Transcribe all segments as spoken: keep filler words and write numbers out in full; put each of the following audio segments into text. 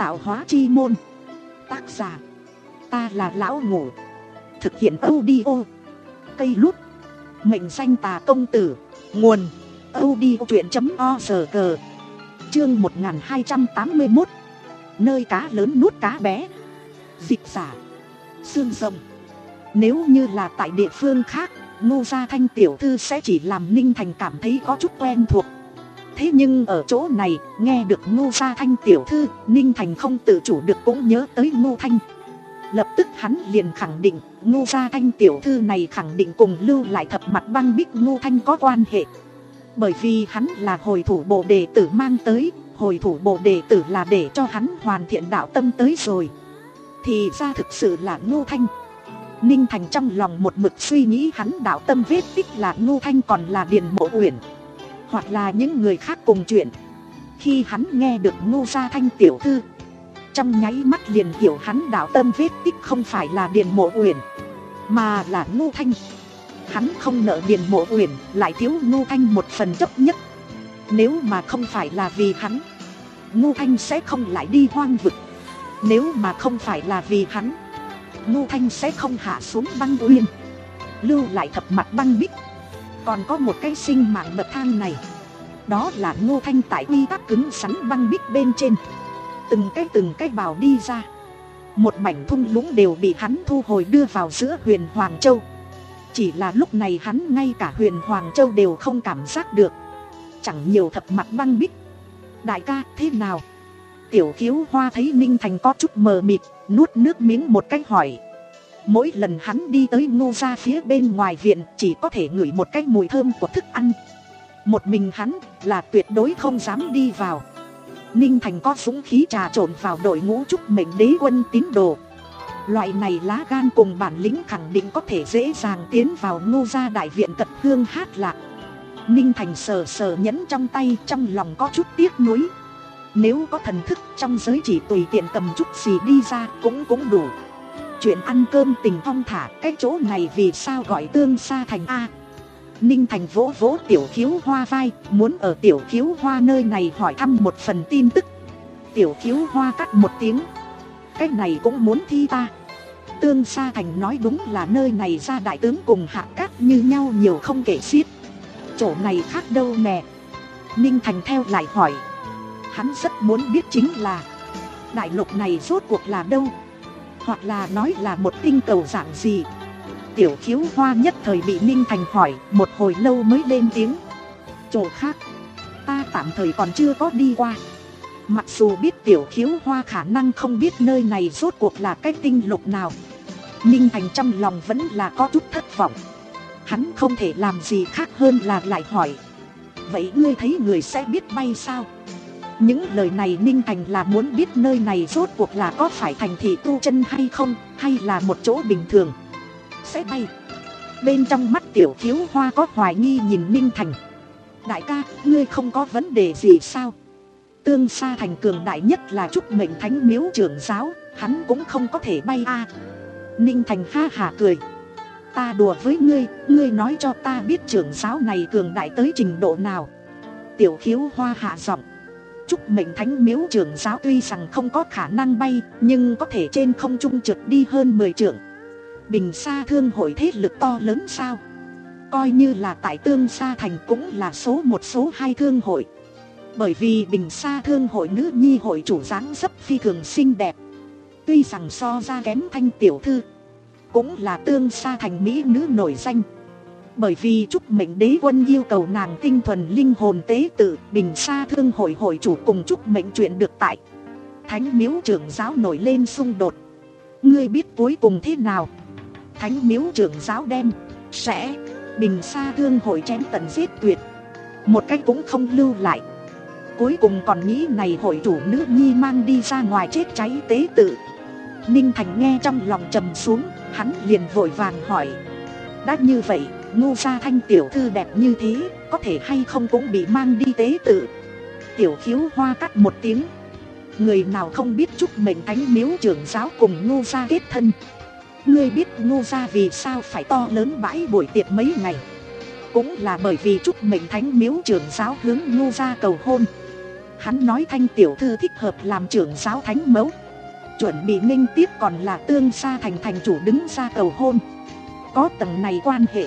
Tạo hóa chi môn. Tác giả ta là Lão Ngủ. Thực hiện audio cây lút. Mệnh danh Tà Công Tử. Nguồn audiochuyện.org. Chương một nghìn hai trăm tám mươi mốt. Nơi cá lớn nuốt cá bé. Dịch giả Xương Rồng. Nếu như là tại địa phương khác, Ngô Gia Thanh tiểu thư sẽ chỉ làm Ninh Thành cảm thấy có chút quen thuộc. Thế nhưng ở chỗ này, nghe được Ngô Gia Thanh tiểu thư, Ninh Thành không tự chủ được cũng nhớ tới Ngô Thanh. Lập tức hắn liền khẳng định, Ngô Gia Thanh tiểu thư này khẳng định cùng lưu lại thập mặt băng bích Ngô Thanh có quan hệ. Bởi vì hắn là hồi thủ bộ đệ tử mang tới, hồi thủ bộ đệ tử là để cho hắn hoàn thiện đạo tâm tới rồi. Thì ra thực sự là Ngô Thanh. Ninh Thành trong lòng một mực suy nghĩ hắn đạo tâm vết tích là Ngô Thanh còn là Điền Mộ Uyển, hoặc là những người khác cùng chuyện. Khi hắn nghe được Ngô Gia Thanh tiểu thư, trong nháy mắt liền hiểu hắn đạo tâm vết tích không phải là Điền Mộ Uyển, mà là Ngô Thanh. Hắn không nợ Điền Mộ Uyển, lại thiếu Ngô Thanh một phần chấp nhất. Nếu mà không phải là vì hắn, Ngô Thanh sẽ không lại đi hoang vực. Nếu mà không phải là vì hắn, Ngô Thanh sẽ không hạ xuống băng uyên, lưu lại thập mặt băng bích. Còn có một cái sinh mạng bậc thang này, đó là Ngô Thanh tại quy tắc cứng rắn băng bích bên trên, từng cái từng cái bào đi ra. Một mảnh thung lũng đều bị hắn thu hồi đưa vào giữa Huyền Hoàng Châu. Chỉ là lúc này hắn ngay cả Huyền Hoàng Châu đều không cảm giác được, chẳng nhiều thập mặt băng bích. Đại ca thế nào? Tiểu Khiếu Hoa thấy Ninh Thành có chút mờ mịt, nuốt nước miếng một cái hỏi. Mỗi lần hắn đi tới Ngô gia phía bên ngoài viện, chỉ có thể ngửi một cái mùi thơm của thức ăn. Một mình hắn là tuyệt đối không dám đi vào. Ninh Thành có dũng khí trà trộn vào đội ngũ Trúc Mệnh Đế Quân tín đồ. Loại này lá gan cùng bản lĩnh khẳng định có thể dễ dàng tiến vào Ngô gia đại viện cật hương hát lạc. Ninh Thành sờ sờ nhẫn trong tay, trong lòng có chút tiếc nuối. Nếu có thần thức trong giới chỉ tùy tiện cầm chút gì đi ra cũng cũng đủ. Chuyện ăn cơm tình thong thả, cái chỗ này vì sao gọi Tương Sa Thành a? Ninh Thành vỗ vỗ Tiểu Khiếu Hoa vai, muốn ở Tiểu Khiếu Hoa nơi này hỏi thăm một phần tin tức. Tiểu Khiếu Hoa cắt một tiếng. Cái này cũng muốn thi ta. Tương Sa Thành nói đúng là nơi này ra đại tướng cùng hạ cát như nhau nhiều không kể xiết. Chỗ này khác đâu nè? Ninh Thành theo lại hỏi. Hắn rất muốn biết chính là đại lục này rốt cuộc là đâu, hoặc là nói là một tinh cầu dạng gì. Tiểu Khiếu Hoa nhất thời bị Ninh Thành hỏi, một hồi lâu mới lên tiếng. Chỗ khác ta tạm thời còn chưa có đi qua. Mặc dù biết Tiểu Khiếu Hoa khả năng không biết nơi này rốt cuộc là cái tinh lục nào, Ninh Thành trong lòng vẫn là có chút thất vọng. Hắn không thể làm gì khác hơn là lại hỏi. Vậy ngươi thấy người sẽ biết bay sao? Những lời này Ninh Thành là muốn biết nơi này rốt cuộc là có phải thành thị tu chân hay không, hay là một chỗ bình thường sẽ bay. Bên trong mắt Tiểu Khiếu Hoa có hoài nghi nhìn Ninh Thành. Đại ca, ngươi không có vấn đề gì sao? Tương Sa Thành cường đại nhất là Trúc Mệnh Thánh Miếu trưởng giáo, hắn cũng không có thể bay a. Ninh Thành ha hả cười. Ta đùa với ngươi, ngươi nói cho ta biết trưởng giáo này cường đại tới trình độ nào. Tiểu Khiếu Hoa hạ giọng. Trúc Mệnh Thánh Miếu trưởng giáo tuy rằng không có khả năng bay, nhưng có thể trên không trung trượt đi hơn mười trượng. Bình Sa Thương hội thế lực to lớn sao? Coi như là tại Tương Sa Thành cũng là số một số hai thương hội. Bởi vì Bình Sa Thương hội nữ nhi hội chủ dáng dấp phi thường xinh đẹp. Tuy rằng so ra kém Thanh tiểu thư, cũng là Tương Sa Thành mỹ nữ nổi danh. Bởi vì Trúc Mệnh Đế Quân yêu cầu nàng tinh thuần linh hồn tế tự, Bình Sa Thương hội hội chủ cùng Trúc Mệnh chuyện được tại Thánh Miếu trưởng giáo nổi lên xung đột. Ngươi biết cuối cùng thế nào? Thánh Miếu trưởng giáo đem sẽ Bình Sa Thương hội chém tận giết tuyệt, một cách cũng không lưu lại. Cuối cùng còn nghĩ này hội chủ nữ nhi mang đi ra ngoài chết cháy tế tự. Ninh Thành nghe trong lòng trầm xuống, hắn liền vội vàng hỏi. Đã như vậy, Ngô Gia Thanh tiểu thư đẹp như thế, có thể hay không cũng bị mang đi tế tự? Tiểu Khiếu Hoa cắt một tiếng. Người nào không biết Trúc Mệnh Thánh Miếu trưởng giáo cùng Ngô Gia kết thân? Ngươi biết Ngô Gia vì sao phải to lớn bãi buổi tiệc mấy ngày? Cũng là bởi vì Trúc Mệnh Thánh Miếu trưởng giáo hướng Ngô Gia cầu hôn. Hắn nói Thanh tiểu thư thích hợp làm trưởng giáo thánh mẫu, chuẩn bị nghênh tiếp còn là Tương Sa thành thành chủ đứng ra cầu hôn. Có tầng này quan hệ,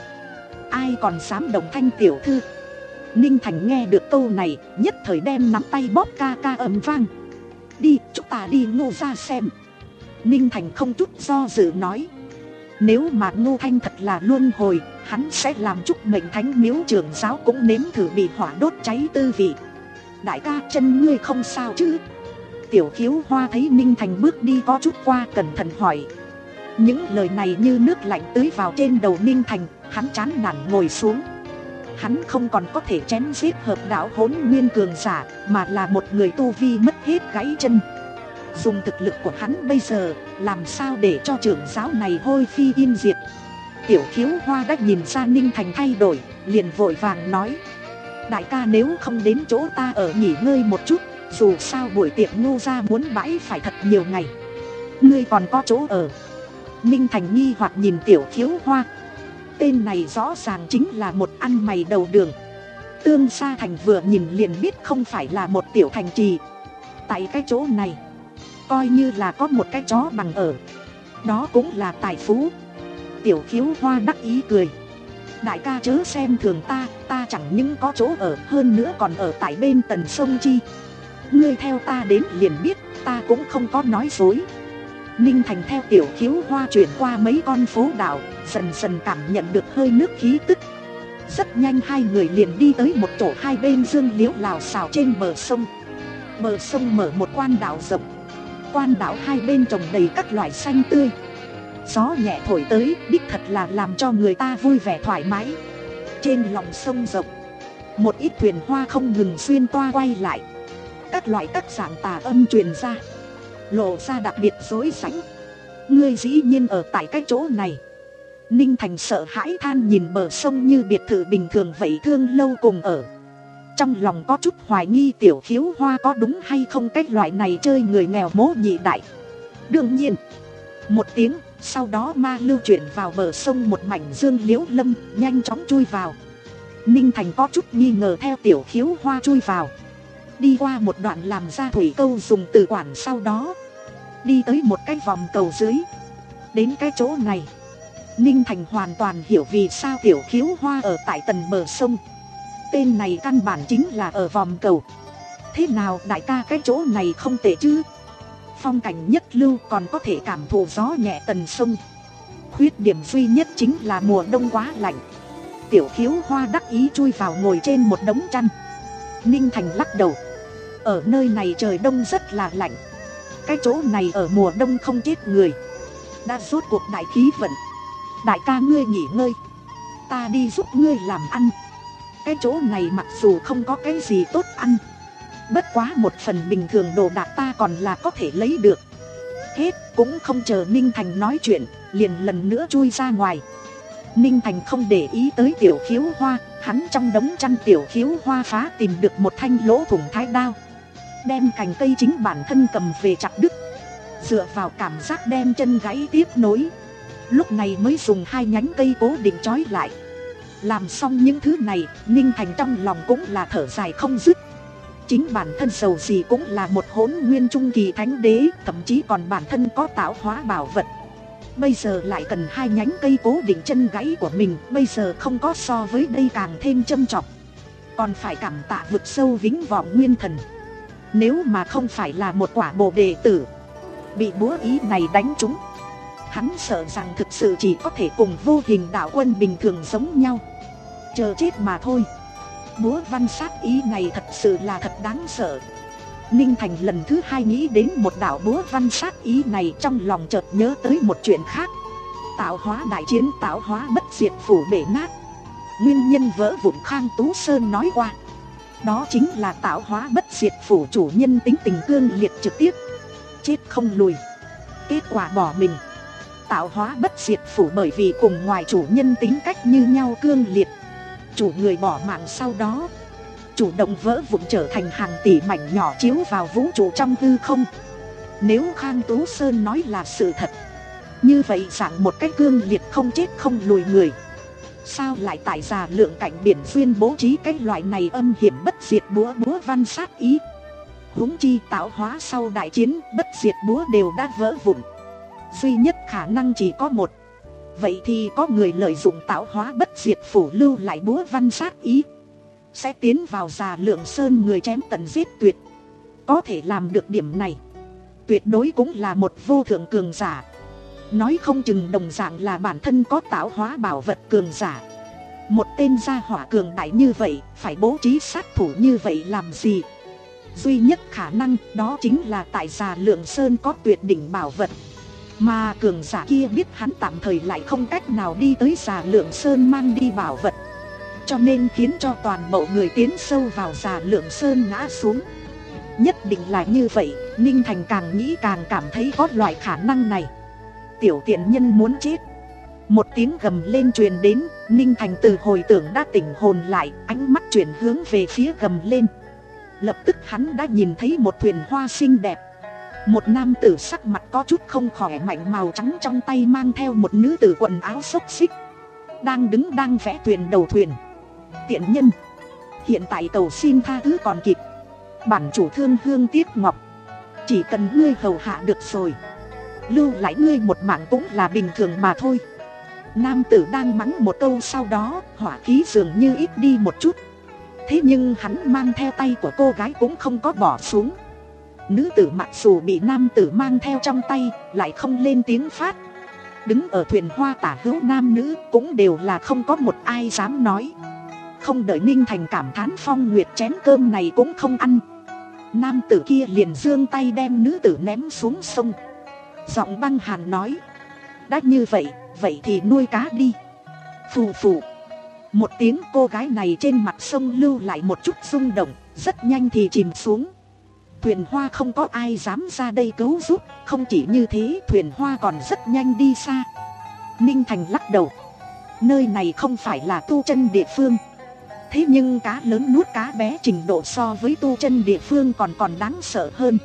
ai còn dám động Thanh tiểu thư. Ninh Thành nghe được câu này, nhất thời đem nắm tay bóp ca ca ầm vang. Đi, chúng ta đi Ngô gia xem. Ninh Thành không chút do dự nói, nếu mà Ngô Thanh thật là luân hồi, hắn sẽ làm chúc mệnh thánh miếu trưởng giáo cũng nếm thử bị hỏa đốt cháy tư vị. Đại ca, chân ngươi không sao chứ? Tiểu Khiếu Hoa thấy Ninh Thành bước đi có chút qua, cẩn thận hỏi. Những lời này như nước lạnh tưới vào trên đầu Ninh Thành, hắn chán nản ngồi xuống. Hắn không còn có thể chém giết hợp đạo hỗn nguyên cường giả, mà là một người tu vi mất hết gãy chân. Dùng thực lực của hắn bây giờ, làm sao để cho trưởng giáo này hôi phi yên diệt. Tiểu Khiếu Hoa đã nhìn ra Ninh Thành thay đổi, liền vội vàng nói, đại ca nếu không đến chỗ ta ở nghỉ ngơi một chút, dù sao buổi tiệc Ngô gia muốn bãi phải thật nhiều ngày. Ngươi còn có chỗ ở? Ninh Thành nghi hoặc nhìn Tiểu Khiếu Hoa. Tên này rõ ràng chính là một ăn mày đầu đường. Tương Sa thành vừa nhìn liền biết không phải là một tiểu thành trì. Tại cái chỗ này, coi như là có một cái chó bằng ở, đó cũng là tài phú. Tiểu Khiếu Hoa đắc ý cười, đại ca chớ xem thường ta, ta chẳng những có chỗ ở, hơn nữa còn ở tại bên tần sông Chi. Ngươi theo ta đến liền biết, ta cũng không có nói dối. Ninh Thành theo Tiểu Khiếu Hoa chuyển qua mấy con phố đảo, dần dần cảm nhận được hơi nước khí tức. Rất nhanh hai người liền đi tới một chỗ hai bên dương liễu lào xào trên bờ sông. Bờ sông mở một quan đảo rộng, quan đảo hai bên trồng đầy các loại xanh tươi. Gió nhẹ thổi tới, đích thật là làm cho người ta vui vẻ thoải mái. Trên lòng sông rộng, một ít thuyền hoa không ngừng xuyên toa quay lại. Các loại các dạng tà âm truyền ra, lộ ra đặc biệt rối rãnh. Ngươi dĩ nhiên ở tại cái chỗ này. Ninh Thành sợ hãi than nhìn bờ sông như biệt thự bình thường vậy, thương lâu cùng ở. Trong lòng có chút hoài nghi Tiểu Khiếu Hoa có đúng hay không cái loại này chơi người nghèo mố nhị đại. Đương nhiên, một tiếng sau đó ma lưu chuyển vào bờ sông một mảnh dương liễu lâm, nhanh chóng chui vào. Ninh Thành có chút nghi ngờ theo Tiểu Khiếu Hoa chui vào. Đi qua một đoạn làm ra thủy câu dùng từ quản, sau đó đi tới một cái vòng cầu dưới. Đến cái chỗ này, Ninh Thành hoàn toàn hiểu vì sao Tiểu Khiếu Hoa ở tại tần bờ sông. Tên này căn bản chính là ở vòng cầu. Thế nào đại ca, cái chỗ này không tệ chứ? Phong cảnh nhất lưu, còn có thể cảm thụ gió nhẹ tần sông. Khuyết điểm duy nhất chính là mùa đông quá lạnh. Tiểu Khiếu Hoa đắc ý chui vào ngồi trên một đống chăn. Ninh Thành lắc đầu, ở nơi này trời đông rất là lạnh. Cái chỗ này ở mùa đông không chết người. Đã rốt cuộc đại khí vận. Đại ca ngươi nghỉ ngơi, ta đi giúp ngươi làm ăn. Cái chỗ này mặc dù không có cái gì tốt ăn, bất quá một phần bình thường đồ đạc ta còn là có thể lấy được. Hết cũng không chờ Ninh Thành nói chuyện, liền lần nữa chui ra ngoài. Ninh Thành không để ý tới Tiểu Khiếu Hoa, hắn trong đống chăn Tiểu Khiếu Hoa phá tìm được một thanh lỗ thủng thái đao, đem cành cây chính bản thân cầm về chặt đứt, dựa vào cảm giác đem chân gãy tiếp nối. Lúc này mới dùng hai nhánh cây cố định trói lại. Làm xong những thứ này, Ninh Thành trong lòng cũng là thở dài không dứt. Chính bản thân giàu gì cũng là một hỗn nguyên trung kỳ thánh đế, thậm chí còn bản thân có tạo hóa bảo vật. Bây giờ lại cần hai nhánh cây cố định chân gãy của mình, bây giờ không có so với đây càng thêm châm chọc. Còn phải cảm tạ vực sâu vĩnh vọng nguyên thần. Nếu mà không phải là một quả bồ đề tử bị búa ý này đánh trúng, hắn sợ rằng thực sự chỉ có thể cùng vô hình đạo quân bình thường giống nhau, chờ chết mà thôi. Búa văn sát ý này thật sự là thật đáng sợ. Ninh Thành lần thứ hai nghĩ đến một đạo búa văn sát ý này, trong lòng chợt nhớ tới một chuyện khác. Tạo hóa đại chiến tạo hóa bất diệt phủ bể nát, nguyên nhân vỡ vụn Khang Tú Sơn nói qua. Đó chính là tạo hóa bất diệt phủ chủ nhân tính tình cương liệt trực tiếp, chết không lùi, kết quả bỏ mình. Tạo hóa bất diệt phủ bởi vì cùng ngoài chủ nhân tính cách như nhau cương liệt, chủ người bỏ mạng sau đó chủ động vỡ vụn trở thành hàng tỷ mảnh nhỏ chiếu vào vũ trụ trong hư không. Nếu Khang Tú Sơn nói là sự thật, như vậy dạng một cái cương liệt không chết không lùi người, sao lại tại Già Lượng Cảnh Biển Xuyên bố trí cái loại này âm hiểm bất diệt búa búa văn sát ý? Huống chi tạo hóa sau đại chiến, bất diệt búa đều đã vỡ vụn. Duy nhất khả năng chỉ có một. Vậy thì có người lợi dụng tạo hóa bất diệt phủ lưu lại búa văn sát ý, sẽ tiến vào Già Lượng Sơn người chém tận giết tuyệt. Có thể làm được điểm này, tuyệt đối cũng là một vô thượng cường giả. Nói không chừng đồng dạng là bản thân có tạo hóa bảo vật cường giả. Một tên gia hỏa cường đại như vậy, phải bố trí sát thủ như vậy làm gì? Duy nhất khả năng đó chính là tại Già Lượng Sơn có tuyệt đỉnh bảo vật. Mà cường giả kia biết hắn tạm thời lại không cách nào đi tới Già Lượng Sơn mang đi bảo vật, cho nên khiến cho toàn bộ người tiến sâu vào Già Lượng Sơn ngã xuống. Nhất định là như vậy, Ninh Thành càng nghĩ càng cảm thấy có loại khả năng này. Tiểu tiện nhân muốn chết. Một tiếng gầm lên truyền đến, Ninh Thành từ hồi tưởng đã tỉnh hồn lại, ánh mắt chuyển hướng về phía gầm lên. Lập tức hắn đã nhìn thấy một thuyền hoa xinh đẹp. Một nam tử sắc mặt có chút không khỏe mạnh màu trắng trong tay mang theo một nữ tử quần áo xốc xích, đang đứng đang vẽ thuyền đầu thuyền. Tiện nhân, hiện tại cầu xin tha thứ còn kịp. Bản chủ thương hương tiếc ngọc, chỉ cần ngươi hầu hạ được rồi, lưu lại ngươi một mạng cũng là bình thường mà thôi. Nam tử đang mắng một câu, sau đó hỏa khí dường như ít đi một chút. Thế nhưng hắn mang theo tay của cô gái cũng không có bỏ xuống. Nữ tử mặc dù bị nam tử mang theo trong tay, lại không lên tiếng phát. Đứng ở thuyền hoa tả hữu nam nữ cũng đều là không có một ai dám nói. Không đợi Ninh Thành cảm thán, Phong Nguyệt chén cơm này cũng không ăn. Nam tử kia liền giương tay đem nữ tử ném xuống sông. Giọng băng hàn nói: đã như vậy, vậy thì nuôi cá đi. Phù phù một tiếng, cô gái này trên mặt sông lưu lại một chút rung động, rất nhanh thì chìm xuống. Thuyền hoa không có ai dám ra đây cứu giúp. Không chỉ như thế, thuyền hoa còn rất nhanh đi xa. Ninh Thành lắc đầu, nơi này không phải là tu chân địa phương. Thế nhưng cá lớn nuốt cá bé trình độ so với tu chân địa phương còn còn đáng sợ hơn.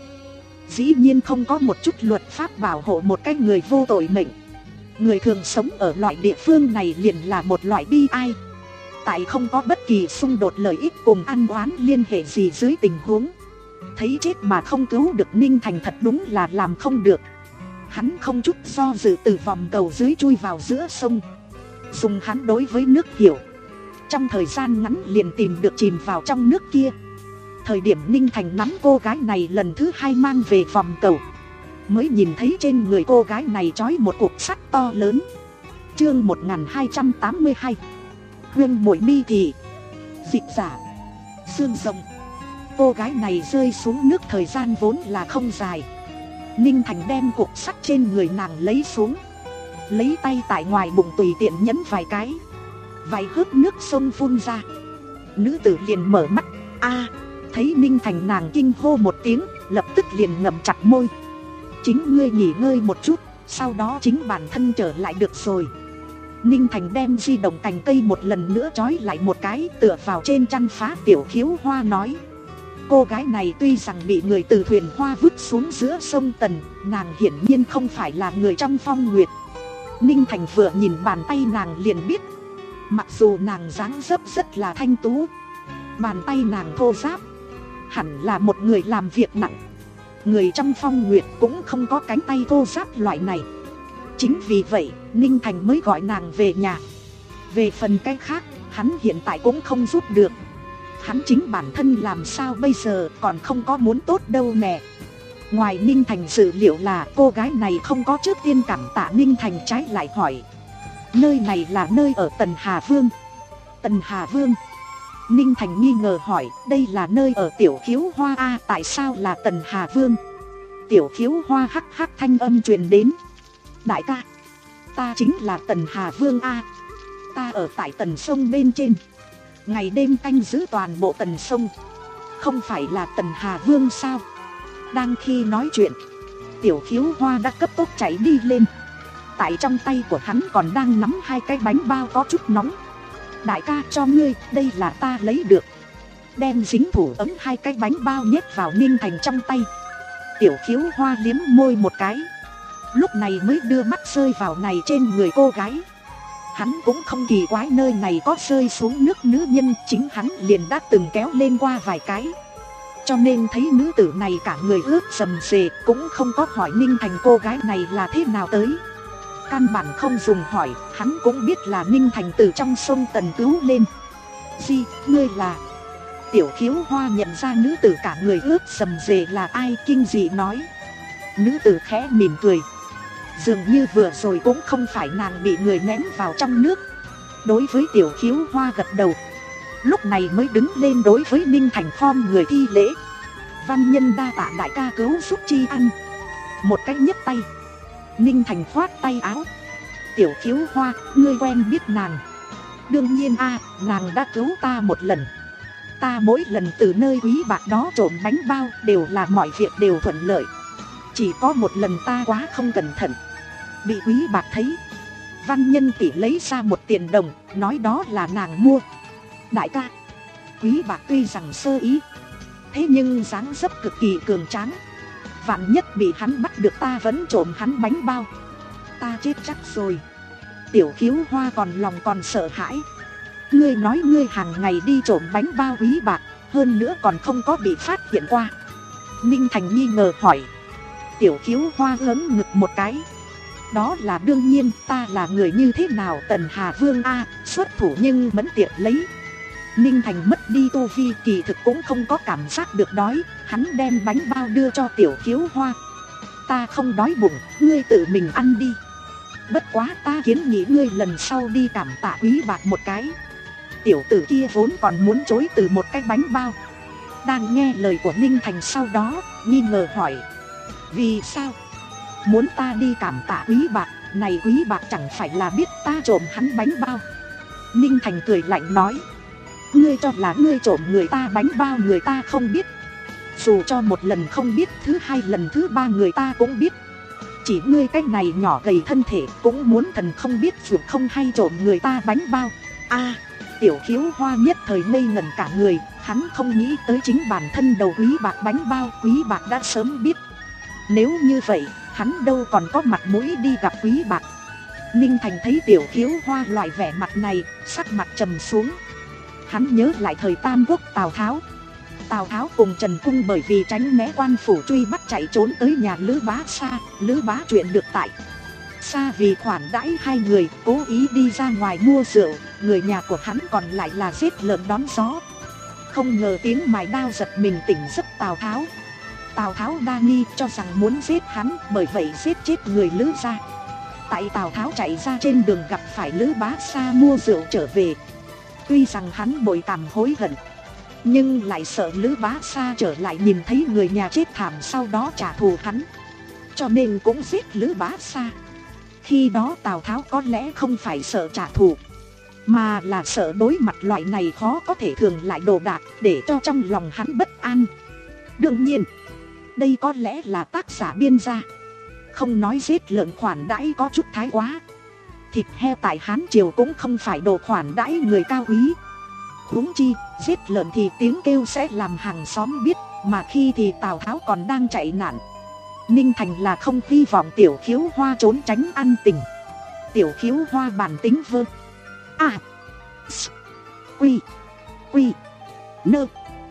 Dĩ nhiên không có một chút luật pháp bảo hộ một cái người vô tội mệnh. Người thường sống ở loại địa phương này liền là một loại bi ai. Tại không có bất kỳ xung đột lợi ích cùng ăn oán liên hệ gì dưới tình huống, thấy chết mà không cứu được, Ninh Thành thật đúng là làm không được. Hắn không chút do dự từ vòng cầu dưới chui vào giữa sông. Dùng hắn đối với nước hiểu, trong thời gian ngắn liền tìm được chìm vào trong nước kia. Thời điểm Ninh Thành nắm cô gái này lần thứ hai mang về vòng cầu, mới nhìn thấy trên người cô gái này trói một cục sắt to lớn. Chương một nghìn hai trăm tám mươi hai, Huyên muội mi thị. Dịch giả Xương rồng. Cô gái này rơi xuống nước thời gian vốn là không dài. Ninh Thành đem cục sắt trên người nàng lấy xuống, lấy tay tại ngoài bụng tùy tiện nhấn vài cái, vài hớp nước sông phun ra. Nữ tử liền mở mắt. A, thấy Ninh Thành, nàng kinh hô một tiếng, lập tức liền ngậm chặt môi. Chính ngươi nghỉ ngơi một chút, sau đó chính bản thân trở lại được rồi. Ninh Thành đem di động cành cây một lần nữa trói lại một cái, tựa vào trên chăn phá Tiểu Khiếu Hoa nói: cô gái này tuy rằng bị người từ thuyền hoa vứt xuống giữa sông Tần, nàng hiển nhiên không phải là người trong Phong Nguyệt. Ninh Thành vừa nhìn bàn tay nàng liền biết, mặc dù nàng dáng dấp rất là thanh tú, bàn tay nàng thô ráp, hẳn là một người làm việc nặng. Người trong Phong Nguyệt cũng không có cánh tay thô ráp loại này. Chính vì vậy, Ninh Thành mới gọi nàng về nhà. Về phần cái khác, hắn hiện tại cũng không giúp được. Hắn chính bản thân làm sao bây giờ, còn không có muốn tốt đâu nè. Ngoài Ninh Thành dự liệu là cô gái này không có trước tiên cảm tạ Ninh Thành, trái lại hỏi: nơi này là nơi ở Tần Hà Vương? Tần Hà Vương? Ninh Thành nghi ngờ hỏi: đây là nơi ở Tiểu Khiếu Hoa a, tại sao là Tần Hà Vương? Tiểu Khiếu Hoa hắc hắc thanh âm truyền đến: đại ca, ta chính là Tần Hà Vương a. Ta ở tại Tần sông bên trên, ngày đêm canh giữ toàn bộ Tần sông. Không phải là Tần Hà Vương sao? Đang khi nói chuyện, Tiểu Khiếu Hoa đã cấp tốc chạy đi lên. Tại trong tay của hắn còn đang nắm hai cái bánh bao có chút nóng. Đại ca, cho ngươi, đây là ta lấy được. Đem dính thủ ấm hai cái bánh bao nhét vào Ninh Thành trong tay. Tiểu Khiếu Hoa liếm môi một cái, lúc này mới đưa mắt rơi vào này trên người cô gái. Hắn cũng không kỳ quái nơi này có rơi xuống nước nữ nhân, chính hắn liền đã từng kéo lên qua vài cái. cho nên thấy nữ tử này cả người ướt sầm sề, cũng không có hỏi Ninh Thành cô gái này là thế nào tới. Căn bản không dùng hỏi, hắn cũng biết là Ninh Thành từ trong sông Tần cứu lên. Di, ngươi là... Tiểu Khiếu Hoa nhận ra nữ tử cả người ướt sầm sề là ai, kinh dị nói. Nữ tử khẽ mỉm cười. Dường như vừa rồi cũng không phải nàng bị người ném vào trong nước. Đối với Tiểu Khiếu Hoa gật đầu, lúc này mới đứng lên đối với Ninh Thành khom người thi lễ. Văn nhân đa tạ đại ca cứu giúp chi ăn. Một cái nhấc tay. Ninh Thành khoát tay áo. Tiểu Khiếu Hoa, ngươi quen biết nàng? Đương nhiên a, nàng đã cứu ta một lần. Ta mỗi lần từ nơi Quý Bạc đó trộm bánh bao đều là mọi việc đều thuận lợi. Chỉ có một lần ta quá không cẩn thận, bị Quý Bạc thấy. Văn nhân tỷ lấy ra một tiền đồng, nói đó là nàng mua. Đại ca, Quý Bạc tuy rằng sơ ý, thế nhưng dáng dấp cực kỳ cường tráng. Vạn nhất bị hắn bắt được ta vẫn trộm hắn bánh bao, ta chết chắc rồi. Tiểu Khiếu Hoa còn lòng còn sợ hãi. Ngươi nói ngươi hàng ngày đi trộm bánh bao Quý Bạc, hơn nữa còn không có bị phát hiện qua. Ninh Thành nghi ngờ hỏi. Tiểu Khiếu Hoa ớn ngực một cái. Đó là đương nhiên, ta là người như thế nào Tần Hà Vương a, xuất thủ nhưng mẫn tiện lấy. Ninh Thành mất đi tu vi, kỳ thực cũng không có cảm giác được đói. Hắn đem bánh bao đưa cho Tiểu Khiếu Hoa. Ta không đói bụng, ngươi tự mình ăn đi. Bất quá ta kiến nghị ngươi lần sau đi cảm tạ Quý Bạc một cái. Tiểu tử kia vốn còn muốn chối từ một cái bánh bao. Đang nghe lời của Ninh Thành sau đó, nghi ngờ hỏi. Vì sao? Muốn ta đi cảm tạ Quý Bạc, này Quý Bạc chẳng phải là biết ta trộm hắn bánh bao. Ninh Thành cười lạnh nói. Ngươi cho là ngươi trộm người ta bánh bao người ta không biết. Dù cho một lần không biết, thứ hai lần thứ ba người ta cũng biết. Chỉ ngươi cái này nhỏ gầy thân thể cũng muốn thần không biết ruột không hay trộm người ta bánh bao. A, Tiểu Khiếu Hoa nhất thời ngây ngẩn cả người. Hắn không nghĩ tới chính bản thân đầu Quý Bạc bánh bao Quý Bạc đã sớm biết. Nếu như vậy, hắn đâu còn có mặt mũi đi gặp Quý Bạc. Ninh Thành thấy Tiểu Khiếu Hoa loại vẻ mặt này, sắc mặt trầm xuống. Hắn nhớ lại thời Tam Quốc Tào Tháo. Tào Tháo cùng Trần Cung bởi vì tránh né quan phủ truy bắt chạy trốn tới nhà Lữ Bá Sa. Lữ Bá chuyện được tại Sa vì khoản đãi hai người, cố ý đi ra ngoài mua rượu. Người nhà của hắn còn lại là giết lợn đón gió. Không ngờ tiếng mài đao giật mình tỉnh giấc Tào Tháo. Tào Tháo đa nghi cho rằng muốn giết hắn, bởi vậy giết chết người Lữ gia. Tại Tào Tháo chạy ra trên đường gặp phải Lữ Bá Sa mua rượu trở về. Tuy rằng hắn bội cảm hối hận, nhưng lại sợ Lữ Bá Sa trở lại nhìn thấy người nhà chết thảm sau đó trả thù hắn, cho nên cũng giết Lữ Bá Sa. Khi đó Tào Tháo có lẽ không phải sợ trả thù, mà là sợ đối mặt loại này khó có thể thường lại đồ đạc, để cho trong lòng hắn bất an. Đương nhiên, đây có lẽ là tác giả biên ra. Không nói giết lợn khoản đãi có chút thái quá. Thịt heo tại Hán Triều cũng không phải đồ khoản đãi người cao quý. Huống chi, giết lợn thì tiếng kêu sẽ làm hàng xóm biết, mà khi thì Tào Tháo còn đang chạy nạn. Ninh Thành là không hy vọng Tiểu Khiếu Hoa trốn tránh ăn tình. Tiểu Khiếu Hoa bản tính vơ A S Quy Quy Nơ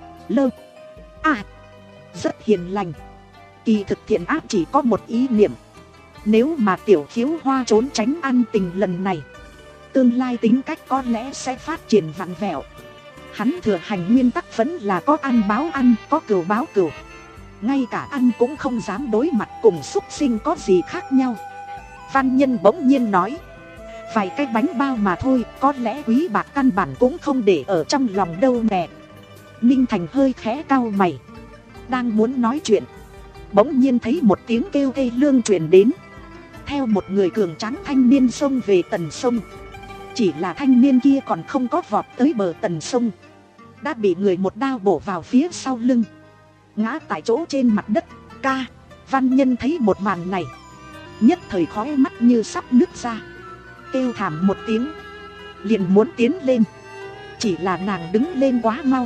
Lơ A, rất hiền lành. Kỳ thực thiện ác chỉ có một ý niệm. Nếu mà Tiểu Khiếu Hoa trốn tránh ăn tình lần này, tương lai tính cách có lẽ sẽ phát triển vặn vẹo. Hắn thừa hành nguyên tắc vẫn là có ăn báo ăn, có cừu báo cừu. Ngay cả ăn cũng không dám đối mặt, cùng súc sinh có gì khác nhau. Văn nhân bỗng nhiên nói. Vài cái bánh bao mà thôi, có lẽ Quý Bạc căn bản cũng không để ở trong lòng đâu nè. Ninh Thành hơi khẽ cau mày, đang muốn nói chuyện, bỗng nhiên thấy một tiếng kêu thê lương truyền đến. Theo một người cường tráng thanh niên xông về tần sông. Chỉ là thanh niên kia còn không có vọt tới bờ tần sông, đã bị người một đao bổ vào phía sau lưng, ngã tại chỗ trên mặt đất. Ca, văn nhân thấy một màn này, nhất thời khóe mắt như sắp nứt ra, kêu thảm một tiếng, liền muốn tiến lên. Chỉ là nàng đứng lên quá mau,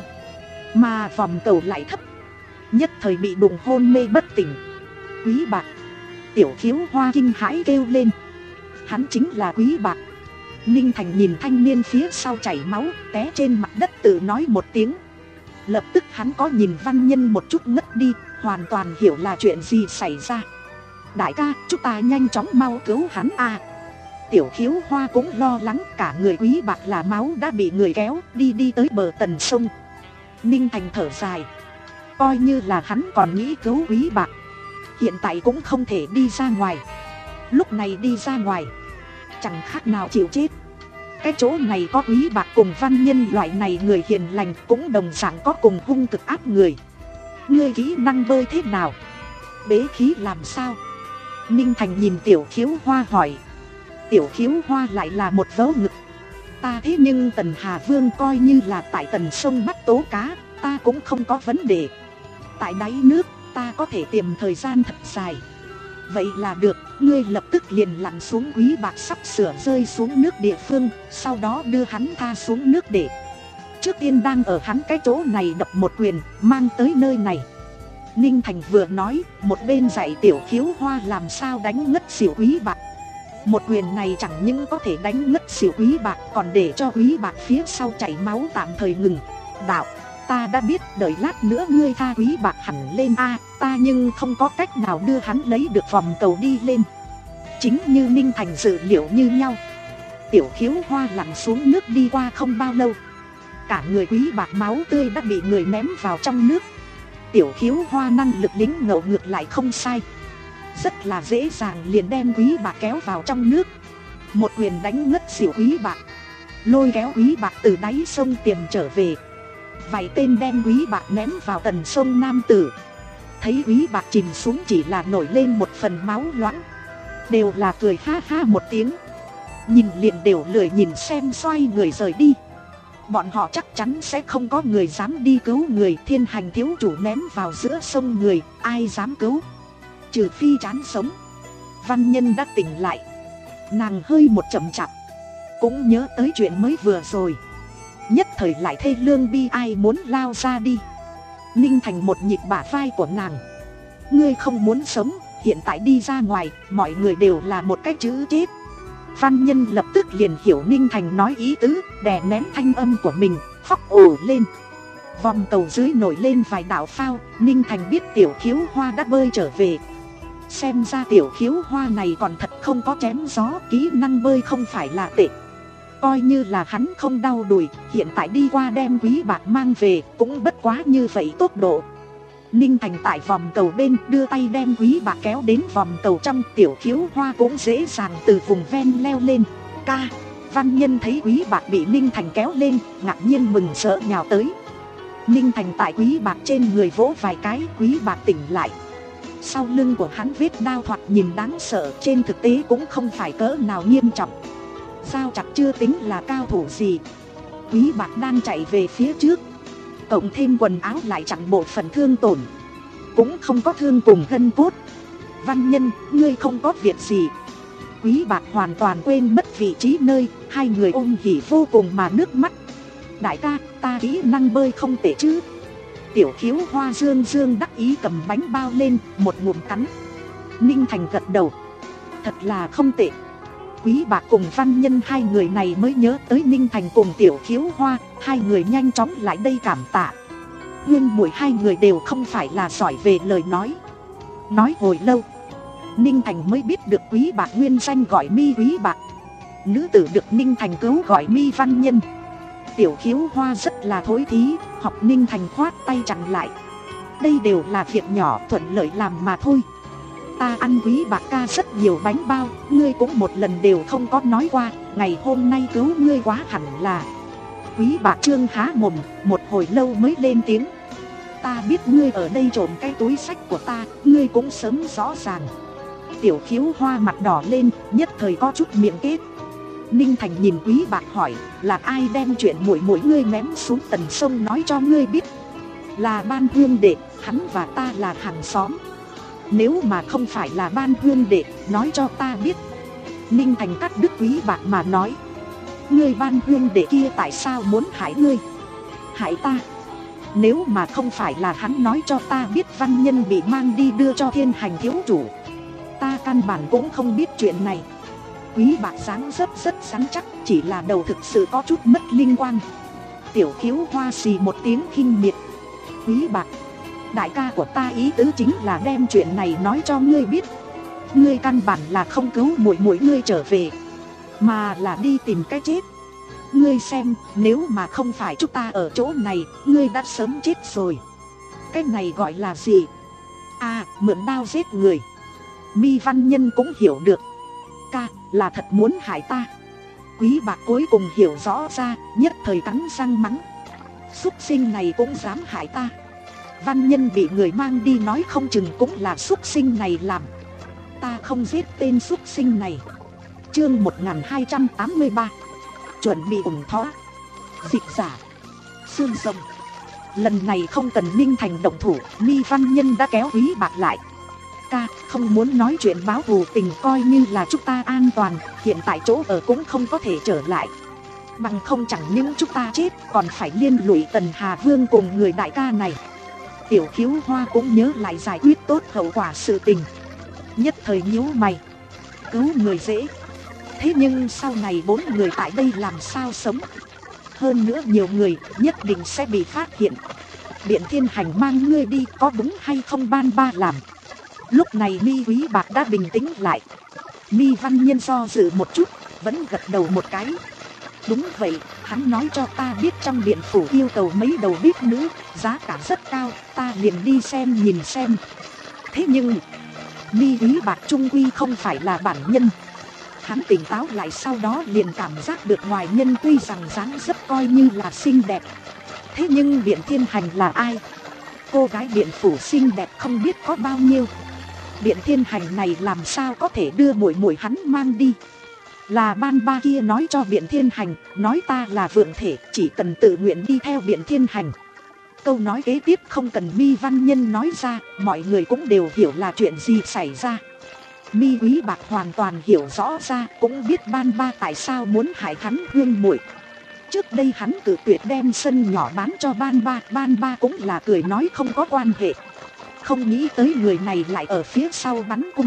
mà vòng cầu lại thấp, nhất thời bị đụng hôn mê bất tỉnh. Quý Bạc! Tiểu Khiếu Hoa kinh hãi kêu lên. Hắn chính là Quý Bạc. Ninh Thành nhìn thanh niên phía sau chảy máu té trên mặt đất, tự nói một tiếng. Lập tức hắn có nhìn Văn Nhân một chút ngất đi, hoàn toàn hiểu là chuyện gì xảy ra. Đại ca, chúng ta nhanh chóng mau cứu hắn à. Tiểu Khiếu Hoa cũng lo lắng, cả người Quý Bạc là máu đã bị người kéo đi đi tới bờ tần sông. Ninh Thành thở dài, coi như là hắn còn nghĩ cứu Quý Bạc, hiện tại cũng không thể đi ra ngoài. Lúc này đi ra ngoài chẳng khác nào chịu chết. Cái chỗ này có Quý Bạc cùng Văn Nhân loại này người hiền lành, cũng đồng dạng có cùng hung cực áp người. Ngươi kỹ năng bơi thế nào? Bế khí làm sao? Ninh Thành nhìn Tiểu Khiếu Hoa hỏi. Tiểu Khiếu Hoa lại là một vớ ngực. Ta thế nhưng Tần Hà Vương coi như là tại tần sông bắt tố cá, ta cũng không có vấn đề. Tại đáy nước ta có thể tìm thời gian thật dài. Vậy là được, ngươi lập tức liền lặn xuống Quý Bạc sắp sửa rơi xuống nước địa phương, sau đó đưa hắn tha xuống nước để. Trước tiên đang ở hắn cái chỗ này đập một quyền, mang tới nơi này. Ninh Thành vừa nói, một bên dạy Tiểu Khiếu Hoa làm sao đánh ngất xỉu Quý Bạc. Một quyền này chẳng những có thể đánh ngất xỉu Quý Bạc, còn để cho Quý Bạc phía sau chảy máu tạm thời ngừng. Đạo, ta đã biết, đợi lát nữa ngươi tha Quý Bạc hẳn lên a, ta nhưng không có cách nào đưa hắn lấy được vòng cầu đi lên. Chính như Ninh Thành dự liệu như nhau, Tiểu Khiếu Hoa lặn xuống nước đi qua không bao lâu, cả người Quý Bạc máu tươi đã bị người ném vào trong nước. Tiểu Khiếu Hoa năng lực lính ngậu ngược lại không sai, rất là dễ dàng liền đem Quý Bạc kéo vào trong nước. Một quyền đánh ngất xỉu Quý Bạc, lôi kéo Quý Bạc từ đáy sông tiềm trở về. Vài tên đem Quý Bạc ném vào tần sông Nam Tử. Thấy Quý Bạc chìm xuống chỉ là nổi lên một phần máu loãng, đều là cười ha ha một tiếng, nhìn liền đều lười nhìn xem, xoay người rời đi. Bọn họ chắc chắn sẽ không có người dám đi cứu người. Thiên Hành thiếu chủ ném vào giữa sông người, ai dám cứu, trừ phi chán sống. Văn Nhân đã tỉnh lại, nàng hơi một chậm chạp, cũng nhớ tới chuyện mới vừa rồi, nhất thời lại thê lương bi ai muốn lao ra đi. Ninh Thành một nhịp bả vai của nàng. Ngươi không muốn sống, hiện tại đi ra ngoài, mọi người đều là một cái chữ chết. Văn Nhân lập tức liền hiểu Ninh Thành nói ý tứ, đè nén thanh âm của mình, khóc ồ lên. Vòng cầu dưới nổi lên vài đạo phao, Ninh Thành biết Tiểu Khiếu Hoa đã bơi trở về. Xem ra Tiểu Khiếu Hoa này còn thật không có chém gió, kỹ năng bơi không phải là tệ. Coi như là hắn không đau đùi, hiện tại đi qua đem Quý Bạc mang về cũng bất quá như vậy tốc độ. Ninh Thành tại vòng cầu bên đưa tay đem Quý Bạc kéo đến vòng cầu trong. Tiểu Khiếu Hoa cũng dễ dàng từ vùng ven leo lên. Ca, Văn Nhân thấy Quý Bạc bị Ninh Thành kéo lên, ngạc nhiên mừng rỡ nhào tới. Ninh Thành tại Quý Bạc trên người vỗ vài cái, Quý Bạc tỉnh lại. Sau lưng của hắn vết đao thoạt nhìn đáng sợ, trên thực tế cũng không phải cỡ nào nghiêm trọng. Sao chặt chưa tính là cao thủ gì. Quý Bạc đang chạy về phía trước, cộng thêm quần áo lại chẳng bộ phận thương tổn, cũng không có thương cùng gân cốt. Văn Nhân, ngươi không có việc gì. Quý Bạc hoàn toàn quên mất vị trí nơi, hai người ôm hỉ vô cùng mà nước mắt. Đại ca, ta kỹ năng bơi không tệ chứ. Tiểu Khiếu Hoa dương dương đắc ý cầm bánh bao lên, một ngụm cắn. Ninh Thành gật đầu, thật là không tệ. Quý Bạc cùng Văn Nhân hai người này mới nhớ tới Ninh Thành cùng Tiểu Khiếu Hoa, hai người nhanh chóng lại đây cảm tạ. Nguyên muội hai người đều không phải là giỏi về lời nói. Nói hồi lâu, Ninh Thành mới biết được Quý Bạc nguyên danh gọi Mi Quý Bạc, nữ tử được Ninh Thành cứu gọi Mi Văn Nhân. Tiểu Khiếu Hoa rất là thối thí, học Ninh Thành khoát tay chặn lại. Đây đều là việc nhỏ thuận lợi làm mà thôi. Ta ăn Quý Bạc ca rất nhiều bánh bao, ngươi cũng một lần đều không có nói qua, ngày hôm nay cứu ngươi quá hẳn là. Quý Bạc trương há mồm, một hồi lâu mới lên tiếng. Ta biết ngươi ở đây trộm cái túi sách của ta, ngươi cũng sớm rõ ràng. Tiểu Khiếu Hoa mặt đỏ lên, nhất thời có chút miệng kết. Ninh Thành nhìn Quý Bạc hỏi, là ai đem chuyện muội muội ngươi ném xuống tần sông nói cho ngươi biết? Là Ban huynh đệ, hắn và ta là hàng xóm. Nếu mà không phải là Ban huynh đệ, nói cho ta biết. Ninh Thành cắt đứt Quý Bạc mà nói, ngươi Ban huynh đệ kia tại sao muốn hại ngươi? Hại ta? Nếu mà không phải là hắn nói cho ta biết Văn Nhân bị mang đi đưa cho Thiên Hành thiếu chủ, ta căn bản cũng không biết chuyện này. Quý Bạc dáng rất rất rắn chắc, chỉ là đầu thực sự có chút mất linh quang. Tiểu Khiếu Hoa xì một tiếng khinh miệt, Quý Bạc, đại ca của ta ý tứ chính là đem chuyện này nói cho ngươi biết. Ngươi căn bản là không cứu muội muội ngươi trở về, mà là đi tìm cái chết. Ngươi xem, nếu mà không phải chúng ta ở chỗ này, ngươi đã sớm chết rồi. Cái này gọi là gì? À, mượn đao giết người. Mi Văn Nhân cũng hiểu được. Ca, là thật muốn hại ta. Quý Bạc cuối cùng hiểu rõ ra, nhất thời cắn răng mắng. Súc sinh này cũng dám hại ta. Văn Nhân bị người mang đi nói không chừng cũng là súc sinh này làm. Ta không giết tên súc sinh này. Chương một nghìn hai trăm tám mươi ba. Chuẩn bị ủng thó. Dịch giả Sương Rồng. Lần này không cần Ninh Thành động thủ, Mi Văn Nhân đã kéo Quý Bạc lại. Ca, không muốn nói chuyện báo thù tình, coi như là chúng ta an toàn. Hiện tại chỗ ở cũng không có thể trở lại. Bằng không chẳng những chúng ta chết, còn phải liên lụy Tần Hà Vương cùng người đại ca này. Tiểu Khiếu Hoa cũng nhớ lại giải quyết tốt hậu quả sự tình, nhất thời nhíu mày. Cứu người dễ, thế nhưng sau này bốn người tại đây làm sao sống? Hơn nữa nhiều người nhất định sẽ bị phát hiện. Biện Thiên Hành mang ngươi đi có đúng hay không ban ba làm? Lúc này Mi Quý Bạc đã bình tĩnh lại. Mi Văn Nhân do dự một chút, vẫn gật đầu một cái. Đúng vậy, hắn nói cho ta biết trong điện phủ yêu cầu mấy đầu bếp nữ, giá cả rất cao, ta liền đi xem nhìn xem. Thế nhưng Mi Quý Bạc trung quy không phải là bản nhân. Hắn tỉnh táo lại sau đó liền cảm giác được ngoài nhân tuy rằng dáng dấp coi như là xinh đẹp, thế nhưng Biện Thiên Hành là ai? Cô gái điện phủ xinh đẹp không biết có bao nhiêu. Biện Thiên Hành này làm sao có thể đưa muội muội hắn mang đi? Là ban ba kia nói cho Biện Thiên Hành, nói ta là vượng thể, chỉ cần tự nguyện đi theo Biện Thiên Hành. Câu nói kế tiếp không cần Mi Văn Nhân nói ra, mọi người cũng đều hiểu là chuyện gì xảy ra. Mi Quý Bạc hoàn toàn hiểu rõ ra, cũng biết ban ba tại sao muốn hại hắn huynh muội. Trước đây hắn cự tuyệt đem sân nhỏ bán cho ban ba, ban ba cũng là cười nói không có quan hệ. Không nghĩ tới người này lại ở phía sau bắn cung.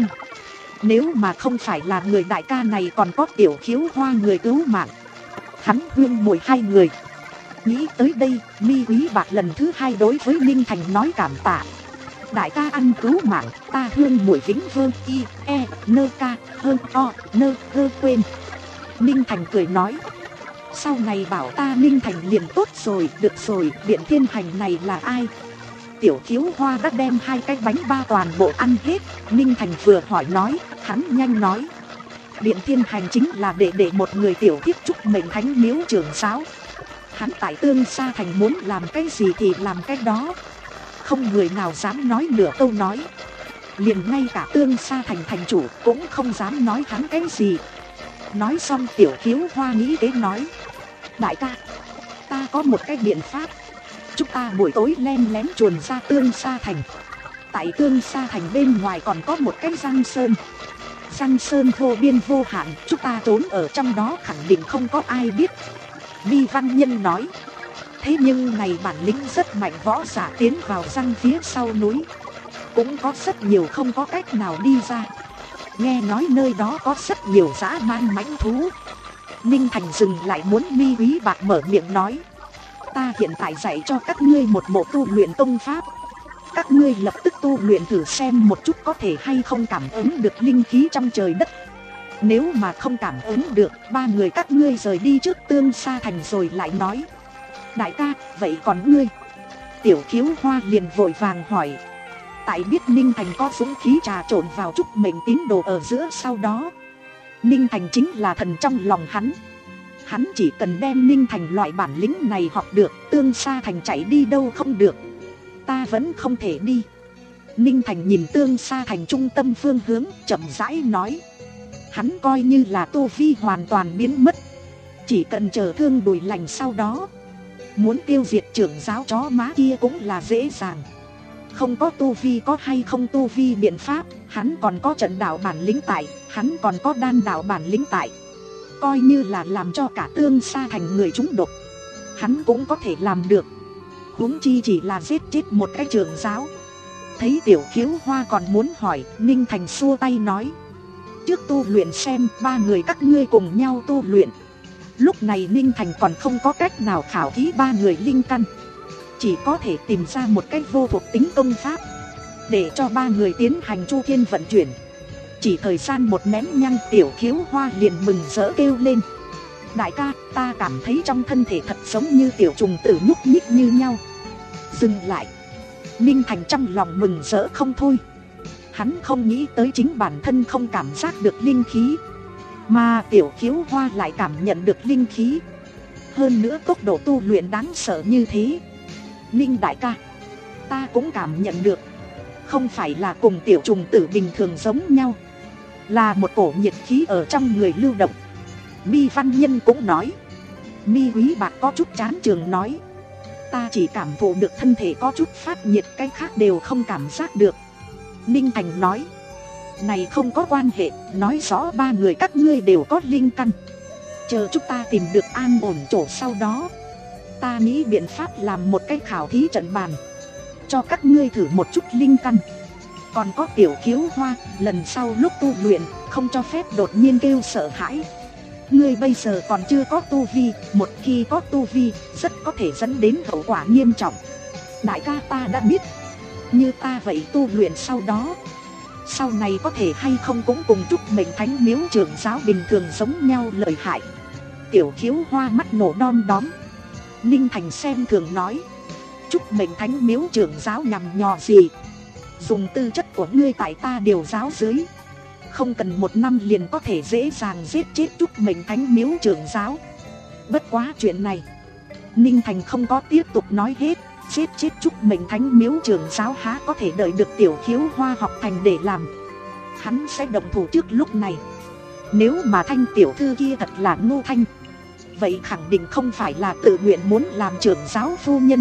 Nếu mà không phải là người đại ca này còn có Tiểu Khiếu Hoa người cứu mạng, hắn huynh muội hai người. Nghĩ tới đây, Mi Quý Bạc lần thứ hai đối với Ninh Thành nói cảm tạ. Đại ca ăn cứu mạng, ta hương muội vĩnh vương y, e, nơ ca, hơn o, nơ, gơ quên. Ninh Thành cười nói. Sau này bảo ta Ninh Thành liền tốt rồi, được rồi, Biện Thiên Hành này là ai? Tiểu Khiếu Hoa đã đem hai cái bánh ba toàn bộ ăn hết. Ninh Thành vừa hỏi nói, hắn nhanh nói. Biện Thiên Hành chính là đệ đệ một người tiểu thiếp chúc mệnh thánh miếu trưởng giáo. Hắn tại Tương Sa Thành muốn làm cái gì thì làm cái đó, không người nào dám nói nửa câu nói. Liền ngay cả Tương Sa Thành thành chủ cũng không dám nói hắn cái gì. Nói xong Tiểu Khiếu Hoa nghĩ kế nói. Đại ca, ta có một cái biện pháp. Chúng ta buổi tối len lén chuồn ra Tương Sa Thành. Tại Tương Sa Thành bên ngoài còn có một cái răng sơn. Răng sơn vô biên vô hạn, chúng ta trốn ở trong đó khẳng định không có ai biết. Mi Văn Nhân nói. Thế nhưng này bản lĩnh rất mạnh võ giả tiến vào răng phía sau núi, cũng có rất nhiều không có cách nào đi ra. Nghe nói nơi đó có rất nhiều dã man mãnh thú. Ninh Thành dừng lại muốn Mi Quý Bạc mở miệng nói. Ta hiện tại dạy cho các ngươi một bộ tu luyện công pháp. Các ngươi lập tức tu luyện thử xem một chút có thể hay không cảm ứng được linh khí trong trời đất. Nếu mà không cảm ứng được, ba người các ngươi rời đi trước Tương Sa Thành rồi lại nói. Đại ca, vậy còn ngươi? Tiểu Khiếu Hoa liền vội vàng hỏi. Tại biết Ninh Thành có dũng khí trà trộn vào chúc mệnh tín đồ ở giữa sau đó. Ninh Thành chính là thần trong lòng hắn. Hắn chỉ cần đem Ninh Thành loại bản lĩnh này học được, Tương Sa Thành chạy đi đâu không được. Ta vẫn không thể đi. Ninh Thành nhìn Tương Sa Thành trung tâm phương hướng, chậm rãi nói. Hắn coi như là tu vi hoàn toàn biến mất, chỉ cần chờ thương đùi lành sau đó, muốn tiêu diệt trưởng giáo chó má kia cũng là dễ dàng. Không có tu vi có hay không tu vi biện pháp, hắn còn có trận đạo bản lĩnh tại, hắn còn có đan đạo bản lĩnh tại. Coi như là làm cho cả Tương Sa Thành người trúng độc, hắn cũng có thể làm được. Huống chi chỉ là giết chết một cái trưởng giáo. Thấy Tiểu Khiếu Hoa còn muốn hỏi, Ninh Thành xua tay nói. Trước tu luyện xem, ba người các ngươi cùng nhau tu luyện. Lúc này Ninh Thành còn không có cách nào khảo thí ba người linh căn. chỉ có thể tìm ra một cách vô thuộc tính công pháp để cho ba người tiến hành chu thiên vận chuyển. Chỉ thời gian một nén nhang, Tiểu Khiếu Hoa liền mừng rỡ kêu lên: đại ca, ta cảm thấy trong thân thể thật giống như tiểu trùng tử nhúc nhích như nhau. Dừng lại. Ninh Thành trong lòng mừng rỡ không thôi. Hắn không nghĩ tới chính bản thân không cảm giác được linh khí, mà Tiểu Khiếu Hoa lại cảm nhận được linh khí. Hơn nữa tốc độ tu luyện đáng sợ như thế. Ninh đại ca, ta cũng cảm nhận được. Không phải là cùng tiểu trùng tử bình thường giống nhau, là một cổ nhiệt khí ở trong người lưu động. Mi Văn Nhân cũng nói. Mi Quý Bạc có chút chán trường nói: ta chỉ cảm thụ được thân thể có chút phát nhiệt, cái khác đều không cảm giác được. Ninh Thành nói: này không có quan hệ, nói rõ ba người các ngươi đều có linh căn. Chờ chúng ta tìm được an ổn chỗ sau đó, ta nghĩ biện pháp làm một cái khảo thí trận bàn, cho các ngươi thử một chút linh căn. Còn có Tiểu Khiếu Hoa, lần sau lúc tu luyện không cho phép đột nhiên kêu sợ hãi. Ngươi bây giờ còn chưa có tu vi, một khi có tu vi rất có thể dẫn đến hậu quả nghiêm trọng. Đại ca, ta đã biết. Như ta vậy tu luyện sau đó, sau này có thể hay không cũng cùng Trúc Mệnh Thánh Miếu trưởng giáo bình thường giống nhau lợi hại. Tiểu Khiếu Hoa mắt nổ đom đóm. Ninh Thành xem thường nói: Trúc Mệnh Thánh Miếu trưởng giáo nhằm nhò gì? Dùng tư chất của ngươi tại ta điều giáo dưới, không cần một năm liền có thể dễ dàng giết chết Trúc Mệnh Thánh Miếu trưởng giáo. Bất quá chuyện này Ninh Thành không có tiếp tục nói hết. Giết chết Trúc Mệnh Thánh Miếu trưởng giáo há có thể đợi được Tiểu Khiếu Hoa học thành để làm. Hắn sẽ động thủ trước lúc này. Nếu mà Thanh tiểu thư kia thật là Ngô Thanh, vậy khẳng định không phải là tự nguyện muốn làm trưởng giáo phu nhân,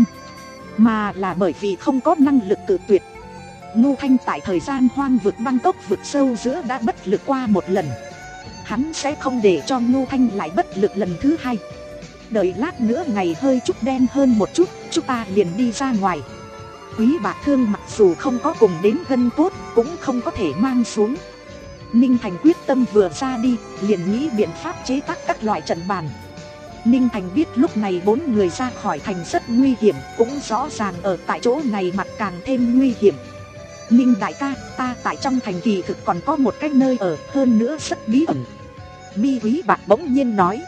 mà là bởi vì không có năng lực cự tuyệt. Ngô Thanh tại thời gian hoang vực băng cốc vực sâu giữa đã bất lực qua một lần, hắn sẽ không để cho Ngô Thanh lại bất lực lần thứ hai. Đợi lát nữa ngày hơi chút đen hơn một chút, chúng ta liền đi ra ngoài. Quý Bạc Thương mặc dù không có cùng đến gân cốt, cũng không có thể mang xuống. Ninh Thành quyết tâm vừa ra đi, liền nghĩ biện pháp chế tác các loại trận bàn. Ninh Thành biết lúc này bốn người ra khỏi thành rất nguy hiểm, cũng rõ ràng ở tại chỗ này mặt càng thêm nguy hiểm. Ninh đại ca, ta tại trong thành kỳ thực còn có một cái nơi ở, hơn nữa rất bí ẩn. Mi Quý Bạc bỗng nhiên nói.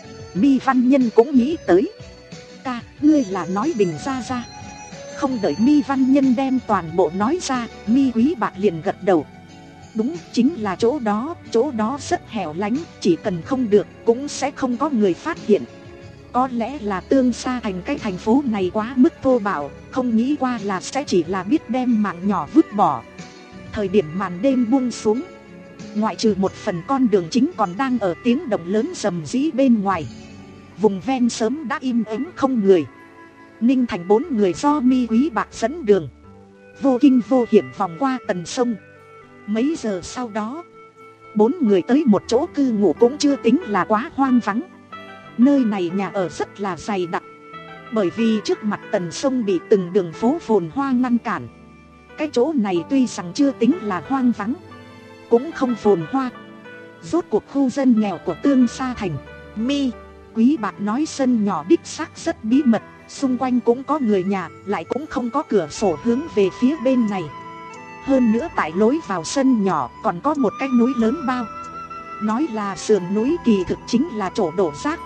Mi Văn Nhân cũng nghĩ tới. Ca, ngươi là nói Bình Gia Gia? Không đợi Mi Văn Nhân đem toàn bộ nói ra, Mi Quý Bạc liền gật đầu. Đúng, chính là chỗ đó, chỗ đó rất hẻo lánh, chỉ cần không được cũng sẽ không có người phát hiện. Có lẽ là Tương Sa thành cái thành phố này quá mức thô bạo, không nghĩ qua là sẽ chỉ là biết đem mạng nhỏ vứt bỏ. Thời điểm màn đêm buông xuống, ngoại trừ một phần con đường chính còn đang ở tiếng động lớn rầm rĩ bên ngoài, vùng ven sớm đã im ắng không người. Ninh Thành bốn người do Mi Quý Bạc dẫn đường, vô kinh vô hiểm vòng qua tần sông. Mấy giờ sau đó, bốn người tới một chỗ cư ngụ cũng chưa tính là quá hoang vắng. Nơi này nhà ở rất là dày đặc, bởi vì trước mặt tần sông bị từng đường phố phồn hoa ngăn cản. Cái chỗ này tuy rằng chưa tính là hoang vắng, cũng không phồn hoa. Rốt cuộc khu dân nghèo của Tương Sa thành. Mi Quý Bạc nói sân nhỏ đích xác rất bí mật, xung quanh cũng có người nhà, lại cũng không có cửa sổ hướng về phía bên này. Hơn nữa tại lối vào sân nhỏ còn có một cái núi lớn bao. Nói là sườn núi kỳ thực chính là chỗ đổ rác.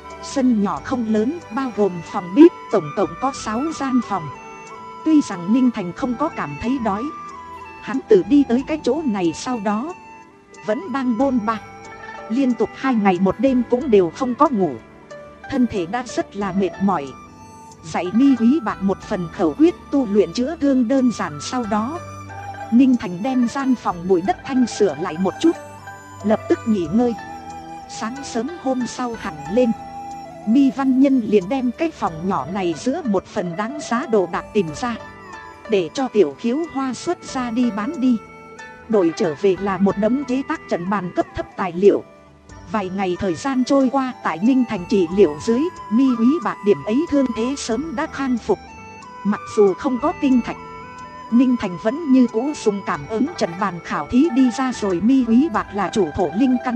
Sân nhỏ không lớn, bao gồm phòng bếp, tổng cộng có sáu gian phòng. Tuy rằng Ninh Thành không có cảm thấy đói, hắn từ đi tới cái chỗ này sau đó vẫn đang bôn ba. Liên tục hai ngày một đêm cũng đều không có ngủ, thân thể đã rất là mệt mỏi. Dạy Mi Quý Bạc một phần khẩu quyết tu luyện chữa thương đơn giản, sau đó Ninh Thành đem gian phòng bụi đất thanh sửa lại một chút, lập tức nghỉ ngơi. Sáng sớm hôm sau hẳn lên, Mi Văn Nhân liền đem cái phòng nhỏ này giữa một phần đáng giá đồ đạc tìm ra, để cho Tiểu Khiếu Hoa xuất ra đi bán đi. Đổi trở về là một đống chế tác trận bàn cấp thấp tài liệu. Vài ngày thời gian trôi qua, tại Ninh Thành trị liệu dưới, Mi Quý Bạc điểm ấy thương thế sớm đã khang phục. Mặc dù không có tinh thạch, Ninh Thành vẫn như cũ dùng cảm ứng trận bàn khảo thí đi ra rồi. Mi Quý Bạc là chủ thổ linh căn,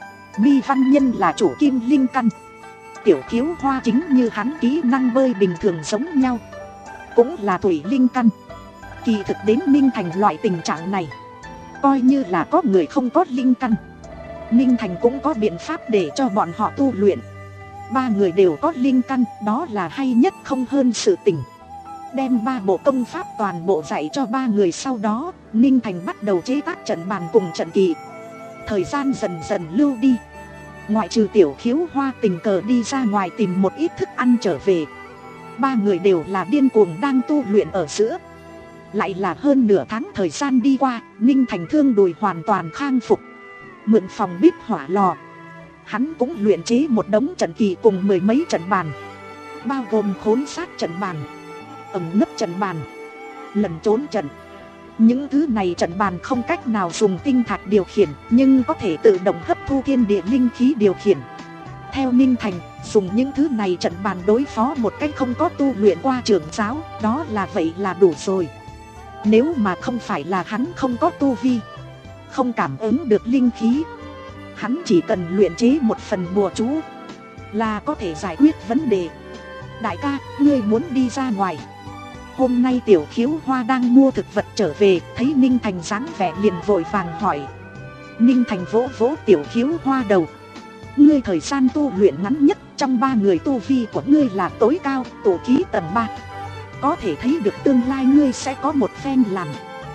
Mi Văn Nhân là chủ kim linh căn. Tiểu Khiếu Hoa chính như hắn kỹ năng bơi bình thường giống nhau. cũng là tuổi linh căn. Kỳ thực đến Ninh Thành loại tình trạng này, coi như là có người không có linh căn, Ninh Thành cũng có biện pháp để cho bọn họ tu luyện. Ba người đều có linh căn, đó là hay nhất không hơn sự tình. Đem ba bộ công pháp toàn bộ dạy cho ba người, sau đó Ninh Thành bắt đầu chế tác trận bàn cùng trận kỳ. Thời gian dần dần lưu đi, ngoại trừ Tiểu Khiếu Hoa tình cờ đi ra ngoài tìm một ít thức ăn trở về, ba người đều là điên cuồng đang tu luyện ở giữa. Lại là hơn nửa tháng thời gian đi qua, Ninh Thành thương đùi hoàn toàn khang phục. Mượn phòng bếp hỏa lò, hắn cũng luyện chế một đống trận kỳ cùng mười mấy trận bàn, bao gồm khốn sát trận bàn, ẩn nấp trận bàn, lẩn trốn trận. Những thứ này trận bàn không cách nào dùng tinh thạch điều khiển, nhưng có thể tự động hấp thu thiên địa linh khí điều khiển. Theo Ninh Thành, dùng những thứ này trận bàn đối phó một cách không có tu luyện qua trưởng giáo, đó là vậy là đủ rồi. Nếu mà không phải là hắn không có tu vi, không cảm ứng được linh khí, hắn chỉ cần luyện chế một phần bùa chú là có thể giải quyết vấn đề. Đại ca, ngươi muốn đi ra ngoài? Hôm nay Tiểu Khiếu Hoa đang mua thực vật trở về, thấy Ninh Thành dáng vẻ liền vội vàng hỏi. Ninh Thành vỗ vỗ Tiểu Khiếu Hoa đầu. Ngươi thời gian tu luyện ngắn nhất trong ba người, tu vi của ngươi là tối cao, tổ ký tầng ba. Có thể thấy được tương lai ngươi sẽ có một phen làm.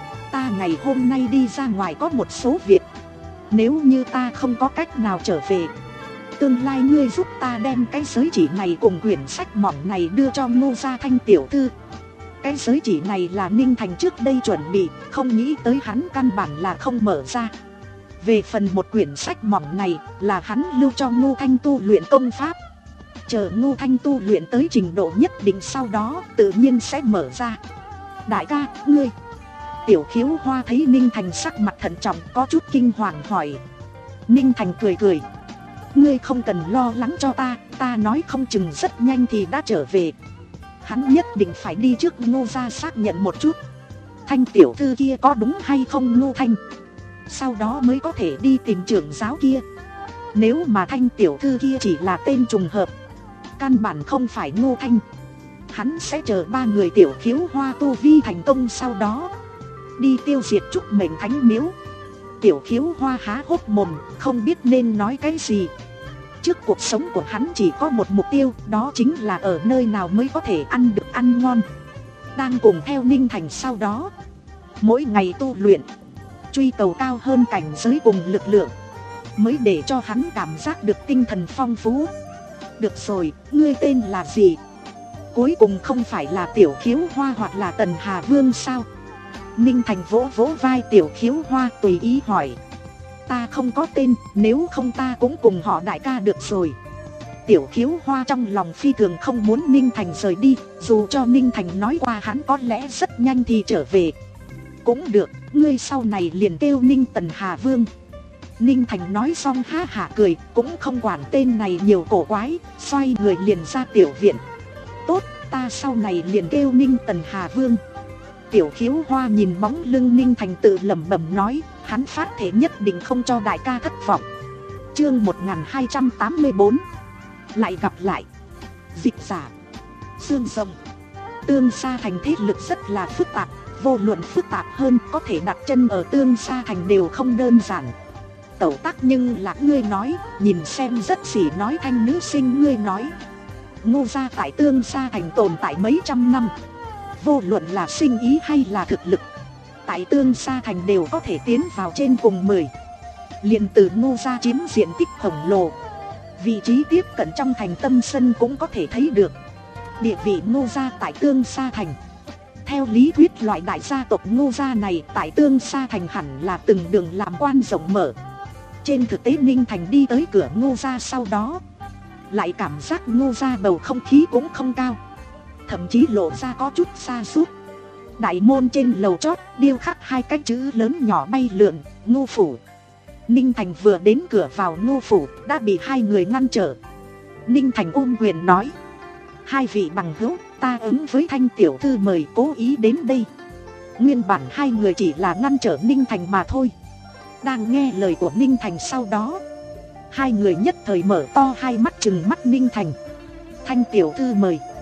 Ta ngày hôm nay đi ra ngoài có một số việc, nếu như ta không có cách nào trở về, tương lai ngươi giúp ta đem cái giới chỉ này cùng quyển sách mỏng này đưa cho Ngô Gia Thanh tiểu thư. Cái giới chỉ này là Ninh Thành trước đây chuẩn bị, không nghĩ tới hắn căn bản là không mở ra. Về phần một quyển sách mỏng này là hắn lưu cho Ngô Thanh tu luyện công pháp. Chờ Ngô Thanh tu luyện tới trình độ nhất định, sau đó tự nhiên sẽ mở ra. Đại ca, ngươi. Tiểu Khiếu Hoa thấy Ninh Thành sắc mặt thận trọng, có chút kinh hoàng hỏi. Ninh Thành cười cười. Ngươi không cần lo lắng cho ta, ta nói không chừng rất nhanh thì đã trở về. Hắn nhất định phải đi trước Ngô Gia xác nhận một chút Thanh tiểu thư kia có đúng hay không Ngô Thanh, sau đó mới có thể đi tìm trưởng giáo kia. Nếu mà Thanh tiểu thư kia chỉ là tên trùng hợp, căn bản không phải Ngô Thanh, hắn sẽ chờ ba người Tiểu Khiếu Hoa tu vi thành công, sau đó đi tiêu diệt Trúc Mệnh Thánh Miếu. Tiểu Khiếu Hoa há hốc mồm, không biết nên nói cái gì. Trước cuộc sống của hắn chỉ có một mục tiêu, đó chính là ở nơi nào mới có thể ăn được ăn ngon. Đang cùng theo Ninh Thành sau đó, mỗi ngày tu luyện, truy cầu cao hơn cảnh giới cùng lực lượng, mới để cho hắn cảm giác được tinh thần phong phú. Được rồi, ngươi tên là gì? Cuối cùng không phải là Tiểu Khiếu Hoa hoặc là Tần Hà Vương sao? Ninh Thành vỗ vỗ vai Tiểu Khiếu Hoa tùy ý hỏi. Ta không có tên, nếu không ta cũng cùng họ đại ca được rồi. Tiểu Khiếu Hoa trong lòng phi thường không muốn Ninh Thành rời đi, dù cho Ninh Thành nói qua hắn có lẽ rất nhanh thì trở về. Cũng được, ngươi sau này liền kêu Ninh Tần Hà Vương. Ninh Thành nói xong ha hả cười, cũng không quản tên này nhiều cổ quái, xoay người liền ra tiểu viện. Tốt, ta sau này liền kêu Ninh Tần Hà Vương. Tiểu Khiếu Hoa nhìn bóng lưng Ninh Thành tự lẩm bẩm nói, hắn phát thể nhất định không cho đại ca thất vọng. Chương một nghìn hai trăm tám mươi tư. Lại gặp lại. Dịch giả Xương Rồng. Tương Sa Thành thế lực rất là phức tạp, vô luận phức tạp hơn, có thể đặt chân ở Tương Sa Thành đều không đơn giản. Tẩu tắc nhưng là ngươi nói, nhìn xem rất xỉ nói thanh nữ sinh ngươi nói. Ngô gia tại Tương Sa Thành tồn tại mấy trăm năm, vô luận là sinh ý hay là thực lực, tại Tương Sa Thành đều có thể tiến vào trên cùng mười. Liền từ Ngô gia chiếm diện tích khổng lồ, vị trí tiếp cận trong thành tâm sân cũng có thể thấy được. Địa vị Ngô gia tại Tương Sa Thành, theo lý thuyết loại đại gia tộc Ngô gia này tại Tương Sa Thành hẳn là từng đường làm quan rộng mở. Trên thực tế Ninh Thành đi tới cửa Ngô gia sau đó, lại cảm giác Ngô gia bầu không khí cũng không cao, thậm chí lộ ra có chút xa sút. Đại môn trên lầu chót điêu khắc hai cái chữ lớn nhỏ bay lượn, Ngô phủ. Ninh Thành vừa đến cửa vào Ngô phủ đã bị hai người ngăn trở. Ninh Thành ôm quyền nói, hai vị bằng hữu, ta ứng với Thanh tiểu thư mời cố ý đến đây. Nguyên bản hai người chỉ là ngăn trở Ninh Thành mà thôi. Đang nghe lời của Ninh Thành sau đó, hai người nhất thời mở to hai mắt trừng mắt Ninh Thành. Thanh tiểu thư mời.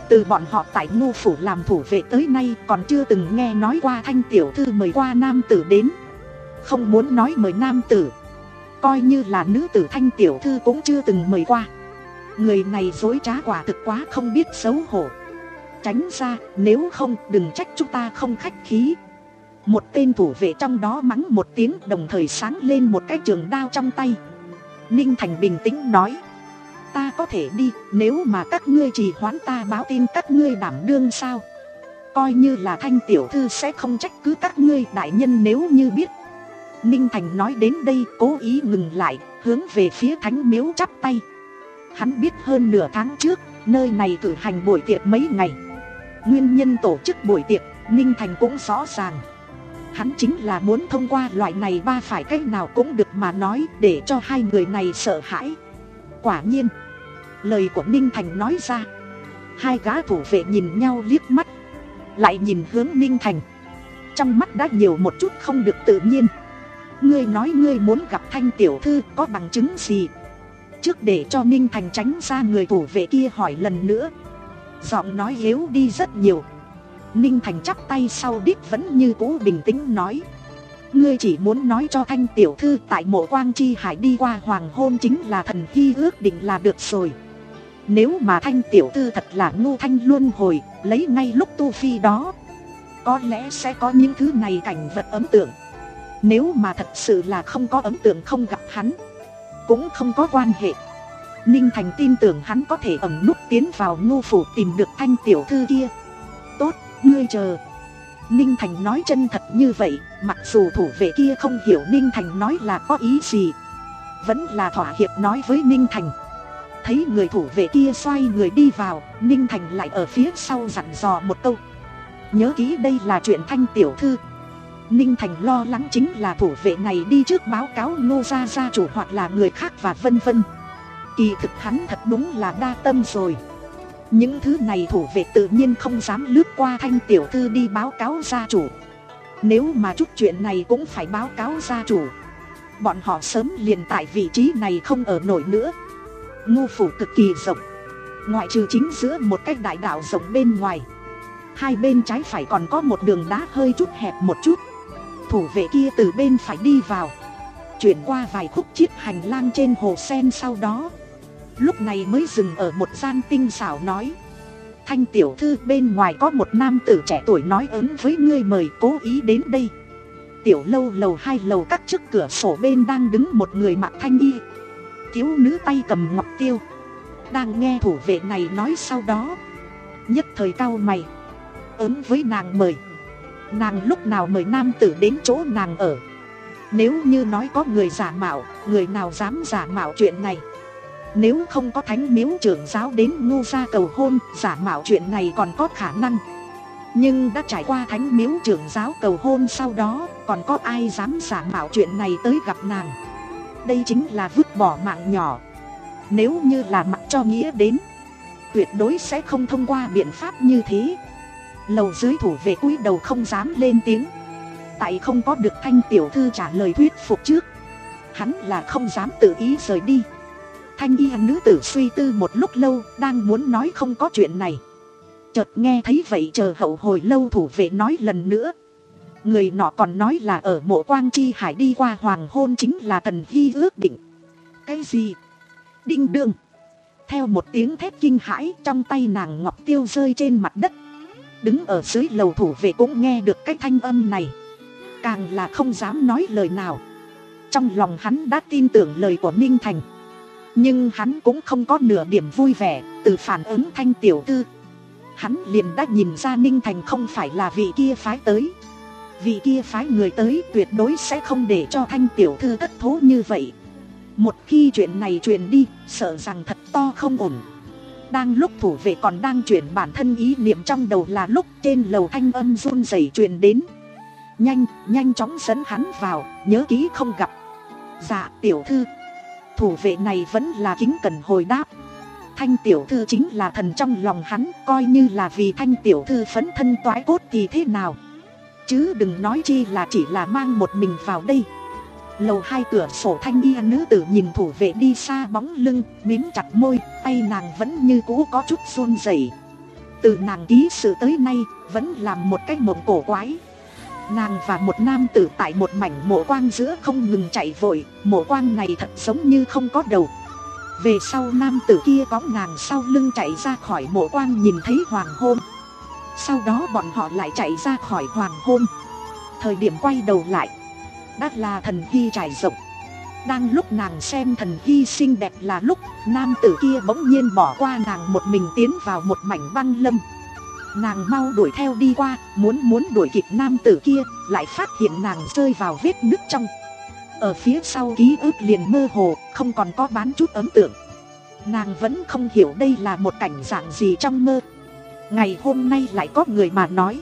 Từ bọn họ tại Ngô phủ làm thủ vệ tới nay còn chưa từng nghe nói qua Thanh tiểu thư mời qua nam tử đến. Không muốn nói mời nam tử, coi như là nữ tử Thanh tiểu thư cũng chưa từng mời qua. Người này dối trá quả thực quá không biết xấu hổ. Tránh ra, nếu không đừng trách chúng ta không khách khí. Một tên thủ vệ trong đó mắng một tiếng, đồng thời sáng lên một cái trường đao trong tay. Ninh Thành bình tĩnh nói, ta có thể đi, nếu mà các ngươi trì hoãn ta báo tin các ngươi đảm đương sao? Coi như là Thanh tiểu thư sẽ không trách cứ các ngươi đại nhân nếu như biết. Ninh Thành nói đến đây cố ý ngừng lại, hướng về phía thánh miếu chắp tay. Hắn biết hơn nửa tháng trước, nơi này cử hành buổi tiệc mấy ngày. Nguyên nhân tổ chức buổi tiệc, Ninh Thành cũng rõ ràng. Hắn chính là muốn thông qua loại này ba phải cách nào cũng được mà nói, để cho hai người này sợ hãi. Quả nhiên, lời của Ninh Thành nói ra, hai gã thủ vệ nhìn nhau liếc mắt, lại nhìn hướng Ninh Thành. Trong mắt đã nhiều một chút không được tự nhiên. Ngươi nói ngươi muốn gặp Thanh tiểu thư, có bằng chứng gì? Trước để cho Ninh Thành tránh ra, người thủ vệ kia hỏi lần nữa. Giọng nói yếu đi rất nhiều. Ninh Thành chắp tay sau đít vẫn như cũ bình tĩnh nói, ngươi chỉ muốn nói cho Thanh tiểu thư tại mộ Quang Chi Hải đi qua hoàng hôn chính là thần hy ước định là được rồi. Nếu mà Thanh tiểu thư thật là ngu thanh luân hồi, lấy ngay lúc tu phi đó, có lẽ sẽ có những thứ này cảnh vật ấn tượng. Nếu mà thật sự là không có ấn tượng, không gặp hắn cũng không có quan hệ. Ninh Thành tin tưởng hắn có thể ẩn núp tiến vào Ngô phủ tìm được Thanh tiểu thư kia. Tốt, ngươi chờ. Ninh Thành nói chân thật như vậy, mặc dù thủ vệ kia không hiểu Ninh Thành nói là có ý gì, vẫn là thỏa hiệp nói với Ninh Thành. Thấy người thủ vệ kia xoay người đi vào, Ninh Thành lại ở phía sau dặn dò một câu, nhớ kỹ đây là chuyện Thanh tiểu thư. Ninh Thành lo lắng chính là thủ vệ này đi trước báo cáo Ngô gia gia chủ hoặc là người khác và vân vân. Kỳ thực hắn thật đúng là đa tâm rồi. Những thứ này thủ vệ tự nhiên không dám lướt qua Thanh tiểu thư đi báo cáo gia chủ. Nếu mà chút chuyện này cũng phải báo cáo gia chủ, bọn họ sớm liền tại vị trí này không ở nổi nữa. Ngô phủ cực kỳ rộng, ngoại trừ chính giữa một cái đại đạo rộng bên ngoài, hai bên trái phải còn có một đường đá hơi chút hẹp một chút. Thủ vệ kia từ bên phải đi vào, chuyển qua vài khúc chiết hành lang trên hồ sen, sau đó lúc này mới dừng ở một gian tinh xảo nói, Thanh tiểu thư bên ngoài có một nam tử trẻ tuổi nói ứng với ngươi mời, cố ý đến đây. Tiểu lâu lầu hai lầu các trước cửa sổ bên đang đứng một người mặc thanh y, thiếu nữ tay cầm ngọc tiêu, đang nghe thủ vệ này nói, sau đó nhất thời cau mày, ứng với nàng mời. Nàng lúc nào mời nam tử đến chỗ nàng ở? Nếu như nói có người giả mạo, người nào dám giả mạo chuyện này? Nếu không có thánh miếu trưởng giáo đến Ngô gia cầu hôn, giả mạo chuyện này còn có khả năng. Nhưng đã trải qua thánh miếu trưởng giáo cầu hôn sau đó, còn có ai dám giả mạo chuyện này tới gặp nàng? Đây chính là vứt bỏ mạng nhỏ. Nếu như là mặc cho nghĩa đến, tuyệt đối sẽ không thông qua biện pháp như thế. Lầu dưới thủ vệ cúi đầu không dám lên tiếng. Tại không có được Thanh tiểu thư trả lời thuyết phục trước, hắn là không dám tự ý rời đi. Thanh y nữ tử suy tư một lúc lâu, đang muốn nói không có chuyện này, chợt nghe thấy vậy chờ hậu hồi lâu thủ vệ nói lần nữa, người nọ còn nói là ở mộ Quang Chi Hải đi qua hoàng hôn chính là thần hy ước định. Cái gì? Đinh đương. Theo một tiếng thét kinh hãi, trong tay nàng ngọc tiêu rơi trên mặt đất. Đứng ở dưới lầu thủ vệ cũng nghe được cái thanh âm này, càng là không dám nói lời nào. Trong lòng hắn đã tin tưởng lời của Ninh Thành, nhưng hắn cũng không có nửa điểm vui vẻ. Từ phản ứng Thanh tiểu thư, hắn liền đã nhìn ra Ninh Thành không phải là vị kia phái tới. Vị kia phái người tới tuyệt đối sẽ không để cho Thanh tiểu thư thất thố như vậy. Một khi chuyện này truyền đi, sợ rằng thật to không ổn. Đang lúc thủ vệ còn đang chuyển bản thân ý niệm trong đầu là lúc trên lầu thanh âm run rẩy truyền đến. Nhanh, nhanh chóng dẫn hắn vào, nhớ kỹ không gặp. Dạ tiểu thư. Thủ vệ này vẫn là kính cẩn hồi đáp. Thanh tiểu thư chính là thần trong lòng hắn, coi như là vì Thanh tiểu thư phấn thân toái cốt thì thế nào, chứ đừng nói chi là chỉ là mang một mình vào đây. Lầu hai cửa sổ thanh y nữ tử nhìn thủ vệ đi xa bóng lưng, mím chặt môi, tay nàng vẫn như cũ có chút run rẩy. Từ nàng ký sự tới nay vẫn làm một cái mộng cổ quái. Nàng và một nam tử tại một mảnh mộ quang giữa không ngừng chạy vội. Mộ quang này thật giống như không có đầu. Về sau nam tử kia cõng nàng sau lưng chạy ra khỏi mộ quang, nhìn thấy hoàng hôn. Sau đó bọn họ lại chạy ra khỏi hoàng hôn. Thời điểm quay đầu lại đã là thần hy trải rộng. Đang lúc nàng xem thần hy xinh đẹp là lúc nam tử kia bỗng nhiên bỏ qua nàng, một mình tiến vào một mảnh băng lâm. Nàng mau đuổi theo đi qua, muốn muốn đuổi kịp nam tử kia, lại phát hiện nàng rơi vào vết nứt trong. Ở phía sau ký ức liền mơ hồ, không còn có bán chút ấn tượng. Nàng vẫn không hiểu đây là một cảnh dạng gì trong mơ. Ngày hôm nay lại có người mà nói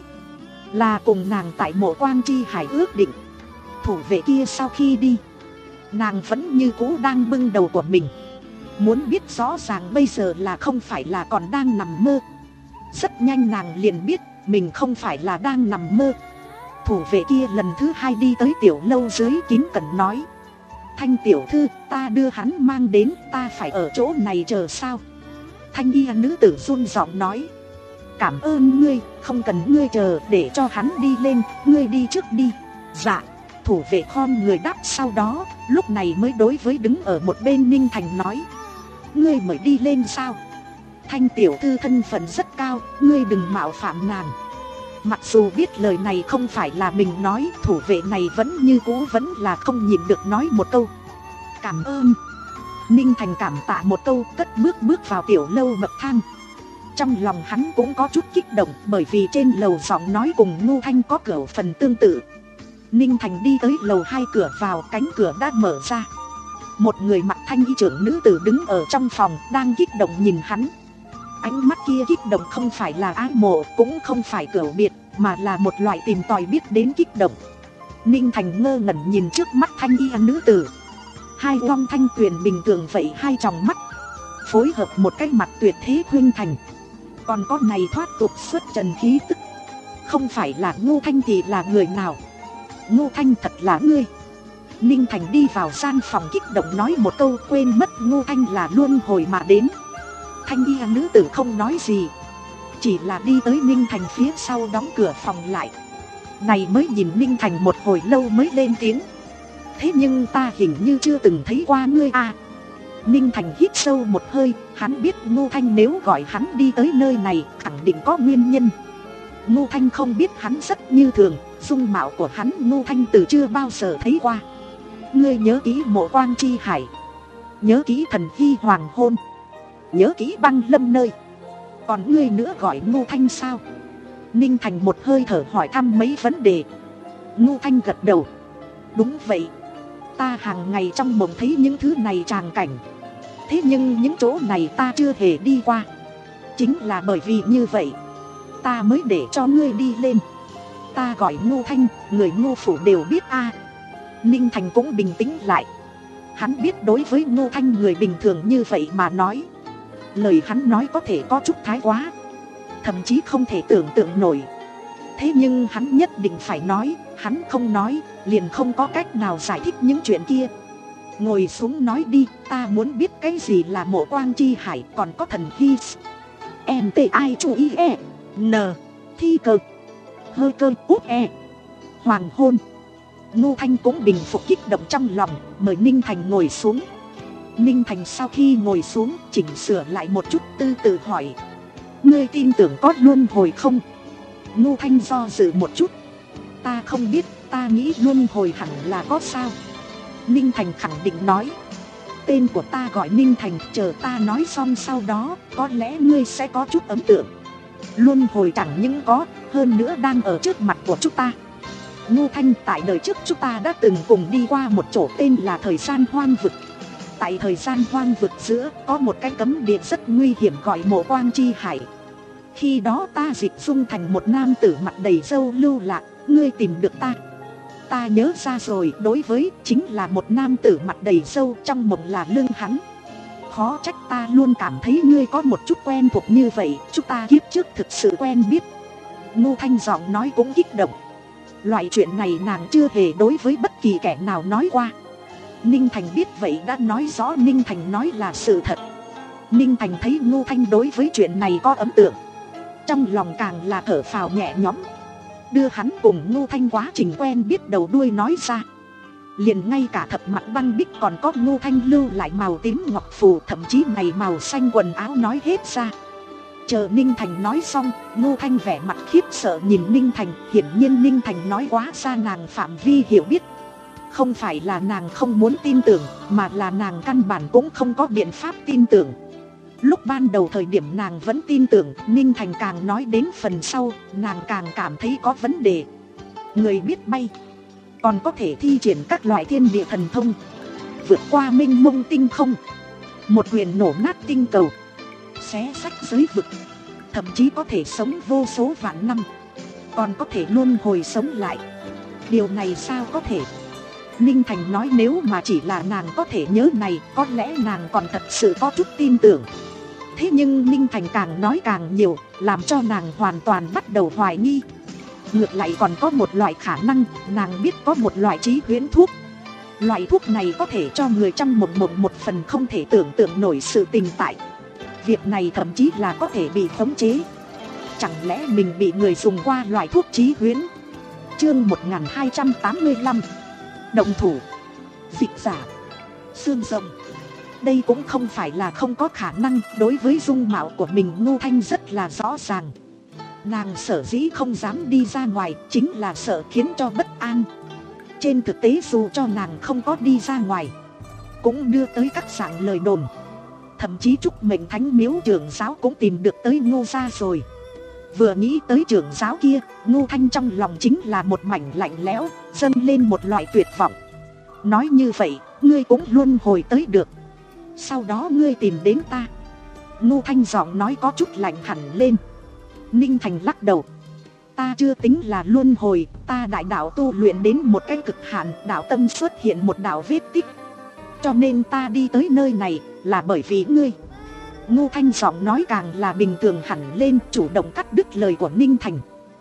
là cùng nàng tại mộ quang chi hải ước định. Thủ vệ kia sau khi đi, nàng vẫn như cũ đang bưng đầu của mình. Muốn biết rõ ràng bây giờ là không phải là còn đang nằm mơ. Rất nhanh nàng liền biết mình không phải là đang nằm mơ. Thủ vệ kia lần thứ hai đi tới tiểu lâu dưới, kính cẩn nói: Thanh tiểu thư, ta đưa hắn mang đến, ta phải ở chỗ này chờ sao? Thanh y nữ tử run giọng nói: Cảm ơn ngươi, không cần ngươi chờ, để cho hắn đi lên, ngươi đi trước đi. Dạ. Thủ vệ khom người đáp, sau đó lúc này mới đối với đứng ở một bên Ninh Thành nói: Ngươi mới đi lên sao? Thanh tiểu thư thân phận rất cao, ngươi đừng mạo phạm nàng. Mặc dù biết lời này không phải là mình nói, thủ vệ này vẫn như cũ vẫn là không nhịn được nói một câu: Cảm ơn. Ninh Thành cảm tạ một câu, cất bước bước vào tiểu lâu bậc thang. Trong lòng hắn cũng có chút kích động, bởi vì trên lầu giọng nói cùng Ngô Thanh có cửa phần tương tự. Ninh Thành đi tới lầu hai, cửa vào, cánh cửa đã mở ra. Một người mặc thanh y trưởng nữ tử đứng ở trong phòng, đang kích động nhìn hắn. Ánh mắt kia kích động không phải là ái mộ, cũng không phải cửu biệt, mà là một loại tìm tòi biết đến kích động. Ninh Thành ngơ ngẩn nhìn trước mắt thanh y nữ tử. Hai long thanh tuyền bình thường vậy, hai tròng mắt phối hợp một cái mặt tuyệt thế khuynh thành, còn có này thoát tục xuất trần khí tức. Không phải là Ngô Thanh thì là người nào? Ngô Thanh thật là ngươi. Ninh Thành đi vào gian phòng kích động nói một câu, quên mất Ngô Thanh là luân hồi mà đến. Thanh y nữ tử không nói gì, chỉ là đi tới Ninh Thành phía sau đóng cửa phòng lại. Này mới nhìn Ninh Thành một hồi lâu mới lên tiếng: Thế nhưng ta hình như chưa từng thấy qua ngươi à. Ninh Thành hít sâu một hơi, hắn biết Ngô Thanh nếu gọi hắn đi tới nơi này khẳng định có nguyên nhân. Ngô Thanh không biết hắn rất như thường, dung mạo của hắn Ngô Thanh từ chưa bao giờ thấy qua. Ngươi nhớ kỹ mộ quang chi hải, nhớ kỹ thần hy hoàng hôn, nhớ kỹ băng lâm nơi, còn ngươi nữa gọi Ngô Thanh sao? Ninh Thành một hơi thở hỏi thăm mấy vấn đề. Ngô Thanh gật đầu: Đúng vậy, ta hàng ngày trong mộng thấy những thứ này tràng cảnh. Thế nhưng những chỗ này ta chưa hề đi qua. Chính là bởi vì như vậy ta mới để cho ngươi đi lên. Ta gọi Ngô Thanh, người Ngô phủ đều biết a. À. Ninh Thành cũng bình tĩnh lại. Hắn biết đối với Ngô Thanh người bình thường như vậy mà nói, lời hắn nói có thể có chút thái quá, thậm chí không thể tưởng tượng nổi. Thế nhưng hắn nhất định phải nói, hắn không nói liền không có cách nào giải thích những chuyện kia. Ngồi xuống nói đi, ta muốn biết cái gì là mộ quang chi hải, còn có thần hy. M T I chú ý E N thi cơ hơi cơ út E hoàng hôn. Ngô Thanh cũng bình phục kích động trong lòng, mời Ninh Thành ngồi xuống. Ninh Thành sau khi ngồi xuống, chỉnh sửa lại một chút, tư tự hỏi: Ngươi tin tưởng có luân hồi không? Ngô Thanh do dự một chút: Ta không biết, ta nghĩ luân hồi hẳn là có sao. Ninh Thành khẳng định nói: Tên của ta gọi Ninh Thành, chờ ta nói xong sau đó, có lẽ ngươi sẽ có chút ấn tượng. Luân hồi chẳng những có, hơn nữa đang ở trước mặt của chúng ta. Ngô Thanh, tại đời trước chúng ta đã từng cùng đi qua một chỗ tên là thời gian hoang vực. Tại thời gian hoang vực giữa có một cái cấm địa rất nguy hiểm gọi mộ quang chi hải. Khi đó ta dịch dung thành một nam tử mặt đầy râu lưu lạc, ngươi tìm được ta. Ta nhớ ra rồi, đối với chính là một nam tử mặt đầy râu, trong mộng là lưng hắn. Khó trách ta luôn cảm thấy ngươi có một chút quen thuộc như vậy, chúng ta kiếp trước thực sự quen biết. Ngô Thanh giọng nói cũng kích động. Loại chuyện này nàng chưa hề đối với bất kỳ kẻ nào nói qua. Ninh Thành biết vậy đã nói rõ Ninh Thành nói là sự thật. Ninh Thành thấy Ngô Thanh đối với chuyện này có ấn tượng, Trong lòng càng là thở phào nhẹ nhõm. Đưa hắn cùng Ngô Thanh quá trình quen biết đầu đuôi nói ra. Liền ngay cả thập mặt băng bích còn có Ngô Thanh lưu lại màu tím ngọc phù, thậm chí này màu xanh quần áo nói hết ra. Chờ Ninh Thành nói xong, Ngô Thanh vẻ mặt khiếp sợ nhìn Ninh Thành. Hiển nhiên Ninh Thành nói quá xa nàng phạm vi hiểu biết. Không phải là nàng không muốn tin tưởng, mà là nàng căn bản cũng không có biện pháp tin tưởng. Lúc ban đầu thời điểm nàng vẫn tin tưởng, Ninh Thành càng nói đến phần sau, nàng càng cảm thấy có vấn đề. Người biết bay, còn có thể thi triển các loại thiên địa thần thông, vượt qua mênh mông tinh không, một quyền nổ nát tinh cầu, xé sách giới vực, thậm chí có thể sống vô số vạn năm, còn có thể luân hồi sống lại. Điều này sao có thể? Ninh Thành nói nếu mà chỉ là nàng có thể nhớ này, có lẽ nàng còn thật sự có chút tin tưởng. Thế nhưng Ninh Thành càng nói càng nhiều, làm cho nàng hoàn toàn bắt đầu hoài nghi. Ngược lại còn có một loại khả năng, nàng biết có một loại trí huyễn thuốc. Loại thuốc này có thể cho người trong một một một phần không thể tưởng tượng nổi sự tình tại. Việc này thậm chí là có thể bị khống chế. Chẳng lẽ mình bị người dùng qua loại thuốc trí huyễn? Chương một nghìn hai trăm tám mươi lăm. Động thủ. Dịch giả. Xương rồng. Đây cũng không phải là không có khả năng. Đối với dung mạo của mình Ngô Thanh rất là rõ ràng. Nàng sở dĩ không dám đi ra ngoài chính là sợ khiến cho bất an. Trên thực tế dù cho nàng không có đi ra ngoài, cũng đưa tới các dạng lời đồn. Thậm chí Trúc Mệnh Thánh Miếu trưởng giáo cũng tìm được tới Ngô gia rồi. Vừa nghĩ tới trưởng giáo kia, Ngô Thanh trong lòng chính là một mảnh lạnh lẽo, dâng lên một loại tuyệt vọng. Nói như vậy, ngươi cũng luôn hồi tới được. Sau đó ngươi tìm đến ta. Ngô Thanh giọng nói có chút lạnh hẳn lên. Ninh Thành lắc đầu. Ta chưa tính là luân hồi, ta đại đạo tu luyện đến một cái cực hạn, đạo tâm xuất hiện một đạo vết tích. Cho nên ta đi tới nơi này là bởi vì ngươi. Ngô Thanh giọng nói càng là bình thường hẳn lên, chủ động cắt đứt lời của Ninh Thành.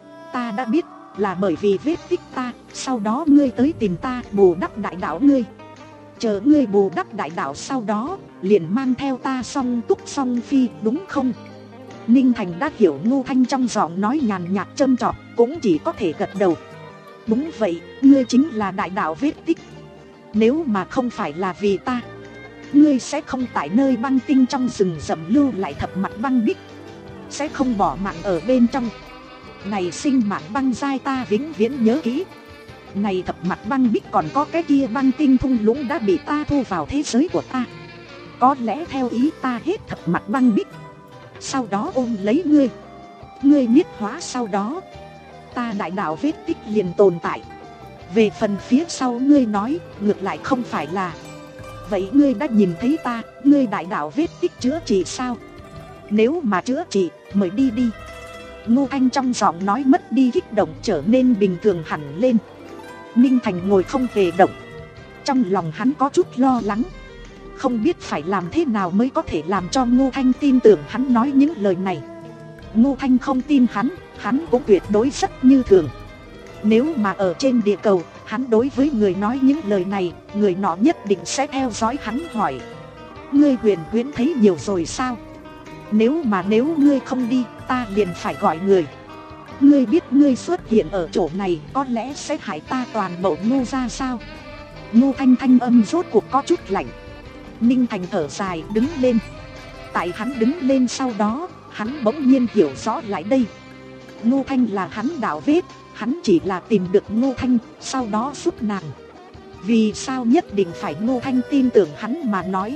Ta đã biết là bởi vì vết tích ta, sau đó ngươi tới tìm ta bù đắp đại đạo ngươi. Chờ ngươi bù đắp đại đạo sau đó, liền mang theo ta song túc song phi, đúng không? Ninh Thành đã hiểu Ngô Thanh trong giọng nói nhàn nhạt châm chọc, cũng chỉ có thể gật đầu. Đúng vậy, ngươi chính là đại đạo vết tích. Nếu mà không phải là vì ta, ngươi sẽ không tại nơi băng tinh trong rừng rậm lưu lại thập mặt băng bích, sẽ không bỏ mạng ở bên trong. Này sinh mạng băng giai ta vĩnh viễn nhớ kỹ. Này thập mặt băng bích còn có cái kia băng tinh thung lũng đã bị ta thu vào thế giới của ta. Có lẽ theo ý ta hết thập mặt băng bích, sau đó ôm lấy ngươi. Ngươi niết hóa sau đó, ta đại đạo vết tích liền tồn tại. Về phần phía sau ngươi nói, ngược lại không phải là. Vậy ngươi đã nhìn thấy ta, ngươi đại đạo vết tích chữa trị sao? Nếu mà chữa trị, mời đi đi. Ngô Thanh trong giọng nói mất đi kích động, trở nên bình thường hẳn lên. Ninh Thành ngồi không hề động. Trong lòng hắn có chút lo lắng, không biết phải làm thế nào mới có thể làm cho Ngô Thanh tin tưởng hắn nói những lời này. Ngô Thanh không tin hắn, hắn cũng tuyệt đối rất như thường. Nếu mà ở trên địa cầu, hắn đối với người nói những lời này, người nọ nhất định sẽ theo dõi hắn hỏi: ngươi huyền huyễn thấy nhiều rồi sao? Nếu mà nếu ngươi không đi, ta liền phải gọi người. Ngươi biết ngươi xuất hiện ở chỗ này có lẽ sẽ hại ta toàn bộ Ngô gia sao? Ngô Thanh thanh âm rốt cuộc có chút lạnh. Ninh Thành thở dài đứng lên. Tại hắn đứng lên sau đó, hắn bỗng nhiên hiểu rõ lại đây. Ngô Thanh là hắn đạo vết, hắn chỉ là tìm được Ngô Thanh, sau đó giúp nàng. Vì sao nhất định phải Ngô Thanh tin tưởng hắn mà nói?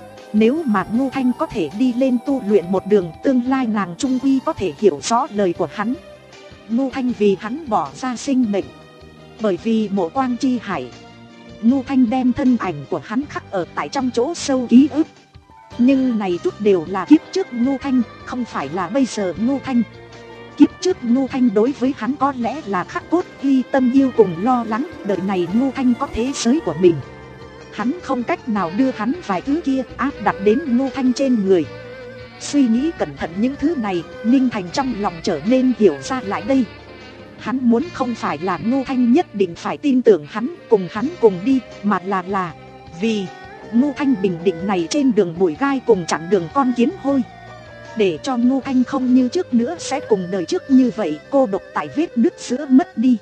Nếu mà Ngô Thanh có thể đi lên tu luyện một đường, tương lai nàng trung quy có thể hiểu rõ lời của hắn. Ngô Thanh vì hắn bỏ ra sinh mệnh. Bởi vì Mộ Quang Chi Hải, Ngô Thanh đem thân ảnh của hắn khắc ở tại trong chỗ sâu ký ức. Nhưng này chút đều là kiếp trước Ngô Thanh, không phải là bây giờ Ngô Thanh. Kiếp trước Ngô Thanh đối với hắn có lẽ là khắc cốt ghi tâm yêu cùng lo lắng. Đời này Ngô Thanh có thế giới của mình, hắn không cách nào đưa hắn vài thứ kia áp đặt đến Ngô Thanh trên người. Suy nghĩ cẩn thận những thứ này, Ninh Thành trong lòng trở nên hiểu ra lại đây. Hắn muốn không phải là Ngô Thanh nhất định phải tin tưởng hắn, cùng hắn cùng đi, mà là là vì Ngô Thanh bình định này trên đường bụi gai cùng chặn đường con kiến hôi. để cho Ngô Anh không như trước nữa sẽ cùng đời trước như vậy cô độc tại vết nứt giữa mất đi.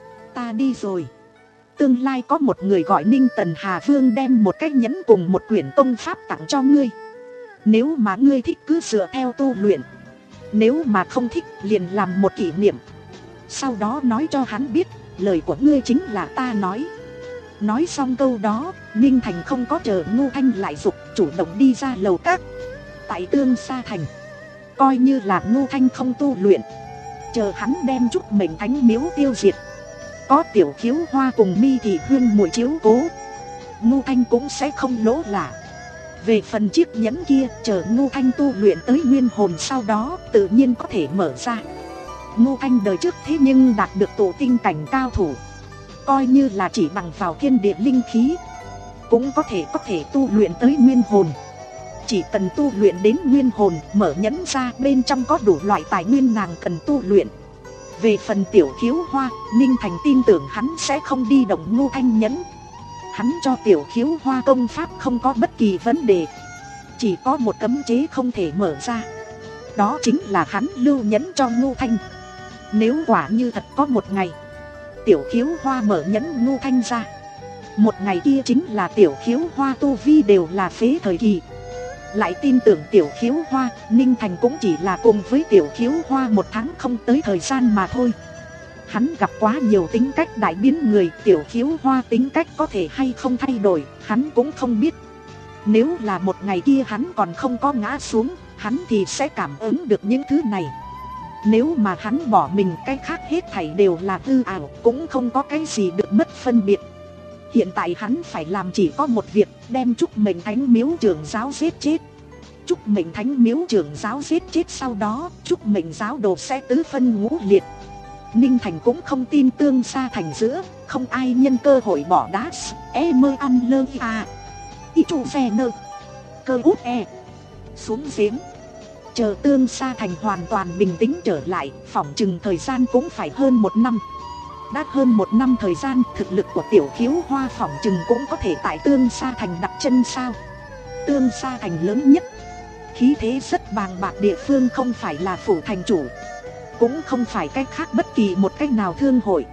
Ta đi rồi. Tương lai có một người gọi Ninh Tần Hà Vương đem một cái nhẫn cùng một quyển công pháp tặng cho ngươi. Nếu mà ngươi thích cứ dựa theo tu luyện, nếu mà không thích liền làm một kỷ niệm. Sau đó nói cho hắn biết lời của ngươi chính là ta nói. Nói xong câu đó, Ninh Thành không có chờ Ngô Thanh lại dục, chủ động đi ra lầu các. Tại Tương Sa Thành, coi như là Ngô Thanh không tu luyện, chờ hắn đem Trúc Mệnh Thánh Miếu tiêu diệt, có Tiểu Khiếu Hoa cùng Mi Thị Hương muội chiếu cố, Ngô Thanh cũng sẽ không lỗ lạ. Về phần chiếc nhẫn kia, chờ Ngô Thanh tu luyện tới nguyên hồn sau đó tự nhiên có thể mở ra. Ngô Thanh đời trước thế nhưng đạt được tổ tinh cảnh cao thủ, coi như là chỉ bằng vào thiên địa linh khí cũng có thể có thể tu luyện tới nguyên hồn. Chỉ cần tu luyện đến nguyên hồn, mở nhẫn ra bên trong có đủ loại tài nguyên nàng cần tu luyện. Về phần Tiểu Khiếu Hoa, Ninh Thành tin tưởng hắn sẽ không đi động Ngô Thanh nhẫn. Hắn cho Tiểu Khiếu Hoa công pháp không có bất kỳ vấn đề, chỉ có một cấm chế không thể mở ra, đó chính là hắn lưu nhẫn cho Ngô Thanh. Nếu quả như thật có một ngày Tiểu Khiếu Hoa mở nhẫn Ngô Thanh ra, một ngày kia chính là Tiểu Khiếu Hoa tu vi đều là phế thời kỳ. Lại tin tưởng Tiểu Khiếu Hoa, Ninh Thành cũng chỉ là cùng với Tiểu Khiếu Hoa một tháng không tới thời gian mà thôi. Hắn gặp quá nhiều tính cách đại biến người, Tiểu Khiếu Hoa tính cách có thể hay không thay đổi, hắn cũng không biết. Nếu là một ngày kia hắn còn không có ngã xuống, hắn thì sẽ cảm ứng được những thứ này. Nếu mà hắn bỏ mình, cái khác hết thảy đều là hư ảo, cũng không có cái gì được mất phân biệt. Hiện tại hắn phải làm chỉ có một việc, đem Trúc Mệnh Thánh Miếu trưởng giáo giết chết. Trúc Mệnh Thánh Miếu trưởng giáo giết chết sau đó, Trúc Mệnh giáo đồ sẽ tứ phân ngũ liệt. Ninh Thành cũng không tin Tương Sa Thành giữa không ai nhân cơ hội bỏ đá e mơ ăn lơ à y trụ xe nơ cơ út e xuống giếng. Chờ Tương Sa Thành hoàn toàn bình tĩnh trở lại, phỏng chừng thời gian cũng phải hơn một năm. Đã hơn một năm thời gian, thực lực của Tiểu Khiếu Hoa phỏng chừng cũng có thể tại Tương Sa Thành đặt chân sao. Tương Sa Thành lớn nhất, khí thế rất bàng bạc địa phương, không phải là phủ thành chủ, cũng không phải cách khác bất kỳ một cách nào thương hội,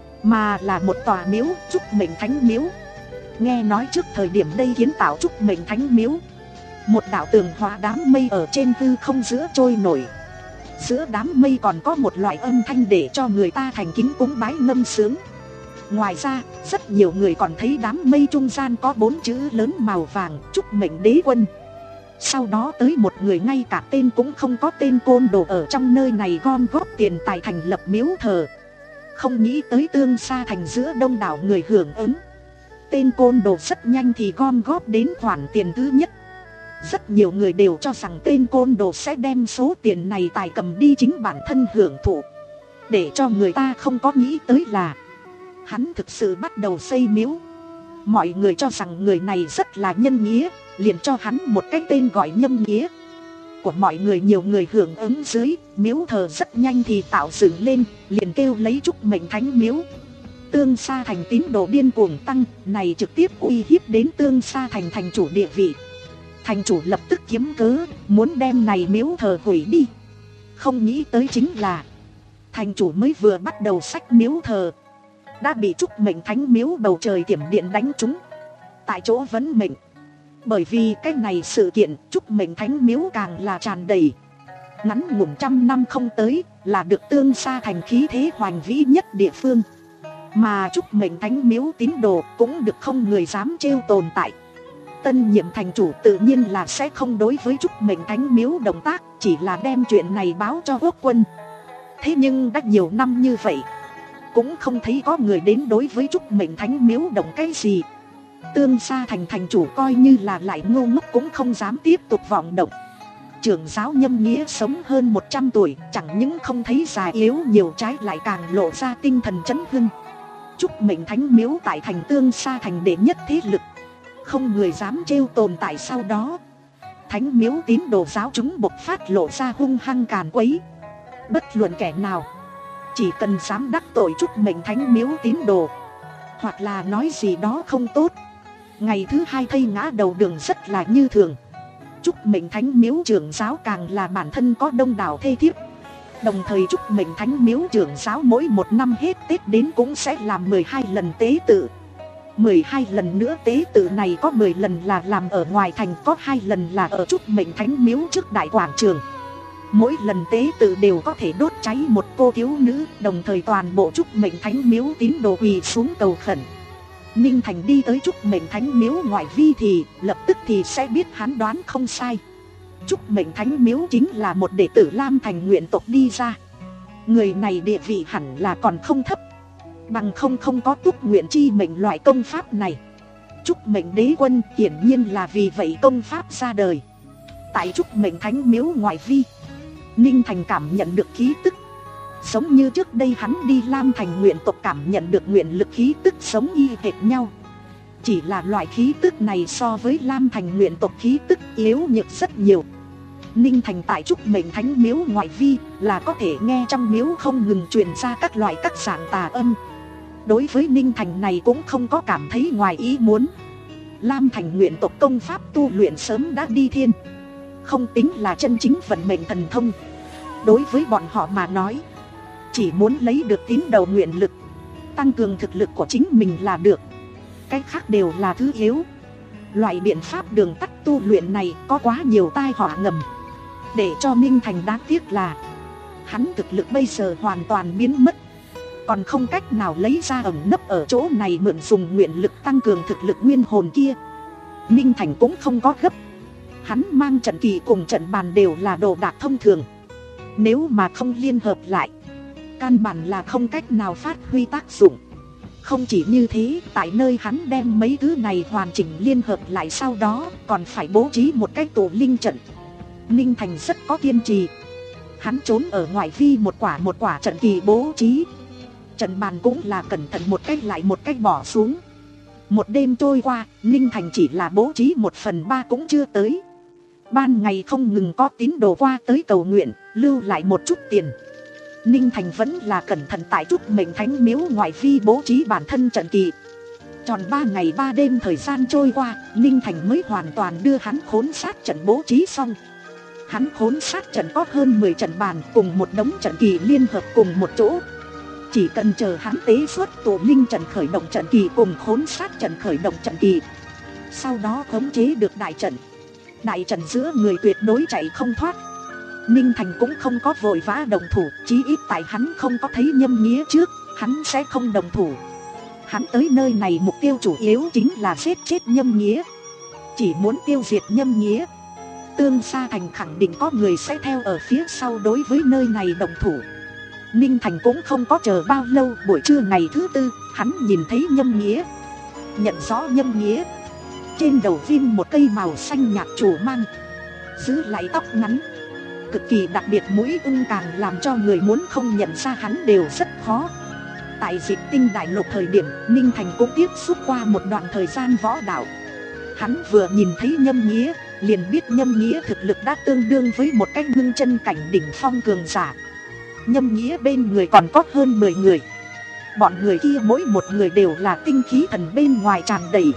mà là một tòa miếu, Trúc Mệnh Thánh Miếu. Nghe nói trước thời điểm đây kiến tạo Trúc Mệnh Thánh Miếu, một đạo tường hóa đám mây ở trên hư không giữa trôi nổi. Giữa đám mây còn có một loại âm thanh để cho người ta thành kính cúng bái ngâm sướng. Ngoài ra, rất nhiều người còn thấy đám mây trung gian có bốn chữ lớn màu vàng, Trúc Mệnh Đế Quân. Sau đó tới một người ngay cả tên cũng không có tên côn đồ ở trong nơi này gom góp tiền tài thành lập miếu thờ. Không nghĩ tới Tương Sa Thành giữa đông đảo người hưởng ứng, tên côn đồ rất nhanh thì gom góp đến khoản tiền thứ nhất. Rất nhiều người đều cho rằng tên côn đồ sẽ đem số tiền này tài cầm đi chính bản thân hưởng thụ. Để cho người ta không có nghĩ tới là hắn thực sự bắt đầu xây miếu. Mọi người cho rằng người này rất là nhân nghĩa, liền cho hắn một cái tên gọi Nhâm Nghĩa. Của mọi người nhiều người hưởng ứng dưới, miếu thờ rất nhanh thì tạo dựng lên, liền kêu lấy Trúc Mệnh Thánh Miếu. Tương Sa Thành tín đồ điên cuồng tăng, này trực tiếp uy hiếp đến Tương Sa Thành thành chủ địa vị. Thành chủ lập tức kiếm cớ, muốn đem này miếu thờ hủy đi. Không nghĩ tới chính là thành chủ mới vừa bắt đầu xách miếu thờ, đã bị Trúc Mệnh Thánh Miếu bầu trời tiểm điện đánh trúng, tại chỗ vấn mệnh. Bởi vì cái này sự kiện, Trúc Mệnh Thánh Miếu càng là tràn đầy. Ngắn ngủn trăm năm không tới, là được Tương Sa Thành khí thế hoành vĩ nhất địa phương. Mà Trúc Mệnh Thánh Miếu tín đồ cũng được không người dám trêu tồn tại. Tân nhiệm thành chủ tự nhiên là sẽ không đối với Trúc Mệnh Thánh Miếu động tác, chỉ là đem chuyện này báo cho quốc quân. Thế nhưng đã nhiều năm như vậy, cũng không thấy có người đến đối với Trúc Mệnh Thánh Miếu động cái gì. Tương Sa Thành thành chủ coi như là lại ngô ngốc cũng không dám tiếp tục vọng động. Trưởng giáo Nhâm Nghĩa sống hơn một trăm tuổi, chẳng những không thấy già yếu nhiều, trái lại càng lộ ra tinh thần chấn hưng. Trúc Mệnh Thánh Miếu tại thành Tương Sa Thành đệ nhất thế lực, không người dám trêu tồn tại. Sau đó Thánh Miếu tín đồ giáo chúng bộc phát lộ ra hung hăng càn quấy. Bất luận kẻ nào chỉ cần dám đắc tội Trúc Mệnh Thánh Miếu tín đồ, hoặc là nói gì đó không tốt, ngày thứ hai thây ngã đầu đường rất là như thường. Trúc Mệnh Thánh Miếu trưởng giáo càng là bản thân có đông đảo thê thiếp. Đồng thời Trúc Mệnh Thánh Miếu trưởng giáo mỗi một năm hết Tết đến cũng sẽ làm mười hai lần tế tự. mười hai lần nữa tế tự này có mười lần là làm ở ngoài thành, có hai lần là ở Trúc Mệnh Thánh Miếu trước đại quảng trường. Mỗi lần tế tự đều có thể đốt cháy một cô thiếu nữ, đồng thời toàn bộ Trúc Mệnh Thánh Miếu tín đồ quỳ xuống cầu khẩn. Ninh Thành đi tới Trúc Mệnh Thánh Miếu ngoại vi thì lập tức thì sẽ biết hắn đoán không sai. Trúc Mệnh Thánh Miếu chính là một đệ tử Lam Thành nguyện tộc đi ra. Người này địa vị hẳn là còn không thấp, bằng không không có túc nguyện chi mệnh loại công pháp này. Trúc Mệnh Đế Quân hiển nhiên là vì vậy công pháp ra đời. Tại Trúc Mệnh Thánh Miếu ngoại vi, Ninh Thành cảm nhận được khí tức giống như trước đây hắn đi Lam Thành nguyện tộc cảm nhận được nguyện lực khí tức sống y hệt nhau. Chỉ là loại khí tức này so với Lam Thành nguyện tộc khí tức yếu nhược rất nhiều. Ninh Thành tại Trúc Mệnh Thánh Miếu ngoại vi là có thể nghe trong miếu không ngừng truyền ra các loại các dạng tà âm. Đối với Ninh Thành này cũng không có cảm thấy ngoài ý muốn. Lam Thành nguyện tộc công pháp tu luyện sớm đã đi thiên, không tính là chân chính vận mệnh thần thông. Đối với bọn họ mà nói, chỉ muốn lấy được tín đồ nguyện lực, tăng cường thực lực của chính mình là được. Cái khác đều là thứ yếu. Loại biện pháp đường tắt tu luyện này có quá nhiều tai họa ngầm. Để cho Ninh Thành đáng tiếc là hắn thực lực bây giờ hoàn toàn biến mất, còn không cách nào lấy ra ẩn nấp ở chỗ này mượn dùng nguyện lực tăng cường thực lực nguyên hồn kia. Ninh Thành cũng không có gấp. Hắn mang trận kỳ cùng trận bàn đều là đồ đạc thông thường, nếu mà không liên hợp lại, căn bản là không cách nào phát huy tác dụng. Không chỉ như thế, tại nơi hắn đem mấy thứ này hoàn chỉnh liên hợp lại, sau đó còn phải bố trí một cái tổ linh trận. Ninh Thành rất có kiên trì. Hắn trốn ở ngoại vi một quả một quả trận kỳ bố trí. Trận bàn cũng là cẩn thận một cách lại một cách bỏ xuống. Một đêm trôi qua, Ninh Thành chỉ là bố trí một phần ba cũng chưa tới. Ban ngày không ngừng có tín đồ qua tới cầu nguyện, lưu lại một chút tiền. Ninh Thành vẫn là cẩn thận tại Trúc Mệnh Thánh Miếu ngoại vi bố trí bản thân trận kỳ. Tròn ba ngày ba đêm thời gian trôi qua, Ninh Thành mới hoàn toàn đưa hắn khốn sát trận bố trí xong. Hắn khốn sát trận có hơn mười trận bàn cùng một đống trận kỳ liên hợp cùng một chỗ. Chỉ cần chờ hắn tế xuất tổ linh trận khởi động trận kỳ cùng khốn sát trận khởi động trận kỳ, sau đó khống chế được đại trận. Đại trận giữa người tuyệt đối chạy không thoát. Ninh Thành cũng không có vội vã đồng thủ, chí ít tại hắn không có thấy Nhâm Nghĩa trước, hắn sẽ không đồng thủ. Hắn tới nơi này mục tiêu chủ yếu chính là giết chết Nhâm Nghĩa. Chỉ muốn tiêu diệt Nhâm Nghĩa, Tương Sa Thành khẳng định có người sẽ theo ở phía sau đối với nơi này đồng thủ. Ninh Thành cũng không có chờ bao lâu, buổi trưa ngày thứ tư, hắn nhìn thấy Nhâm Nghĩa. Nhận rõ Nhâm Nghĩa, trên đầu viên một cây màu xanh nhạt chủ mang, giữ lại tóc ngắn, cực kỳ đặc biệt mũi ưng, càng làm cho người muốn không nhận ra hắn đều rất khó. Tại Dịch Tinh Đại Lục thời điểm, Ninh Thành cũng tiếp xúc qua một đoạn thời gian võ đạo. Hắn vừa nhìn thấy Nhâm Nghĩa, liền biết Nhâm Nghĩa thực lực đã tương đương với một cái ngưng chân cảnh đỉnh phong cường giả. Nhâm Nghĩa bên người còn có hơn mười người. Bọn người kia mỗi một người đều là tinh khí thần bên ngoài tràn đầy,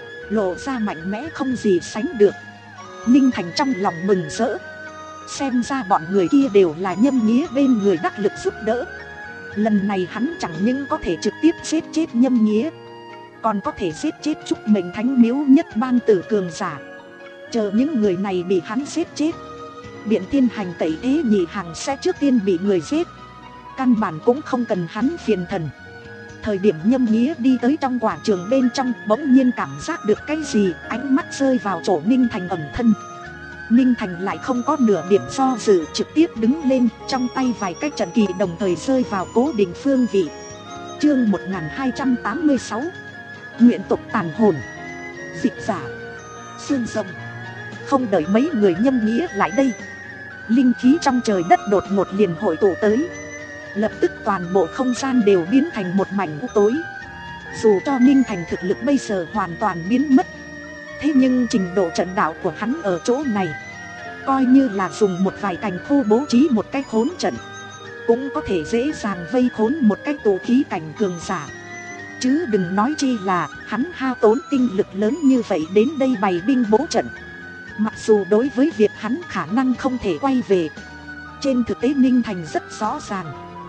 lộ ra mạnh mẽ không gì sánh được. Ninh Thành trong lòng mừng rỡ. Xem ra bọn người kia đều là Nhâm Nghĩa bên người đắc lực giúp đỡ. Lần này hắn chẳng những có thể trực tiếp giết chết Nhâm Nghĩa, còn có thể giết chết Trúc Mệnh Thánh Miếu nhất ban tử cường giả. Chờ những người này bị hắn giết chết, Biện Thiên Hành tẩy thế nhị hàng sẽ trước tiên bị người giết. Căn bản cũng không cần hắn phiền thần. Thời điểm Nhâm Nghĩa đi tới trong quảng trường bên trong, bỗng nhiên cảm giác được cái gì, ánh mắt rơi vào chỗ Ninh Thành ẩn thân. Ninh Thành lại không có nửa điểm do dự, trực tiếp đứng lên, trong tay vài cái trận kỳ đồng thời rơi vào cố định phương vị. Chương một nghìn hai trăm tám mươi sáu, Nguyện tộc tàn hồn. Dịch giả Xương rồng. Không đợi mấy người Nhâm Nghĩa lại đây, linh khí trong trời đất đột ngột liền hội tụ tới. Lập tức toàn bộ không gian đều biến thành một mảnh u tối. Dù cho Ninh Thành thực lực bây giờ hoàn toàn biến mất, thế nhưng trình độ trận đạo của hắn ở chỗ này, coi như là dùng một vài cành khô bố trí một cái khốn trận, cũng có thể dễ dàng vây khốn một cái tụ khí cảnh cường giả. Chứ đừng nói chi là hắn hao tốn tinh lực lớn như vậy đến đây bày binh bố trận. Mặc dù đối với việc hắn khả năng không thể quay về, trên thực tế Ninh Thành rất rõ ràng,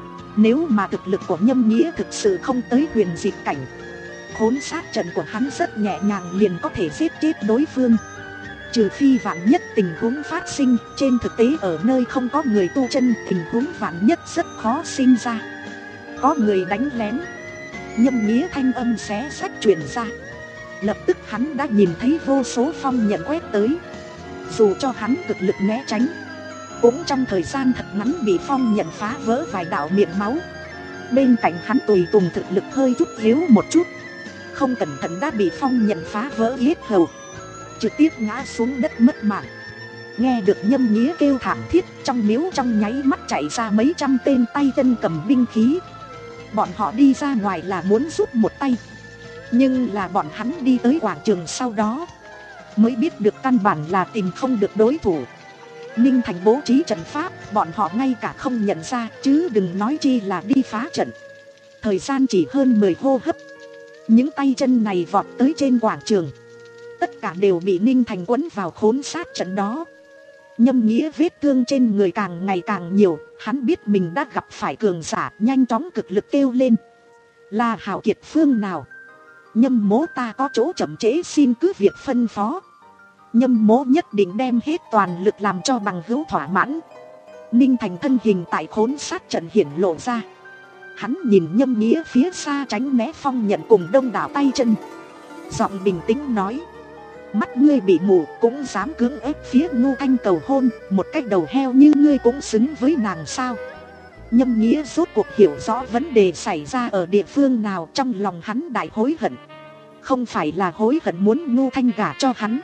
nếu mà thực lực của Nhâm Nghĩa thực sự không tới huyền dịch cảnh, khốn sát trận của hắn rất nhẹ nhàng liền có thể giết chết đối phương. Trừ phi vạn nhất tình huống phát sinh, trên thực tế ở nơi không có người tu chân, tình huống vạn nhất rất khó sinh ra. Có người đánh lén, Nhâm Nghĩa thanh âm xé sách truyền ra. Lập tức hắn đã nhìn thấy vô số phong nhận quét tới. Dù cho hắn cực lực né tránh, cũng trong thời gian thật ngắn bị phong nhận phá vỡ vài đạo miệng máu. Bên cạnh hắn tùy tùng thực lực hơi chút yếu một chút, không cẩn thận đã bị phong nhận phá vỡ yết hầu, trực tiếp ngã xuống đất mất mạng. Nghe được Nhâm Nghĩa kêu thảm thiết, trong miếu trong nháy mắt chạy ra mấy trăm tên tay chân cầm binh khí. Bọn họ đi ra ngoài là muốn giúp một tay, nhưng là bọn hắn đi tới quảng trường sau đó mới biết được căn bản là tìm không được đối thủ. Ninh Thành bố trí trận pháp, bọn họ ngay cả không nhận ra, chứ đừng nói chi là đi phá trận. Thời gian chỉ hơn mười hô hấp, những tay chân này vọt tới trên quảng trường, tất cả đều bị Ninh Thành quấn vào khốn sát trận đó. Nhâm Nghĩa vết thương trên người càng ngày càng nhiều, hắn biết mình đã gặp phải cường giả, nhanh chóng cực lực kêu lên: là hảo kiệt phương nào? Nhâm mố ta có chỗ chậm trễ xin cứ việc phân phó. Nhâm mố nhất định đem hết toàn lực làm cho bằng hữu thỏa mãn. Ninh Thành thân hình tại khốn sát trận hiển lộ ra. Hắn nhìn Nhâm Nghĩa phía xa tránh né phong nhận cùng đông đảo tay chân, giọng bình tĩnh nói: mắt ngươi bị mù cũng dám cưỡng ép phía Ngô Thanh cầu hôn, một cái đầu heo như ngươi cũng xứng với nàng sao? Nhâm Nghĩa rốt cuộc hiểu rõ vấn đề xảy ra ở địa phương nào, trong lòng hắn đại hối hận. Không phải là hối hận muốn Ngô Thanh gả cho hắn,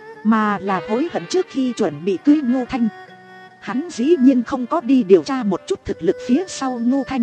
mà là hối hận trước khi chuẩn bị cưới Ngô Thanh, hắn dĩ nhiên không có đi điều tra một chút thực lực phía sau Ngô Thanh.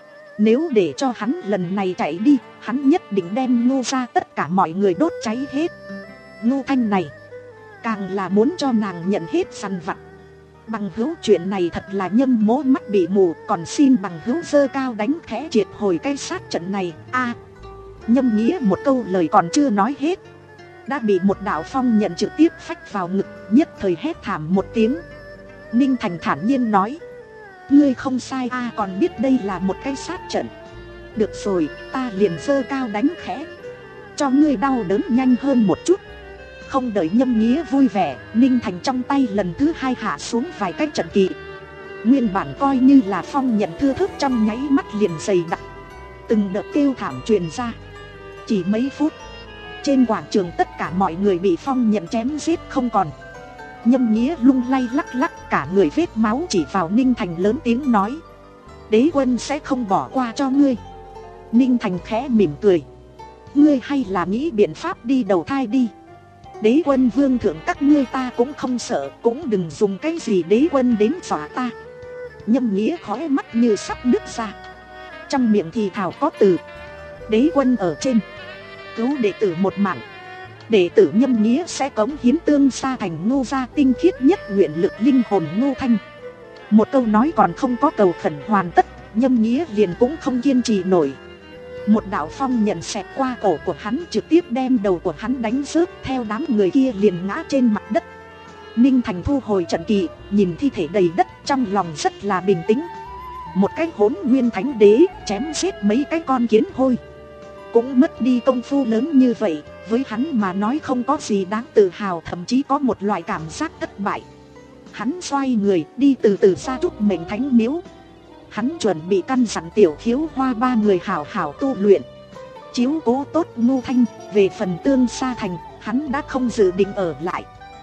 Nếu để cho hắn lần này chạy đi, hắn nhất định đem Ngô ra tất cả mọi người đốt cháy hết. Ngô Thanh này càng là muốn cho nàng nhận hết săn vặt. Bằng hữu chuyện này thật là Nhâm mố mắt bị mù, còn xin bằng hữu giơ cao đánh khẽ triệt hồi cái sát trận này. A Nhâm Nghĩa một câu lời còn chưa nói hết, đã bị một đạo phong nhận trực tiếp phách vào ngực, nhất thời hét thảm một tiếng. Ninh Thành thản nhiên nói: ngươi không sai a, còn biết đây là một cái sát trận. Được rồi, ta liền giơ cao đánh khẽ, cho ngươi đau đớn nhanh hơn một chút. Không đợi Nhâm Nghĩa vui vẻ, Ninh Thành trong tay lần thứ hai hạ xuống vài cái trận kỳ. Nguyên bản coi như là phong nhận thưa thớt, trong nháy mắt liền dày đặc, từng đợt kêu thảm truyền ra. Chỉ mấy phút, trên quảng trường tất cả mọi người bị phong nhận chém giết không còn. Nhâm Nghĩa lung lay lắc lắc, cả người vết máu, chỉ vào Ninh Thành lớn tiếng nói: đế quân sẽ không bỏ qua cho ngươi. Ninh Thành khẽ mỉm cười: ngươi hay là nghĩ biện pháp đi đầu thai đi. Đế quân vương thượng các ngươi ta cũng không sợ, cũng đừng dùng cái gì đế quân đến dọa ta. Nhâm Nghĩa khóe mắt như sắp nứt ra, trong miệng thì thào có từ: đế quân ở trên, cứu đệ tử một mạng. Đệ tử Nhâm Nghĩa sẽ cống hiến tương xa thành Ngô gia tinh khiết nhất nguyện lực linh hồn Ngô Thanh. Một câu nói còn không có cầu khẩn hoàn tất, Nhâm Nghĩa liền cũng không kiên trì nổi. Một đạo phong nhận xẹt qua cổ của hắn, trực tiếp đem đầu của hắn đánh rớt, theo đám người kia liền ngã trên mặt đất. Ninh Thành thu hồi trận kỳ, nhìn thi thể đầy đất, trong lòng rất là bình tĩnh. Một cái hỗn nguyên thánh đế chém giết mấy cái con kiến hôi, cũng mất đi công phu lớn như vậy, với hắn mà nói không có gì đáng tự hào, thậm chí có một loại cảm giác thất bại. Hắn xoay người đi từ từ ra Trúc Mệnh Thánh Miếu. Hắn chuẩn bị căn dặn Tiểu Khiếu Hoa ba người hảo hảo tu luyện, chiếu cố tốt Ngô Thanh. Về phần Tương Sa Thành, hắn đã không dự định ở lại.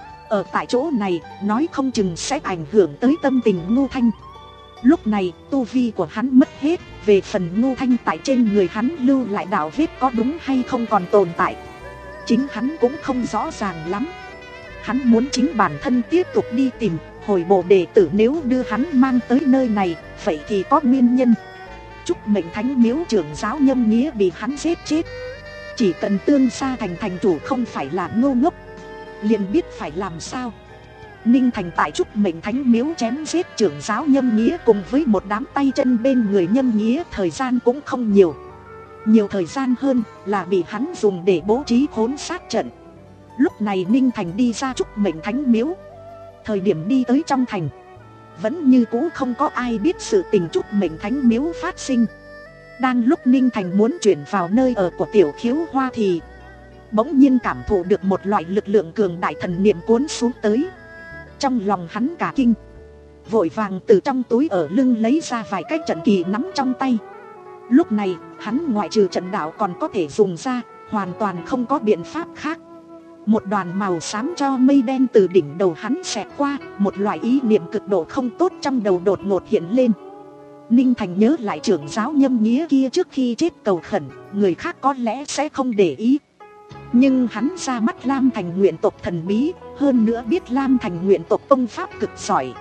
Ở tại chỗ này, nói không chừng sẽ ảnh hưởng tới tâm tình Ngô Thanh. Lúc này, tu vi của hắn mất hết, về phần Ngô Thanh tại trên người hắn lưu lại đạo vết có đúng hay không còn tồn tại, chính hắn cũng không rõ ràng lắm. Hắn muốn chính bản thân tiếp tục đi tìm hồi bộ đệ tử, nếu đưa hắn mang tới nơi này, vậy thì có nguyên nhân. Trúc Mệnh Thánh Miếu trưởng giáo Nhâm Nghĩa bị hắn giết chết. Chỉ cần Tương Sa Thành thành chủ không phải là ngô ngốc, liền biết phải làm sao. Ninh Thành tại Trúc Mệnh Thánh Miếu chém giết trưởng giáo Nhâm Nghĩa cùng với một đám tay chân bên người Nhâm Nghĩa, thời gian cũng không nhiều. Nhiều thời gian hơn là bị hắn dùng để bố trí khốn sát trận. Lúc này Ninh Thành đi ra Trúc Mệnh Thánh Miếu. Thời điểm đi tới trong thành, vẫn như cũ không có ai biết sự tình Trúc Mệnh Thánh Miếu phát sinh. Đang lúc Ninh Thành muốn chuyển vào nơi ở của Tiểu Khiếu Hoa thì bỗng nhiên cảm thụ được một loại lực lượng cường đại thần niệm cuốn xuống tới. Trong lòng hắn cả kinh, vội vàng từ trong túi ở lưng lấy ra vài cái trận kỳ nắm trong tay. Lúc này hắn ngoại trừ trận đạo còn có thể dùng ra, hoàn toàn không có biện pháp khác. Một đoàn màu xám cho mây đen từ đỉnh đầu hắn xẹt qua, một loại ý niệm cực độ không tốt trong đầu đột ngột hiện lên. Ninh Thành nhớ lại trưởng giáo Nhâm Nghĩa kia trước khi chết cầu khẩn, người khác có lẽ sẽ không để ý, nhưng hắn ra mắt Lam Thành Nguyện tộc thần bí, hơn nữa biết Lam Thành Nguyện tộc công pháp cực giỏi.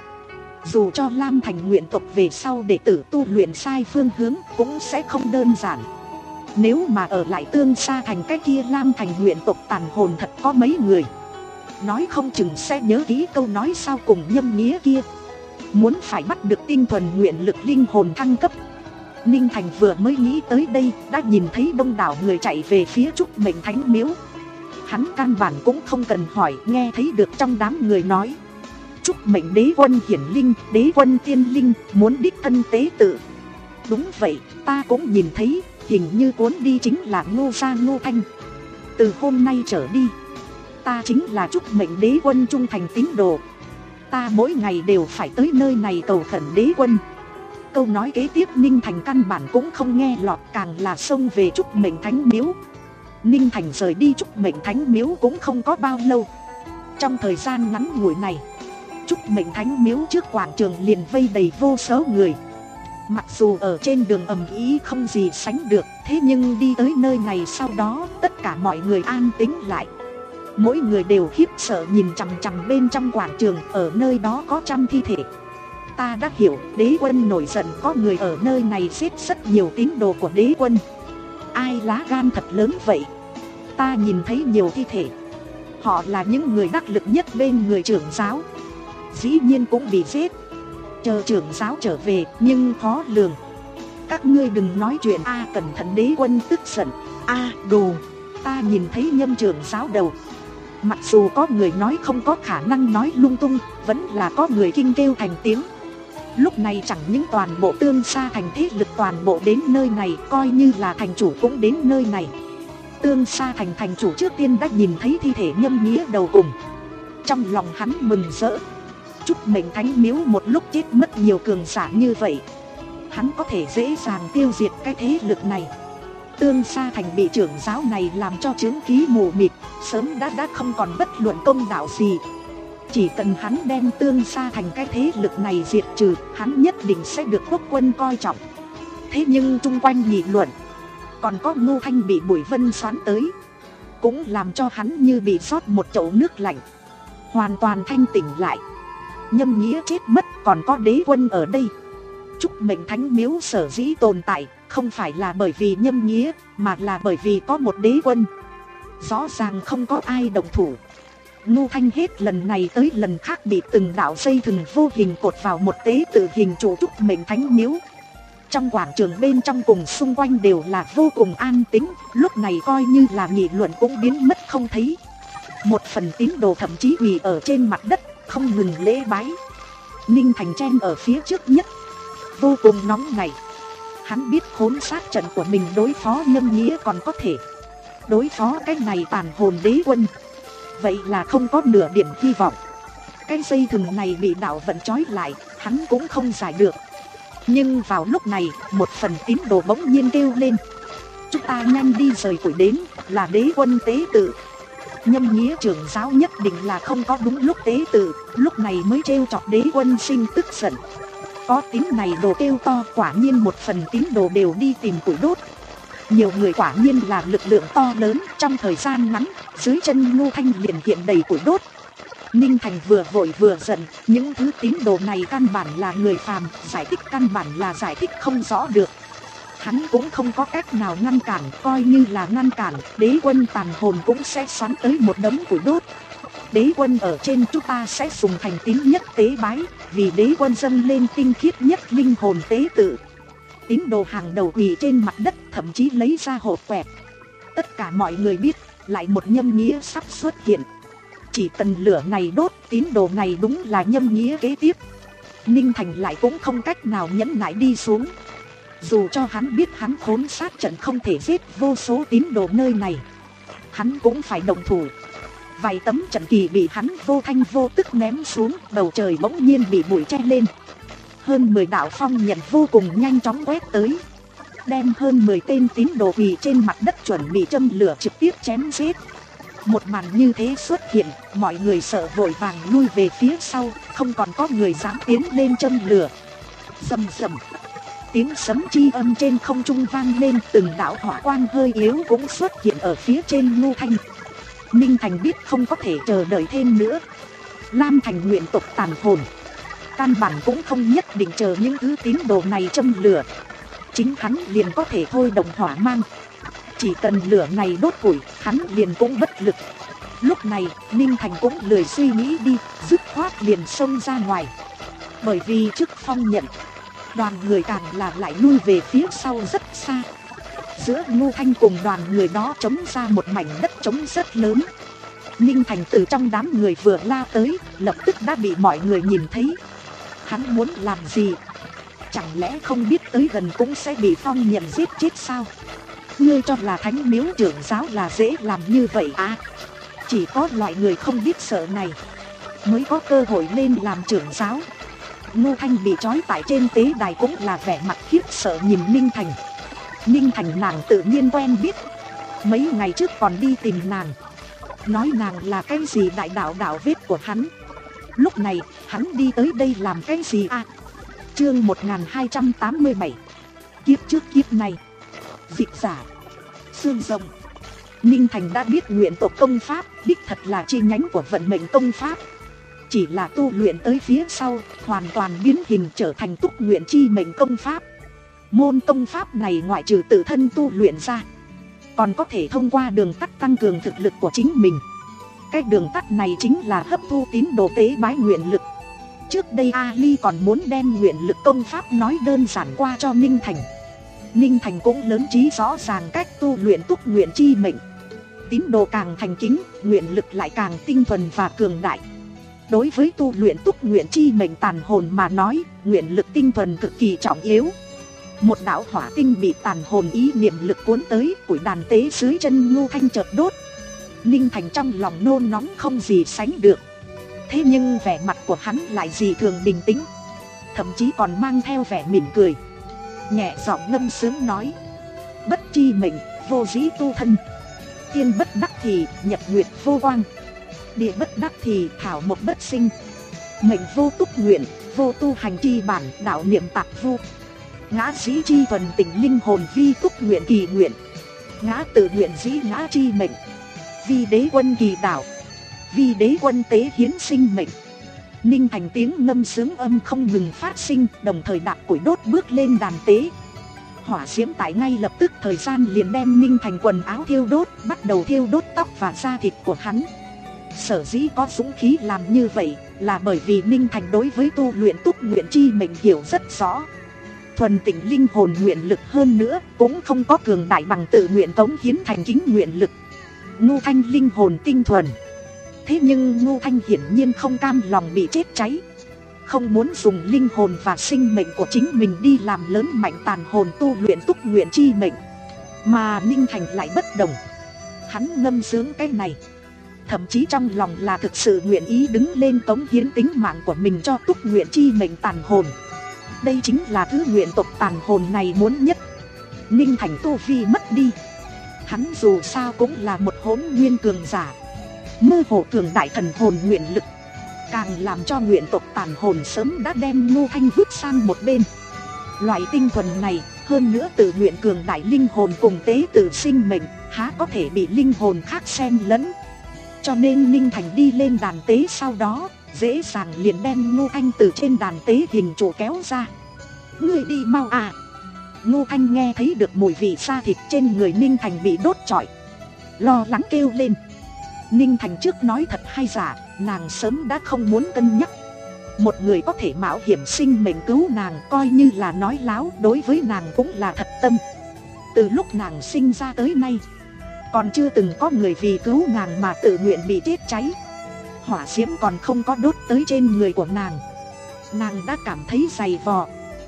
Dù cho Lam Thành Nguyện tộc về sau đệ tử tu luyện sai phương hướng cũng sẽ không đơn giản. Nếu mà ở lại Tương Sa Thành cái kia Lam Thành Nguyện tộc tàn hồn thật có mấy người, nói không chừng sẽ nhớ kỹ câu nói sau cùng Nhâm Nghĩa kia, muốn phải bắt được tinh thuần nguyện lực linh hồn thăng cấp. Ninh Thành vừa mới nghĩ tới đây đã nhìn thấy đông đảo người chạy về phía Trúc Mệnh Thánh Miếu. Hắn căn bản cũng không cần hỏi, nghe thấy được trong đám người nói: Trúc Mệnh đế quân hiển linh, đế quân tiên linh, muốn đích thân tế tự. Đúng vậy, ta cũng nhìn thấy, hình như cuốn đi chính là Ngô Gia Ngô Thanh. Từ hôm nay trở đi, ta chính là Trúc Mệnh đế quân trung thành tín đồ. Ta mỗi ngày đều phải tới nơi này cầu khẩn đế quân. Câu nói kế tiếp Ninh Thành căn bản cũng không nghe lọt, càng là xông về Trúc Mệnh Thánh Miếu. Ninh Thành rời đi Trúc Mệnh Thánh Miếu cũng không có bao lâu. Trong thời gian ngắn ngủi này, Trúc Mệnh Thánh Miếu trước quảng trường liền vây đầy vô số người. Mặc dù ở trên đường ầm ĩ không gì sánh được, thế nhưng đi tới nơi này sau đó tất cả mọi người an tĩnh lại. Mỗi người đều khiếp sợ nhìn chằm chằm bên trong quảng trường, ở nơi đó có trăm thi thể. Ta đã hiểu, đế quân nổi giận, có người ở nơi này giết rất nhiều tín đồ của đế quân. Ai lá gan thật lớn vậy? Ta nhìn thấy nhiều thi thể, họ là những người đắc lực nhất bên người trưởng giáo, dĩ nhiên cũng bị giết. Chờ trưởng giáo trở về, nhưng khó lường. Các ngươi đừng nói chuyện a, cẩn thận đế quân tức giận. A đồ, ta nhìn thấy Nhâm trưởng giáo đầu. Mặc dù có người nói không có khả năng nói lung tung, vẫn là có người kinh kêu thành tiếng. Lúc này chẳng những toàn bộ Tương Sa Thành thế lực toàn bộ đến nơi này, coi như là thành chủ cũng đến nơi này. Tương Sa Thành thành chủ trước tiên đã nhìn thấy thi thể Nhâm Nghĩa đầu cùng. Trong lòng hắn mừng rỡ. Trúc Mệnh Thánh Miếu một lúc chết mất nhiều cường giả như vậy, hắn có thể dễ dàng tiêu diệt cái thế lực này. Tương Sa Thành bị trưởng giáo này làm cho chứng khí mù mịt, sớm đã đã không còn bất luận công đạo gì. Chỉ cần hắn đem Tương Sa Thành cái thế lực này diệt trừ, hắn nhất định sẽ được quốc quân coi trọng. Thế nhưng chung quanh nghị luận, còn có Ngô Thanh bị Bùi Vân xoán tới, cũng làm cho hắn như bị rót một chậu nước lạnh, hoàn toàn thanh tỉnh lại. Nhâm Nghĩa chết mất, còn có đế quân ở đây. Trúc Mệnh Thánh Miếu sở dĩ tồn tại, không phải là bởi vì Nhâm Nghĩa, mà là bởi vì có một đế quân. Rõ ràng không có ai động thủ. Ngô Thanh hết lần này tới lần khác bị từng đạo dây thừng vô hình cột vào một tế tự hình trụ Trúc Mệnh Thánh Miếu. Trong quảng trường bên trong cùng xung quanh đều là vô cùng an tĩnh, lúc này coi như là nghị luận cũng biến mất không thấy. Một phần tín đồ thậm chí quỳ ở trên mặt đất, không ngừng lễ bái. Ninh Thành chen ở phía trước nhất, vô cùng nóng nảy. Hắn biết khốn sát trận của mình đối phó Nhâm Nghĩa còn có thể, đối phó cái này tàn hồn đế quân, vậy là không có nửa điểm hy vọng. Cái dây thừng này bị đạo vận trói lại, hắn cũng không giải được. Nhưng vào lúc này, một phần tín đồ bỗng nhiên kêu lên: chúng ta nhanh đi rời củi đến, là đế quân tế tự. Nhâm Nghĩa trưởng giáo nhất định là không có đúng lúc tế tự, lúc này mới trêu chọc đế quân sinh tức giận. Có tín này đồ kêu to, quả nhiên một phần tín đồ đều đi tìm củi đốt. Nhiều người quả nhiên là lực lượng to lớn, trong thời gian ngắn, dưới chân Ngô Thanh liền hiện đầy củi đốt. Ninh Thành vừa vội vừa giận, những thứ tín đồ này căn bản là người phàm, giải thích căn bản là giải thích không rõ được. Hắn cũng không có cách nào ngăn cản, coi như là ngăn cản, đế quân tàn hồn cũng sẽ xoắn tới một đống củi đốt. Đế quân ở trên chúng ta sẽ dùng thành tín nhất tế bái, vì đế quân dâng lên tinh khiết nhất linh hồn tế tự. Tín đồ hàng đầu quỳ trên mặt đất, thậm chí lấy ra hộp quẹt. Tất cả mọi người biết, lại một nhâm nghĩa sắp xuất hiện. Chỉ cần lửa này đốt, tín đồ này đúng là nhâm nghĩa kế tiếp. Ninh Thành lại cũng không cách nào nhẫn nại đi xuống. Dù cho hắn biết hắn khốn sát trận không thể giết vô số tín đồ nơi này, hắn cũng phải động thủ. Vài tấm trận kỳ bị hắn vô thanh vô tức ném xuống, bầu trời bỗng nhiên bị bụi che lên. Hơn mười đạo phong nhận vô cùng nhanh chóng quét tới, đem hơn mười tên tín đồ quỳ trên mặt đất chuẩn bị châm lửa trực tiếp chém giết. Một màn như thế xuất hiện, mọi người sợ vội vàng lui về phía sau, không còn có người dám tiến lên châm lửa. Rầm rầm, tiếng sấm chi âm trên không trung vang lên, từng đạo hỏa quang hơi yếu cũng xuất hiện ở phía trên Ngô Thanh. Ninh Thành biết không có thể chờ đợi thêm nữa. Lam Thành nguyện tộc tàn hồn, căn bản cũng không nhất định chờ những thứ tín đồ này châm lửa, chính hắn liền có thể thôi động hỏa mang. Chỉ cần lửa này đốt củi, hắn liền cũng bất lực. Lúc này, Ninh Thành cũng lười suy nghĩ đi, dứt khoát liền xông ra ngoài. Bởi vì trước phong nhận, đoàn người càng là lại lui về phía sau rất xa. Giữa Ngô Thanh cùng đoàn người đó trống ra một mảnh đất trống rất lớn. Ninh Thành từ trong đám người vừa la tới, lập tức đã bị mọi người nhìn thấy. Hắn muốn làm gì? Chẳng lẽ không biết tới gần cũng sẽ bị phong nhận giết chết sao? Ngươi cho là thánh miếu trưởng giáo là dễ làm như vậy à? Chỉ có loại người không biết sợ này mới có cơ hội lên làm trưởng giáo. Ngô Thanh bị trói tại trên tế đài cũng là vẻ mặt khiếp sợ nhìn Ninh Thành. Ninh Thành nàng tự nhiên quen biết, mấy ngày trước còn đi tìm nàng, nói nàng là cái gì đại đạo đạo vết của hắn. Lúc này hắn đi tới đây làm cái gì à? Chương một nghìn hai trăm tám mươi bảy, kiếp trước kiếp này. Dịch giả Xương Rồng. Ninh Thành đã biết nguyện tộc công pháp đích thật là chi nhánh của vận mệnh công pháp, chỉ là tu luyện tới phía sau hoàn toàn biến hình trở thành túc nguyện chi mệnh công pháp. Môn công pháp này ngoại trừ tự thân tu luyện ra, còn có thể thông qua đường tắt tăng cường thực lực của chính mình. Cái đường tắt này chính là hấp thu tín đồ tế bái nguyện lực. Trước đây Ali còn muốn đem nguyện lực công pháp nói đơn giản qua cho Ninh Thành. Ninh Thành cũng lớn trí rõ ràng cách tu luyện túc nguyện chi mệnh. Tín đồ càng thành kính, nguyện lực lại càng tinh thuần và cường đại. Đối với tu luyện túc nguyện chi mệnh tàn hồn mà nói, nguyện lực tinh thuần cực kỳ trọng yếu. Một đạo hỏa tinh bị tàn hồn ý niệm lực cuốn tới, củi đàn tế dưới chân Ngô Thanh chợt đốt. Ninh Thành trong lòng nôn nóng không gì sánh được. Thế nhưng vẻ mặt của hắn lại dị thường bình tĩnh, thậm chí còn mang theo vẻ mỉm cười. Nhẹ giọng ngâm sướng nói: bất chi mệnh, vô dĩ tu thân. Tiên bất đắc thì, nhật nguyệt vô quang. Địa bất đắc thì, thảo mộc bất sinh. Mệnh vô túc nguyện, vô tu hành chi bản, đạo niệm tạc vô. Ngã dĩ chi thuần tình linh hồn vi túc nguyện kỳ nguyện. Ngã tự nguyện dĩ ngã chi mệnh. Vi đế quân kỳ đạo. Vi đế quân tế hiến sinh mệnh. Ninh Thành tiếng ngâm sướng âm không ngừng phát sinh, đồng thời đạp củi đốt bước lên đàn tế. Hỏa diễm tại ngay lập tức thời gian liền đem Ninh Thành quần áo thiêu đốt, bắt đầu thiêu đốt tóc và da thịt của hắn. Sở dĩ có dũng khí làm như vậy là bởi vì Ninh Thành đối với tu luyện túc nguyện chi mệnh hiểu rất rõ. Thuần tịnh linh hồn nguyện lực hơn nữa cũng không có cường đại bằng tự nguyện cống hiến thành chính nguyện lực. Ngô Thanh linh hồn tinh thuần, thế nhưng Ngô Thanh hiển nhiên không cam lòng bị chết cháy, không muốn dùng linh hồn và sinh mệnh của chính mình đi làm lớn mạnh tàn hồn tu luyện túc nguyện chi mệnh. Mà Ninh Thành lại bất đồng, hắn ngâm sướng cái này thậm chí trong lòng là thực sự nguyện ý đứng lên cống hiến tính mạng của mình cho túc nguyện chi mệnh tàn hồn. Đây chính là thứ nguyện tộc tàn hồn này muốn nhất. Ninh Thành tu vi mất đi, hắn dù sao cũng là một hỗn nguyên cường giả, mơ hồ cường đại thần hồn nguyện lực, càng làm cho nguyện tộc tàn hồn sớm đã đem Ngô Thanh vứt sang một bên. Loại tinh thuần này, hơn nữa tự nguyện cường đại linh hồn cùng tế tự sinh mệnh, há có thể bị linh hồn khác xen lẫn. Cho nên Ninh Thành đi lên đàn tế sau đó, dễ dàng liền đem Ngô Thanh từ trên đàn tế hình trụ kéo ra. Ngươi đi mau à! Ngô Thanh nghe thấy được mùi vị da thịt trên người Ninh Thành bị đốt trọi, lo lắng kêu lên. Ninh Thành trước nói thật hay giả, nàng sớm đã không muốn cân nhắc. Một người có thể mạo hiểm sinh mệnh cứu nàng coi như là nói láo, đối với nàng cũng là thật tâm. Từ lúc nàng sinh ra tới nay, Còn chưa từng có người vì cứu nàng mà tự nguyện bị chết cháy. Hỏa diễm còn không có đốt tới trên người của nàng, nàng đã cảm thấy dày vò.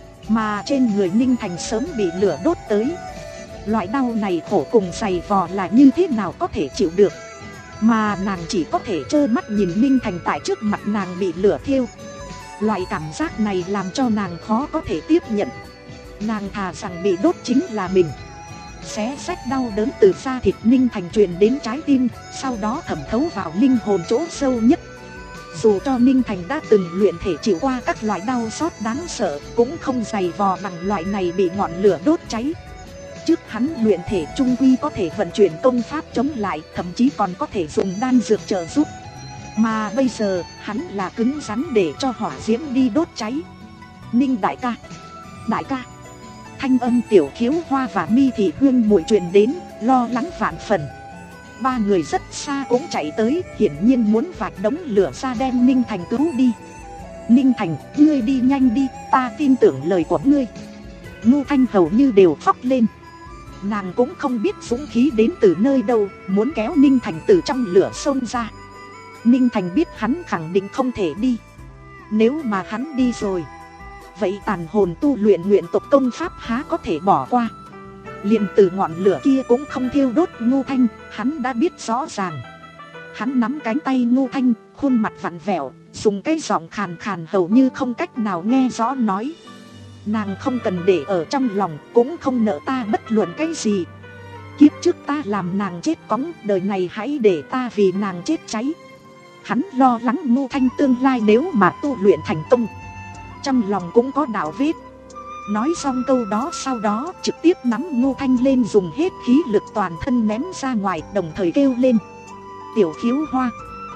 Mà trên người Ninh Thành sớm bị lửa đốt tới. Loại đau này khổ cùng dày vò là như thế nào có thể chịu được. Mà nàng chỉ có thể trơ mắt nhìn Ninh Thành tại trước mặt nàng bị lửa thiêu. Loại cảm giác này làm cho nàng khó có thể tiếp nhận. Nàng thà rằng bị đốt chính là mình. Xé rách đau đớn từ da thịt Ninh Thành truyền đến trái tim, sau đó thẩm thấu vào linh hồn chỗ sâu nhất. Dù cho Ninh Thành đã từng luyện thể chịu qua các loại đau xót đáng sợ, cũng không dày vò bằng loại này bị ngọn lửa đốt cháy. Trước hắn luyện thể trung quy có thể vận chuyển công pháp chống lại, thậm chí còn có thể dùng đan dược trợ giúp. Mà bây giờ, hắn là cứng rắn để cho hỏa diễm đi đốt cháy. Ninh đại ca, đại ca. Thanh âm Tiểu Khiếu Hoa và Mi Thị Huyên muội truyền đến, lo lắng vạn phần. Ba người rất xa cũng chạy tới, hiển nhiên muốn vạch đống lửa ra đem Ninh Thành cứu đi. Ninh Thành, ngươi đi nhanh đi, ta tin tưởng lời của ngươi. Ngô Thanh hầu như đều khóc lên. Nàng cũng không biết dũng khí đến từ nơi đâu, muốn kéo Ninh Thành từ trong lửa xông ra. Ninh Thành biết hắn khẳng định không thể đi. Nếu mà hắn đi rồi, vậy tàn hồn tu luyện nguyện tộc công pháp há có thể bỏ qua. Liền từ ngọn lửa kia cũng không thiêu đốt Ngô Thanh, hắn đã biết rõ ràng. Hắn nắm cánh tay Ngô Thanh, khuôn mặt vặn vẹo, dùng cái giọng khàn khàn hầu như không cách nào nghe rõ nói. Nàng không cần để ở trong lòng, cũng không nợ ta bất luận cái gì. Kiếp trước ta làm nàng chết cóng, đời này hãy để ta vì nàng chết cháy. Hắn lo lắng Ngô Thanh tương lai nếu mà tu luyện thành công, trong lòng cũng có đạo vết. Nói xong câu đó sau đó trực tiếp nắm Ngô Thanh lên, dùng hết khí lực toàn thân ném ra ngoài, đồng thời kêu lên: Tiểu Khiếu Hoa,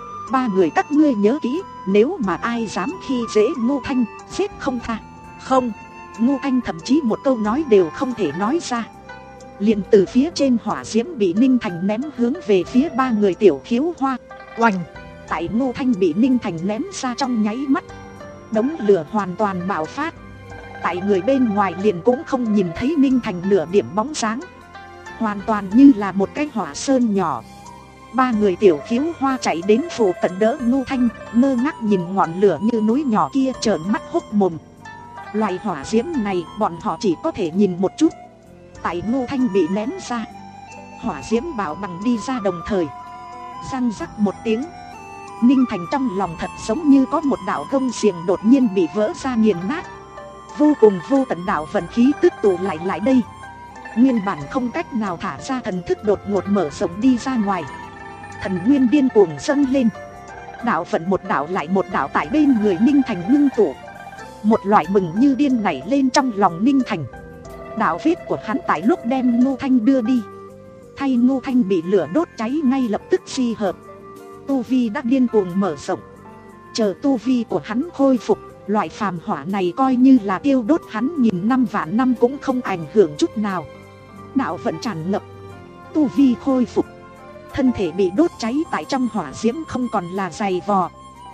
ba người các ngươi nhớ kỹ, nếu mà ai dám khi dễ Ngô Thanh, giết không tha. Không, Ngô Thanh thậm chí một câu nói đều không thể nói ra. Liền từ phía trên hỏa diễm bị Ninh Thành ném hướng về phía ba người Tiểu Khiếu Hoa. Oành! Tại Ngô Thanh bị Ninh Thành ném ra trong nháy mắt, đống lửa hoàn toàn bạo phát. Tại người bên ngoài liền cũng không nhìn thấy Ninh Thành nửa điểm bóng dáng, hoàn toàn như là một cái hỏa sơn nhỏ. Ba người Tiểu Khiếu Hoa chạy đến phụ cận đỡ Ngô Thanh, ngơ ngác nhìn ngọn lửa như núi nhỏ kia, trợn mắt hốc mồm. Loại hỏa diễm này bọn họ chỉ có thể nhìn một chút. Tại Ngô Thanh bị ném ra, hỏa diễm bạo bằng đi ra, đồng thời răng rắc một tiếng, Ninh Thành trong lòng thật giống như có một đạo gông xiềng đột nhiên bị vỡ ra nghiền nát. Vô cùng vô tận đạo vận khí tức tụ lại lại đây. Nguyên bản không cách nào thả ra thần thức đột ngột mở rộng đi ra ngoài. Thần nguyên điên cuồng dâng lên. Đạo vận một đạo lại một đạo tại bên người Ninh Thành ngưng tụ. Một loại mừng như điên nảy lên trong lòng Ninh Thành. Đạo vết của hắn tại lúc đem Ngô Thanh đưa đi, thay Ngô Thanh bị lửa đốt cháy ngay lập tức di hợp. Tu vi đã điên cuồng mở rộng. Chờ tu vi của hắn khôi phục, loại phàm hỏa này coi như là tiêu đốt hắn nghìn năm vạn năm cũng không ảnh hưởng chút nào. Đạo vận tràn ngập, tu vi khôi phục, thân thể bị đốt cháy tại trong hỏa diễm không còn là dày vò,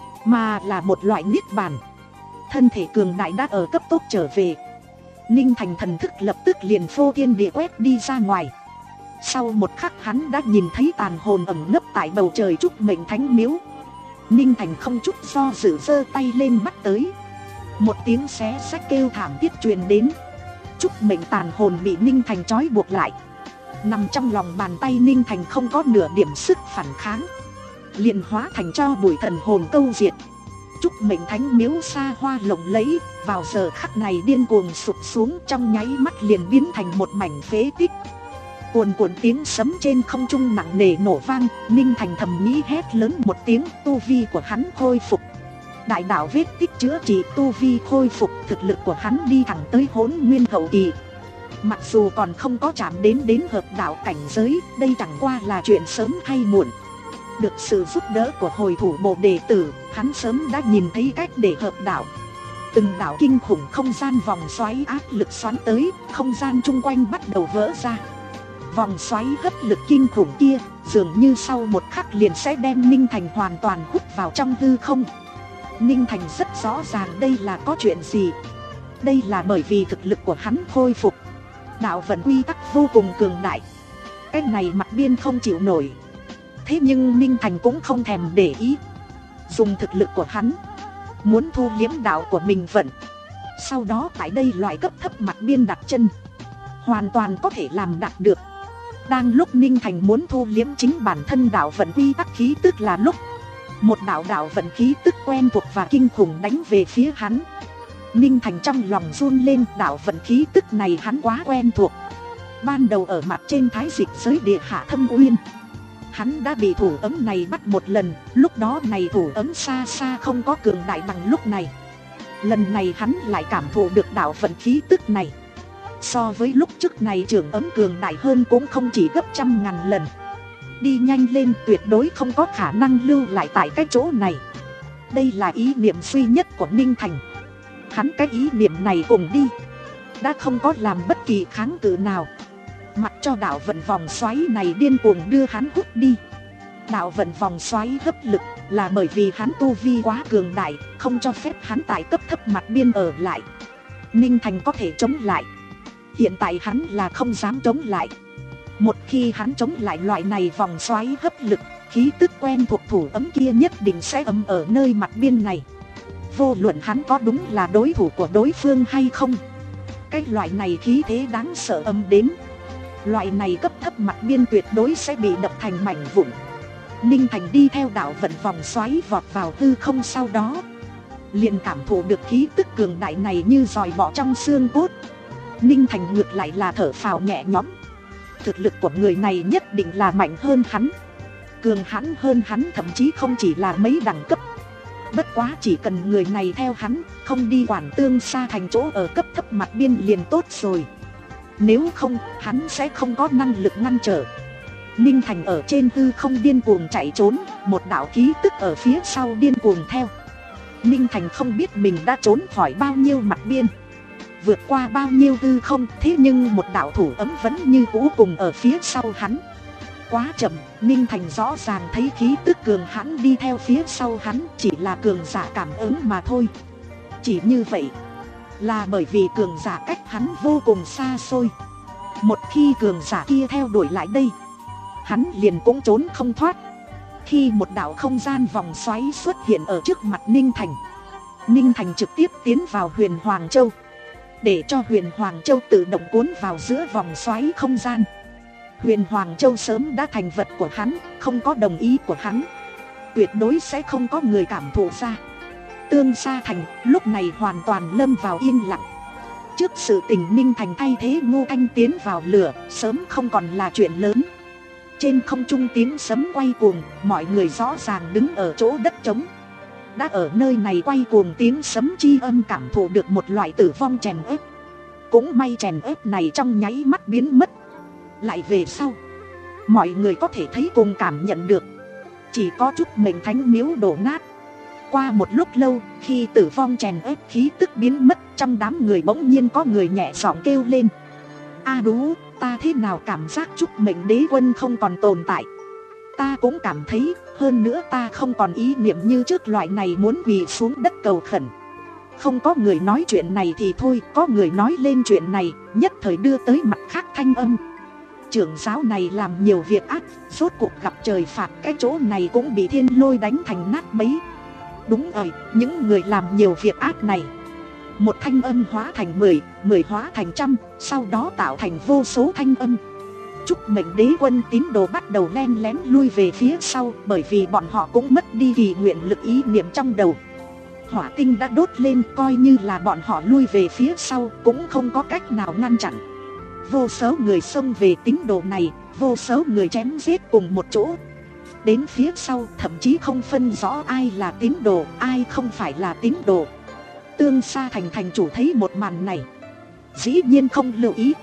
mà là một loại niết bàn. Thân thể cường đại đã ở cấp tốc trở về. Ninh Thành thần thức lập tức liền phô thiên địa quét đi ra ngoài. Sau một khắc hắn đã nhìn thấy tàn hồn ẩn nấp tại bầu trời Trúc Mệnh Thánh Miếu. Ninh Thành không chút do dự giơ tay lên bắt tới. Một tiếng xé xách kêu thảm thiết truyền đến. Trúc Mệnh tàn hồn bị Ninh Thành trói buộc lại. Nằm trong lòng bàn tay Ninh Thành không có nửa điểm sức phản kháng, liền hóa thành cho bụi, thần hồn câu diệt. Trúc Mệnh Thánh Miếu xa hoa lộng lẫy, vào giờ khắc này điên cuồng sụp xuống, trong nháy mắt liền biến thành một mảnh phế tích. Cuồn cuộn tiếng sấm trên không trung nặng nề nổ vang. Ninh Thành thầm nghĩ hét lớn một tiếng, tu vi của hắn khôi phục. Đại đạo vết tích chữa trị, tu vi khôi phục, thực lực của hắn đi thẳng tới hỗn nguyên hậu kỳ. Mặc dù còn không có chạm đến đến hợp đạo cảnh giới, đây chẳng qua là chuyện sớm hay muộn. Được sự giúp đỡ của hồi thủ bộ đệ tử, hắn sớm đã nhìn thấy cách để hợp đạo. Từng đạo kinh khủng không gian vòng xoáy áp lực xoắn tới, không gian chung quanh bắt đầu vỡ ra. Vòng xoáy hấp lực kinh khủng kia dường như sau một khắc liền sẽ đem Ninh Thành hoàn toàn hút vào trong hư không. Ninh Thành rất rõ ràng đây là có chuyện gì. Đây là bởi vì thực lực của hắn khôi phục. Đạo vận quy tắc vô cùng cường đại. Cái này Mặt Biên không chịu nổi. Thế nhưng Ninh Thành cũng không thèm để ý. Dùng thực lực của hắn, muốn thu liếm đạo của mình vận. Sau đó tại đây loại cấp thấp Mặt Biên đặt chân, hoàn toàn có thể làm đạt được. Đang lúc Ninh Thành muốn thu liếm chính bản thân đạo vận quy tắc khí tức là lúc một đạo đạo vận khí tức quen thuộc và kinh khủng đánh về phía hắn. Ninh Thành trong lòng run lên, đạo vận khí tức này hắn quá quen thuộc. Ban đầu ở mặt trên Thái Dịch giới địa hạ Thâm Uyên, hắn đã bị thủ ấm này bắt một lần. Lúc đó này thủ ấm xa xa không có cường đại bằng lúc này. Lần này hắn lại cảm thụ được đạo vận khí tức này. So với lúc trước này trưởng ấm cường đại hơn cũng không chỉ gấp trăm ngàn lần. Đi nhanh lên, tuyệt đối không có khả năng lưu lại tại cái chỗ này. Đây là ý niệm duy nhất của Ninh Thành. Hắn cái ý niệm này cùng đi, đã không có làm bất kỳ kháng cự nào. Mặc cho đạo vận vòng xoáy này điên cuồng đưa hắn hút đi. Đạo vận vòng xoáy hấp lực là bởi vì hắn tu vi quá cường đại, không cho phép hắn tại cấp thấp Mặt Biên ở lại. Ninh Thành có thể chống lại. Hiện tại hắn là không dám chống lại. Một khi hắn chống lại loại này vòng xoáy hấp lực, khí tức quen thuộc thủ ấm kia nhất định sẽ âm ở nơi Mặt Biên này. Vô luận hắn có đúng là đối thủ của đối phương hay không, cái loại này khí thế đáng sợ âm đến, loại này cấp thấp Mặt Biên tuyệt đối sẽ bị đập thành mảnh vụn. Ninh Thành đi theo đạo vận vòng xoáy vọt vào hư không, sau đó liền cảm thụ được khí tức cường đại này như giòi bọ trong xương cốt. Ninh Thành ngược lại là thở phào nhẹ nhõm. Thực lực của người này nhất định là mạnh hơn hắn, cường hãn hơn hắn, thậm chí không chỉ là mấy đẳng cấp. Bất quá chỉ cần người này theo hắn, không đi quản Tương Sa Thành chỗ ở cấp thấp Mặt Biên liền tốt rồi. Nếu không, hắn sẽ không có năng lực ngăn trở. Ninh Thành ở trên hư không điên cuồng chạy trốn, một đạo khí tức ở phía sau điên cuồng theo. Ninh Thành không biết mình đã trốn khỏi bao nhiêu Mặt Biên, vượt qua bao nhiêu hư không, thế nhưng một đạo thủ ấm vẫn như cũ cùng ở phía sau hắn. Quá chậm, Ninh Thành rõ ràng thấy khí tức cường hãn đi theo phía sau hắn, chỉ là cường giả cảm ứng mà thôi. Chỉ như vậy là bởi vì cường giả cách hắn vô cùng xa xôi. Một khi cường giả kia theo đuổi lại đây, hắn liền cũng trốn không thoát. Khi một đạo không gian vòng xoáy xuất hiện ở trước mặt Ninh Thành, Ninh Thành trực tiếp tiến vào Huyền Hoàng Châu, để cho Huyền Hoàng Châu tự động cuốn vào giữa vòng xoáy không gian. Huyền Hoàng Châu sớm đã thành vật của hắn, không có đồng ý của hắn, tuyệt đối sẽ không có người cảm thụ ra. Tương Sa Thành lúc này hoàn toàn lâm vào yên lặng. Trước sự tình Ninh Thành thay thế Ngô Thanh tiến vào lửa, sớm không còn là chuyện lớn. Trên không trung tiếng sấm quay cuồng, mọi người rõ ràng đứng ở chỗ đất trống. Đã ở nơi này quay cuồng tiếng sấm chi âm cảm thụ được một loại tử vong chèn ép. Cũng may chèn ép này trong nháy mắt biến mất. Lại về sau, mọi người có thể thấy cùng cảm nhận được, chỉ có chút mệnh thánh miếu đổ nát. Qua một lúc lâu, khi tử vong chèn ép khí tức biến mất, trong đám người bỗng nhiên có người nhẹ giọng kêu lên: A đú, ta thế nào cảm giác chút mệnh đế quân không còn tồn tại. Ta cũng cảm thấy, hơn nữa ta không còn ý niệm như trước loại này muốn quỳ xuống đất cầu khẩn. Không có người nói chuyện này thì thôi, có người nói lên chuyện này, nhất thời đưa tới mặt khác thanh âm. Trưởng giáo này làm nhiều việc ác, rốt cuộc gặp trời phạt, cái chỗ này cũng bị thiên lôi đánh thành nát bấy. Đúng rồi, những người làm nhiều việc ác này. Một thanh âm hóa thành mười, mười hóa thành trăm, sau đó tạo thành vô số thanh âm. Chúc mệnh đế quân tín đồ bắt đầu len lén lui về phía sau, bởi vì bọn họ cũng mất đi kỳ nguyện lực ý niệm trong đầu. Hỏa tinh đã đốt lên, coi như là bọn họ lui về phía sau cũng không có cách nào ngăn chặn. Vô số người xông về tín đồ này, vô số người chém giết cùng một chỗ. Đến phía sau thậm chí không phân rõ ai là tín đồ, ai không phải là tín đồ. Tương Sa Thành thành chủ thấy một màn này, dĩ nhiên không lưu ý,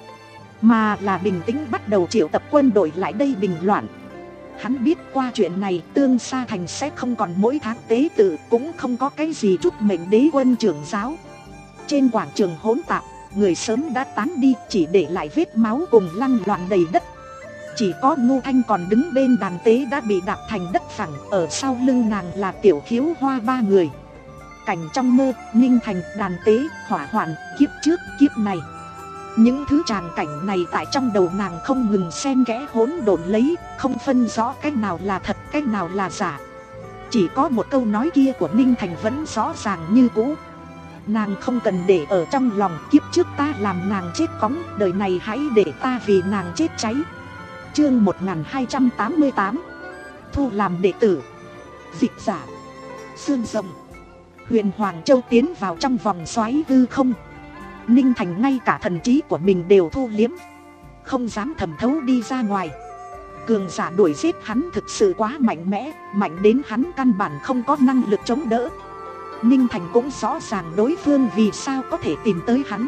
mà là bình tĩnh bắt đầu triệu tập quân đội lại đây bình loạn. Hắn biết qua chuyện này Tương Sa Thành sẽ không còn mỗi tháng tế tự, cũng không có cái gì chúc mệnh đế quân trưởng giáo. Trên quảng trường hỗn tạp, người sớm đã tán đi, chỉ để lại vết máu cùng lăn loạn đầy đất. Chỉ có Ngô Thanh còn đứng bên đàn tế đã bị đạp thành đất phẳng, ở sau lưng nàng là Tiểu Khiếu Hoa ba người. Cảnh trong mơ, Ninh Thành, đàn tế, hỏa hoạn, kiếp trước, kiếp này. Những thứ tràng cảnh này tại trong đầu nàng không ngừng xen kẽ hỗn độn lấy, không phân rõ cái nào là thật, cái nào là giả. Chỉ có một câu nói kia của Ninh Thành vẫn rõ ràng như cũ. Nàng không cần để ở trong lòng, kiếp trước ta làm nàng chết cóng, đời này hãy để ta vì nàng chết cháy. Chương một nghìn hai trăm tám mươi tám. Thu làm đệ tử. Dịch giả Sương rồng. Huyền Hoàng Châu tiến vào trong vòng xoáy hư không. Ninh Thành ngay cả thần trí của mình đều thu liếm, không dám thẩm thấu đi ra ngoài. Cường giả đuổi giết hắn thực sự quá mạnh mẽ, mạnh đến hắn căn bản không có năng lực chống đỡ. Ninh Thành cũng rõ ràng đối phương vì sao có thể tìm tới hắn.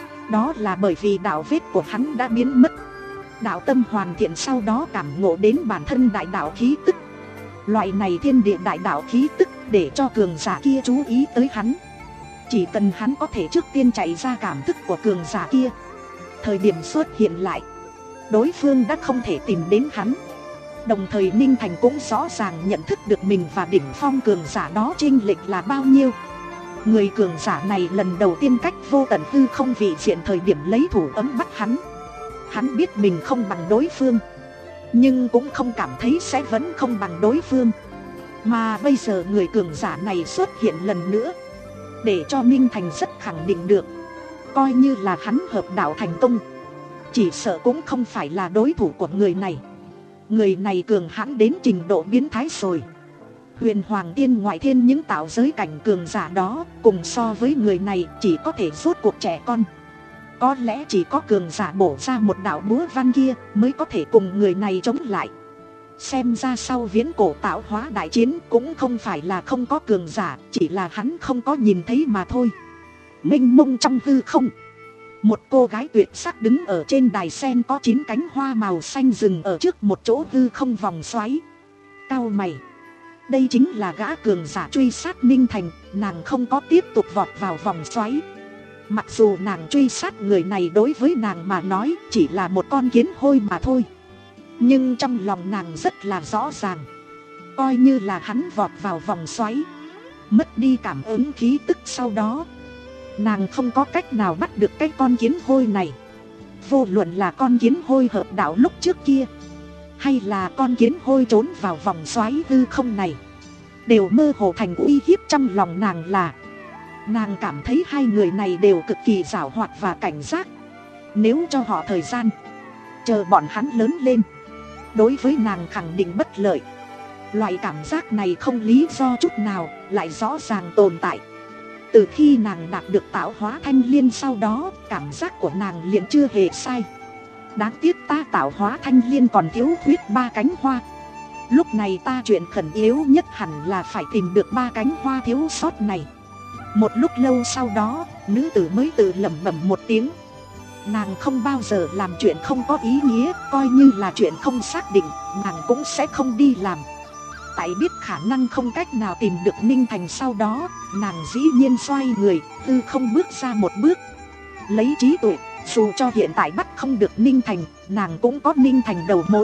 Đó là bởi vì đạo vết của hắn đã biến mất. Đạo tâm hoàn thiện sau đó cảm ngộ đến bản thân đại đạo khí tức. Loại này thiên địa đại đạo khí tức để cho cường giả kia chú ý tới hắn. Chỉ cần hắn có thể trước tiên chạy ra cảm thức của cường giả kia, thời điểm xuất hiện lại, đối phương đã không thể tìm đến hắn. Đồng thời Ninh Thành cũng rõ ràng nhận thức được mình và đỉnh phong cường giả đó chênh lệch là bao nhiêu. Người cường giả này lần đầu tiên cách vô tận hư không vị diện thời điểm lấy thủ ấm bắt hắn. Hắn biết mình không bằng đối phương, nhưng cũng không cảm thấy sẽ vẫn không bằng đối phương. Mà bây giờ người cường giả này xuất hiện lần nữa, để cho Ninh Thành rất khẳng định được, coi như là hắn hợp đạo thành công, chỉ sợ cũng không phải là đối thủ của người này. Người này cường hãn đến trình độ biến thái rồi. Huyền Hoàng Tiên ngoại thiên những tạo giới cảnh cường giả đó, cùng so với người này chỉ có thể rút cuộc trẻ con. Có lẽ chỉ có cường giả bổ ra một đạo búa văn kia mới có thể cùng người này chống lại. Xem ra sau viễn cổ tạo hóa đại chiến cũng không phải là không có cường giả, chỉ là hắn không có nhìn thấy mà thôi. Mênh mông trong hư không, một cô gái tuyệt sắc đứng ở trên đài sen có chín cánh hoa màu xanh rừng ở trước một chỗ hư không vòng xoáy. Cau mày, đây chính là gã cường giả truy sát Ninh Thành. Nàng không có tiếp tục vọt vào vòng xoáy. Mặc dù nàng truy sát người này đối với nàng mà nói chỉ là một con kiến hôi mà thôi, nhưng trong lòng nàng rất là rõ ràng, coi như là hắn vọt vào vòng xoáy, mất đi cảm ứng khí tức sau đó, nàng không có cách nào bắt được cái con kiến hôi này. Vô luận là con kiến hôi hợp đạo lúc trước kia, hay là con kiến hôi trốn vào vòng xoáy hư không này, đều mơ hồ thành uy hiếp trong lòng nàng. Là nàng cảm thấy hai người này đều cực kỳ giảo hoạt và cảnh giác. Nếu cho họ thời gian, chờ bọn hắn lớn lên, đối với nàng khẳng định bất lợi. Loại cảm giác này không lý do chút nào, lại rõ ràng tồn tại. Từ khi nàng đạt được tạo hóa thanh liên sau đó, cảm giác của nàng liền chưa hề sai. Đáng tiếc ta tạo hóa thanh liên còn thiếu khuyết ba cánh hoa. Lúc này ta chuyện khẩn yếu nhất hẳn là phải tìm được ba cánh hoa thiếu sót này. Một lúc lâu sau đó, nữ tử mới tự lẩm bẩm một tiếng. Nàng không bao giờ làm chuyện không có ý nghĩa, coi như là chuyện không xác định, nàng cũng sẽ không đi làm. Tại biết khả năng không cách nào tìm được Ninh Thành sau đó, nàng dĩ nhiên xoay người, tư không bước ra một bước. Lấy trí tuệ, dù cho hiện tại bắt không được Ninh Thành, nàng cũng có Ninh Thành đầu mối.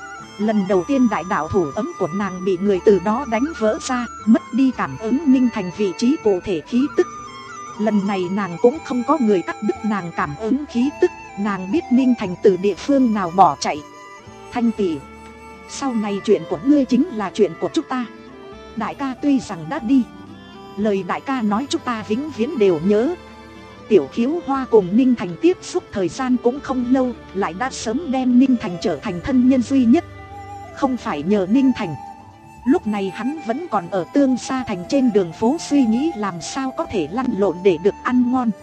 Lần đầu tiên đại đạo thủ ấm của nàng bị người từ đó đánh vỡ ra, mất đi cảm ứng Ninh Thành vị trí cụ thể khí tức. Lần này nàng cũng không có người cắt đứt nàng cảm ứng khí tức, nàng biết Ninh Thành từ địa phương nào bỏ chạy. Thanh tỷ, sau này chuyện của ngươi chính là chuyện của chúng ta. Đại ca tuy rằng đã đi, lời đại ca nói chúng ta vĩnh viễn đều nhớ. Tiểu Khiếu Hoa cùng Ninh Thành tiếp xúc thời gian cũng không lâu, lại đã sớm đem Ninh Thành trở thành thân nhân duy nhất. Không phải nhờ Ninh Thành, lúc này hắn vẫn còn ở Tương Sa Thành trên đường phố suy nghĩ làm sao có thể lăn lộn để được ăn ngon.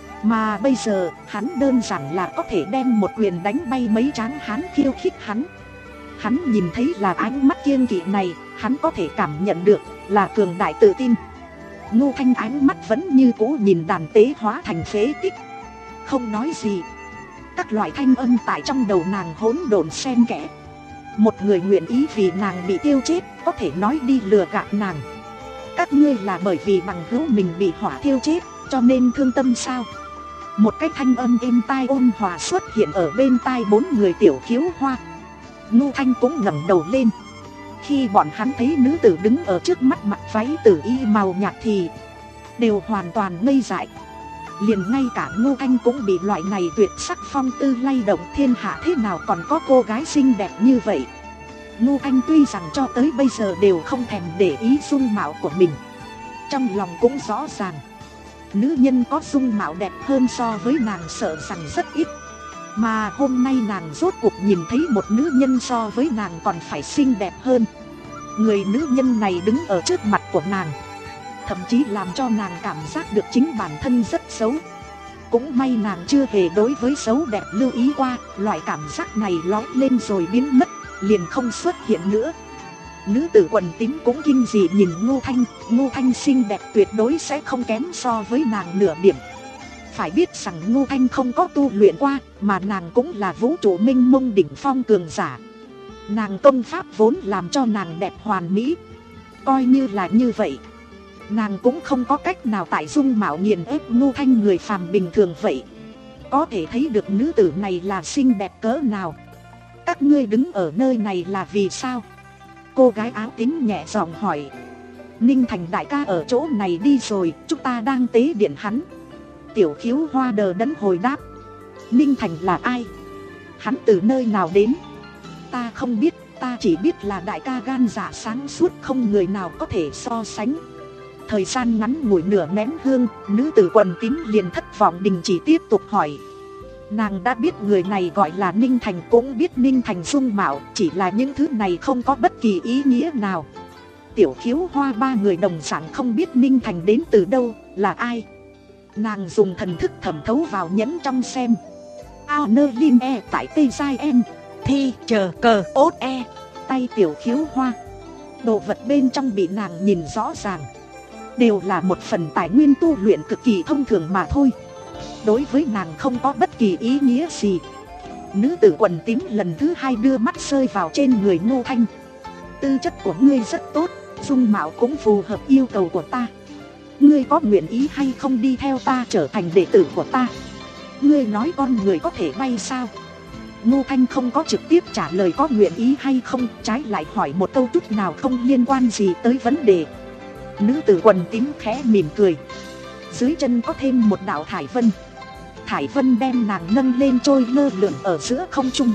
Mà bây giờ hắn đơn giản là có thể đem một quyền đánh bay mấy tráng hán khiêu khích hắn. Hắn nhìn thấy là ánh mắt kiêng kỵ này, hắn có thể cảm nhận được là cường đại tự tin. Ngô Thanh ánh mắt vẫn như cũ nhìn đàn tế hóa thành phế tích, không nói gì. Các loại thanh âm tại trong đầu nàng hỗn độn xen kẽ. Một người nguyện ý vì nàng bị tiêu chết, có thể nói đi lừa gạt nàng. Các ngươi là bởi vì bằng hữu mình bị hỏa thiêu chết, cho nên thương tâm sao? Một cái thanh âm êm tai ôn hòa xuất hiện ở bên tai bốn người Tiểu Khiếu Hoa. Ngô Thanh cũng ngẩng đầu lên. Khi bọn hắn thấy nữ tử đứng ở trước mắt mặc váy tử y màu nhạt thì đều hoàn toàn ngây dại. Liền ngay cả Ngô Thanh cũng bị loại này tuyệt sắc phong tư lay động, thiên hạ thế nào còn có cô gái xinh đẹp như vậy. Ngô Thanh tuy rằng cho tới bây giờ đều không thèm để ý dung mạo của mình, trong lòng cũng rõ ràng nữ nhân có dung mạo đẹp hơn so với nàng sợ rằng rất ít. Mà hôm nay nàng rốt cuộc nhìn thấy một nữ nhân so với nàng còn phải xinh đẹp hơn. Người nữ nhân này đứng ở trước mặt của nàng, thậm chí làm cho nàng cảm giác được chính bản thân rất xấu. Cũng may nàng chưa hề đối với xấu đẹp lưu ý qua, loại cảm giác này lói lên rồi biến mất, liền không xuất hiện nữa. Nữ tử quần tím cũng kinh dị nhìn Ngô Thanh, Ngô Thanh xinh đẹp tuyệt đối sẽ không kém so với nàng nửa điểm. Phải biết rằng Ngô Thanh không có tu luyện qua, mà nàng cũng là vũ trụ minh mông đỉnh phong cường giả. Nàng công pháp vốn làm cho nàng đẹp hoàn mỹ. Coi như là như vậy, nàng cũng không có cách nào tại dung mạo nghiền ép Ngô Thanh người phàm bình thường vậy. Có thể thấy được nữ tử này là xinh đẹp cỡ nào. Các ngươi đứng ở nơi này là vì sao? Cô gái áo tím nhẹ giọng hỏi. Ninh Thành đại ca ở chỗ này đi rồi, chúng ta đang tế điện hắn. Tiểu Khiếu Hoa đờ đẫn hồi đáp. Ninh Thành là ai? Hắn từ nơi nào đến? Ta không biết, ta chỉ biết là đại ca gan dạ sáng suốt, không người nào có thể so sánh. Thời gian ngắn ngủi nửa nén hương, nữ tử quần tím liền thất vọng đình chỉ tiếp tục hỏi. Nàng đã biết người này gọi là Ninh Thành, cũng biết Ninh Thành dung mạo, chỉ là những thứ này không có bất kỳ ý nghĩa nào. Tiểu Khiếu Hoa ba người đồng dạng không biết Ninh Thành đến từ đâu, là ai. Nàng dùng thần thức thẩm thấu vào nhẫn trong xem. A nơ lim e tại tê giai em thi chờ cờ ốt e. Tay Tiểu Khiếu Hoa, đồ vật bên trong bị nàng nhìn rõ ràng, đều là một phần tài nguyên tu luyện cực kỳ thông thường mà thôi. Đối với nàng không có bất kỳ ý nghĩa gì. Nữ tử quần tím lần thứ hai đưa mắt rơi vào trên người Ngô Thanh. Tư chất của ngươi rất tốt, dung mạo cũng phù hợp yêu cầu của ta. Ngươi có nguyện ý hay không đi theo ta trở thành đệ tử của ta? Ngươi nói con người có thể bay sao? Ngô Thanh không có trực tiếp trả lời có nguyện ý hay không, trái lại hỏi một câu chút nào không liên quan gì tới vấn đề. Nữ tử quần tím khẽ mỉm cười. Dưới chân có thêm một đạo thải vân. Thải vân đem nàng nâng lên trôi lơ lửng ở giữa không trung.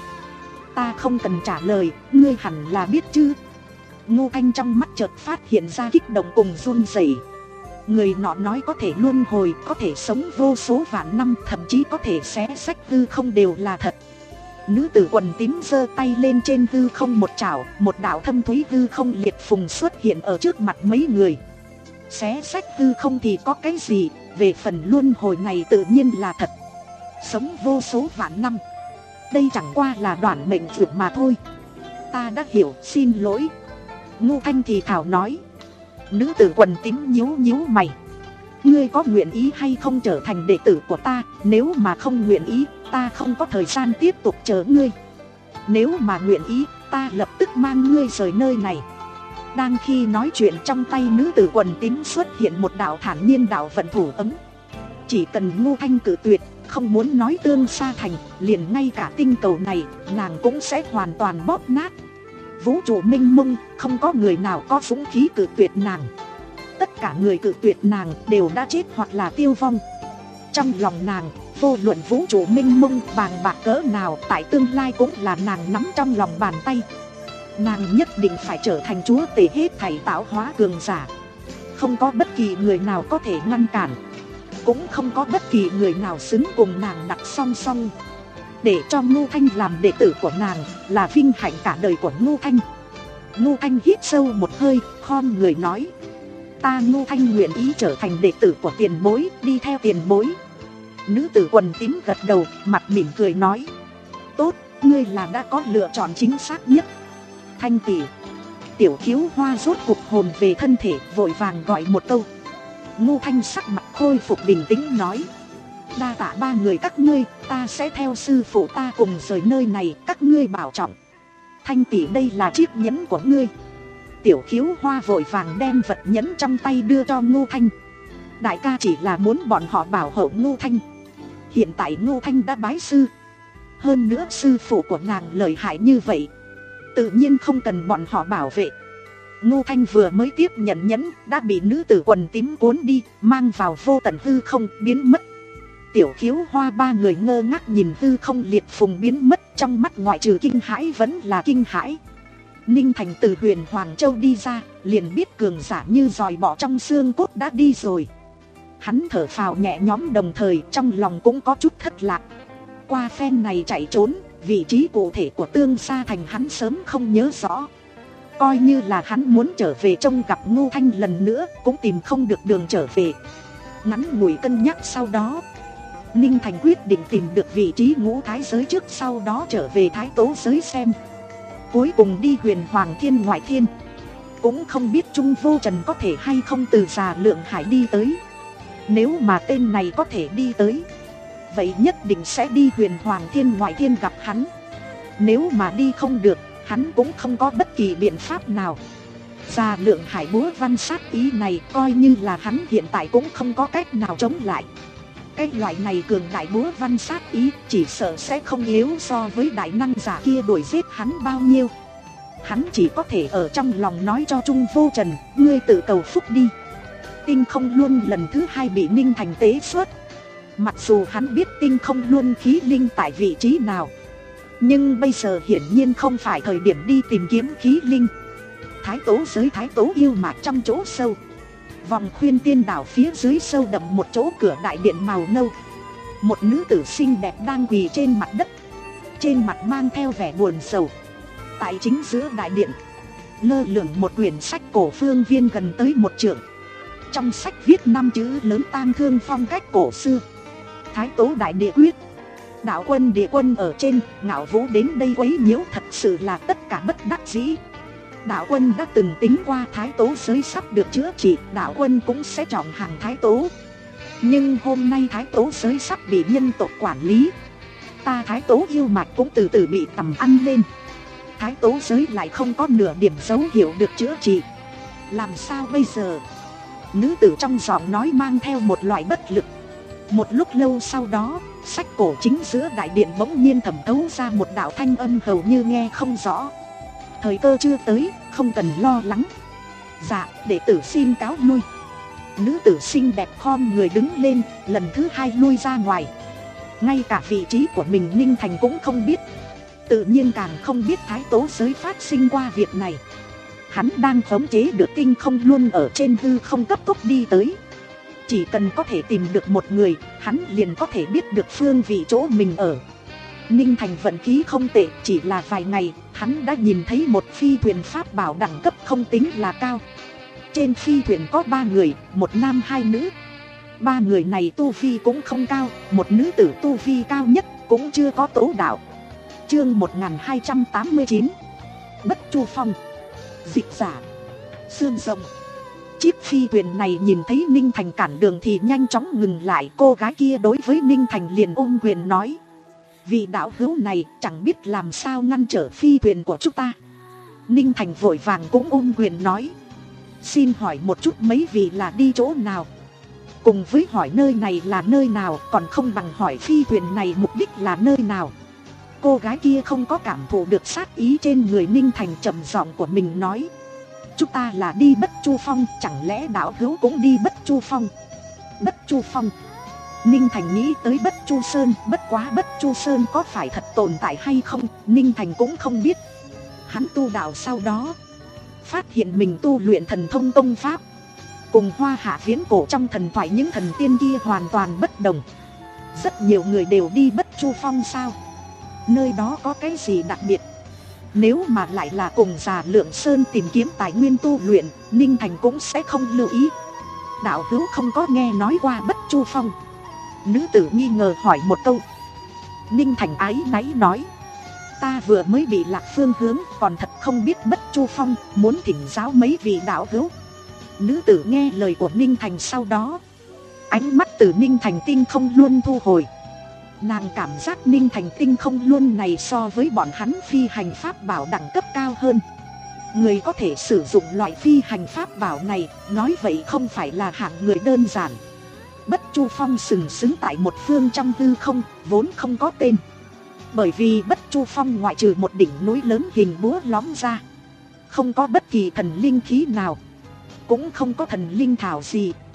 Ta không cần trả lời, ngươi hẳn là biết chứ. Ngô Thanh trong mắt chợt phát hiện ra kích động cùng run rẩy. Người nọ nói có thể luân hồi, có thể sống vô số vạn năm, thậm chí có thể xé rách hư không đều là thật. Nữ tử quần tím giơ tay lên trên hư không một chảo, một đạo thâm thúy hư không liệt phùng xuất hiện ở trước mặt mấy người. Xé rách hư không thì có cái gì, về phần luân hồi này tự nhiên là thật. Sống vô số vạn năm, đây chẳng qua là đoạn mệnh vượt mà thôi. Ta đã hiểu, xin lỗi. Ngô Thanh thì thảo nói. Nữ tử quần tím nhíu nhíu mày. Ngươi có nguyện ý hay không trở thành đệ tử của ta? Nếu mà không nguyện ý, ta không có thời gian tiếp tục chờ ngươi. Nếu mà nguyện ý, ta lập tức mang ngươi rời nơi này. Đang khi nói chuyện, trong tay nữ tử quần tím xuất hiện một đạo thản nhiên đạo vận thủ ấm. Chỉ cần Ngô Thanh cự tuyệt, không muốn nói tương xa thành, liền ngay cả tinh cầu này nàng cũng sẽ hoàn toàn bóp nát. Vũ trụ minh mông, không có người nào có dũng khí cự tuyệt nàng. Tất cả người cự tuyệt nàng đều đã chết hoặc là tiêu vong. Trong lòng nàng, vô luận vũ trụ minh mông bàng bạc cỡ nào, tại tương lai cũng là nàng nắm trong lòng bàn tay. Nàng nhất định phải trở thành chúa tể hết thảy tạo hóa cường giả. Không có bất kỳ người nào có thể ngăn cản, cũng không có bất kỳ người nào xứng cùng nàng đặt song song. Để cho Ngô Thanh làm đệ tử của nàng là vinh hạnh cả đời của Ngô Thanh. Ngô Thanh hít sâu một hơi, khom người nói. Ta Ngô Thanh nguyện ý trở thành đệ tử của tiền bối, đi theo tiền bối. Nữ tử quần tím gật đầu, mặt mỉm cười nói. Tốt, ngươi là đã có lựa chọn chính xác nhất. Thanh tỷ. Tiểu Khiếu Hoa rốt cục hồn về thân thể, vội vàng gọi một câu. Ngô Thanh sắc mặt khôi phục bình tĩnh nói. Đa tạ ba người các ngươi, ta sẽ theo sư phụ ta cùng rời nơi này, các ngươi bảo trọng. Thanh tỷ, đây là chiếc nhẫn của ngươi. Tiểu Khiếu Hoa vội vàng đem vật nhẫn trong tay đưa cho Ngô Thanh. Đại ca chỉ là muốn bọn họ bảo hộ Ngô Thanh. Hiện tại Ngô Thanh đã bái sư, hơn nữa sư phụ của nàng lợi hại như vậy, tự nhiên không cần bọn họ bảo vệ. Ngô Thanh vừa mới tiếp nhận nhẫn đã bị nữ tử quần tím cuốn đi, mang vào vô tận hư không biến mất. Tiểu Khiếu Hoa ba người ngơ ngác nhìn hư không liệt phùng biến mất, trong mắt ngoại trừ kinh hãi vẫn là kinh hãi. Ninh Thành từ Huyền Hoàng Châu đi ra, liền biết cường giả như giòi bọ trong xương cốt đã đi rồi. Hắn thở phào nhẹ nhõm, đồng thời trong lòng cũng có chút thất lạc. Qua phen này chạy trốn, vị trí cụ thể của Tương Sa Thành hắn sớm không nhớ rõ. Coi như là hắn muốn trở về trông gặp Ngô Thanh lần nữa, cũng tìm không được đường trở về. Ngắn ngủi cân nhắc sau đó, Ninh Thành quyết định tìm được vị trí ngũ thái giới trước, sau đó trở về Thái Tố giới xem. Cuối cùng đi Huyền Hoàng Thiên ngoại thiên. Cũng không biết Trung Vô Trần có thể hay không từ Già Lượng Hải đi tới. Nếu mà tên này có thể đi tới, vậy nhất định sẽ đi Huyền Hoàng Thiên ngoại thiên gặp hắn. Nếu mà đi không được, hắn cũng không có bất kỳ biện pháp nào. Già Lượng Hải búa văn sát ý này coi như là hắn hiện tại cũng không có cách nào chống lại. Cái loại này cường đại búa văn sát ý chỉ sợ sẽ không yếu so với đại năng giả kia đuổi giết hắn bao nhiêu. Hắn chỉ có thể ở trong lòng nói cho Trung Vô Trần, ngươi tự cầu phúc đi. Tinh Không Luân lần thứ hai bị Ninh Thành tế xuất. Mặc dù hắn biết Tinh Không Luân khí linh tại vị trí nào, nhưng bây giờ hiển nhiên không phải thời điểm đi tìm kiếm khí linh. Thái Tố giới Thái Tố yêu mạc trong chỗ sâu, vòng khuyên tiên đảo phía dưới sâu đậm một chỗ cửa đại điện màu nâu. Một nữ tử xinh đẹp đang quỳ trên mặt đất, trên mặt mang theo vẻ buồn sầu. Tại chính giữa đại điện, lơ lửng một quyển sách cổ phương viên gần tới một trượng. Trong sách viết năm chữ lớn tang thương phong cách cổ xưa: Thái Tố đại địa quyết. Đạo quân địa quân ở trên, Ngạo Vũ đến đây quấy nhiễu thật sự là tất cả bất đắc dĩ. Đạo quân đã từng tính qua Thái Tố giới sắp được chữa trị, đạo quân cũng sẽ chọn hàng Thái Tố. Nhưng hôm nay Thái Tố giới sắp bị nhân tộc quản lý, ta Thái Tố yêu mạch cũng từ từ bị tầm ăn lên. Thái Tố giới lại không có nửa điểm dấu hiệu được chữa trị, làm sao bây giờ? Nữ tử trong giọng nói mang theo một loại bất lực. Một lúc lâu sau đó, sách cổ chính giữa đại điện bỗng nhiên thẩm thấu ra một đạo thanh âm hầu như nghe không rõ: thời cơ chưa tới, không cần lo lắng. Dạ, đệ tử xin cáo lui. Nữ tử xinh đẹp khom người đứng lên, lần thứ hai lui ra ngoài. Ngay cả vị trí của mình Ninh Thành cũng không biết, tự nhiên càng không biết Thái Tố giới phát sinh qua việc này. Hắn đang khống chế được Tinh Không Luân ở trên hư không cấp tốc đi tới. Chỉ cần có thể tìm được một người, hắn liền có thể biết được phương vị chỗ mình ở. Ninh Thành vận khí không tệ, chỉ là vài ngày, hắn đã nhìn thấy một phi thuyền pháp bảo đẳng cấp không tính là cao. Trên phi thuyền có ba người, một nam hai nữ. Ba người này tu vi cũng không cao, một nữ tử tu vi cao nhất cũng chưa có tố đạo. Chương một nghìn hai trăm tám mươi chín, Bất Chu Phong. Dịch giả Sương Rồng. Chiếc phi thuyền này nhìn thấy Ninh Thành cản đường thì nhanh chóng ngừng lại. Cô gái kia đối với Ninh Thành liền ôm quyền nói: vị đạo hữu này chẳng biết làm sao ngăn trở phi thuyền của chúng ta. Ninh Thành vội vàng cũng ôm quyền nói: xin hỏi một chút mấy vị là đi chỗ nào? Cùng với hỏi nơi này là nơi nào, còn không bằng hỏi phi thuyền này mục đích là nơi nào. Cô gái kia không có cảm thụ được sát ý trên người Ninh Thành, trầm giọng của mình nói: chúng ta là đi Bất Chu Phong, chẳng lẽ đạo hữu cũng đi Bất Chu Phong? Bất Chu Phong. Ninh Thành nghĩ tới Bất Chu Sơn, bất quá Bất Chu Sơn có phải thật tồn tại hay không, Ninh Thành cũng không biết. Hắn tu đạo sau đó, phát hiện mình tu luyện thần thông tông pháp, cùng Hoa Hạ viễn cổ trong thần thoại những thần tiên kia hoàn toàn bất đồng. Rất nhiều người đều đi Bất Chu Phong sao? Nơi đó có cái gì đặc biệt? Nếu mà lại là cùng Già Lượng Sơn tìm kiếm tài nguyên tu luyện, Ninh Thành cũng sẽ không lưu ý. Đạo hữu không có nghe nói qua Bất Chu Phong? Nữ tử nghi ngờ hỏi một câu. Ninh Thành áy náy nói: ta vừa mới bị lạc phương hướng, còn thật không biết Bất Chu Phong, muốn thỉnh giáo mấy vị đạo hữu. Nữ tử nghe lời của Ninh Thành sau đó, ánh mắt từ Ninh Thành Tinh Không Luân thu hồi. Nàng cảm giác Ninh Thành Tinh Không Luân này so với bọn hắn phi hành pháp bảo đẳng cấp cao hơn. Người có thể sử dụng loại phi hành pháp bảo này, nói vậy không phải là hạng người đơn giản. Bất Chu Phong sừng sững tại một phương trong hư không, vốn không có tên. Bởi vì Bất Chu Phong ngoại trừ một đỉnh núi lớn hình búa lõm ra, không có bất kỳ thần linh khí nào, cũng không có thần linh thảo gì.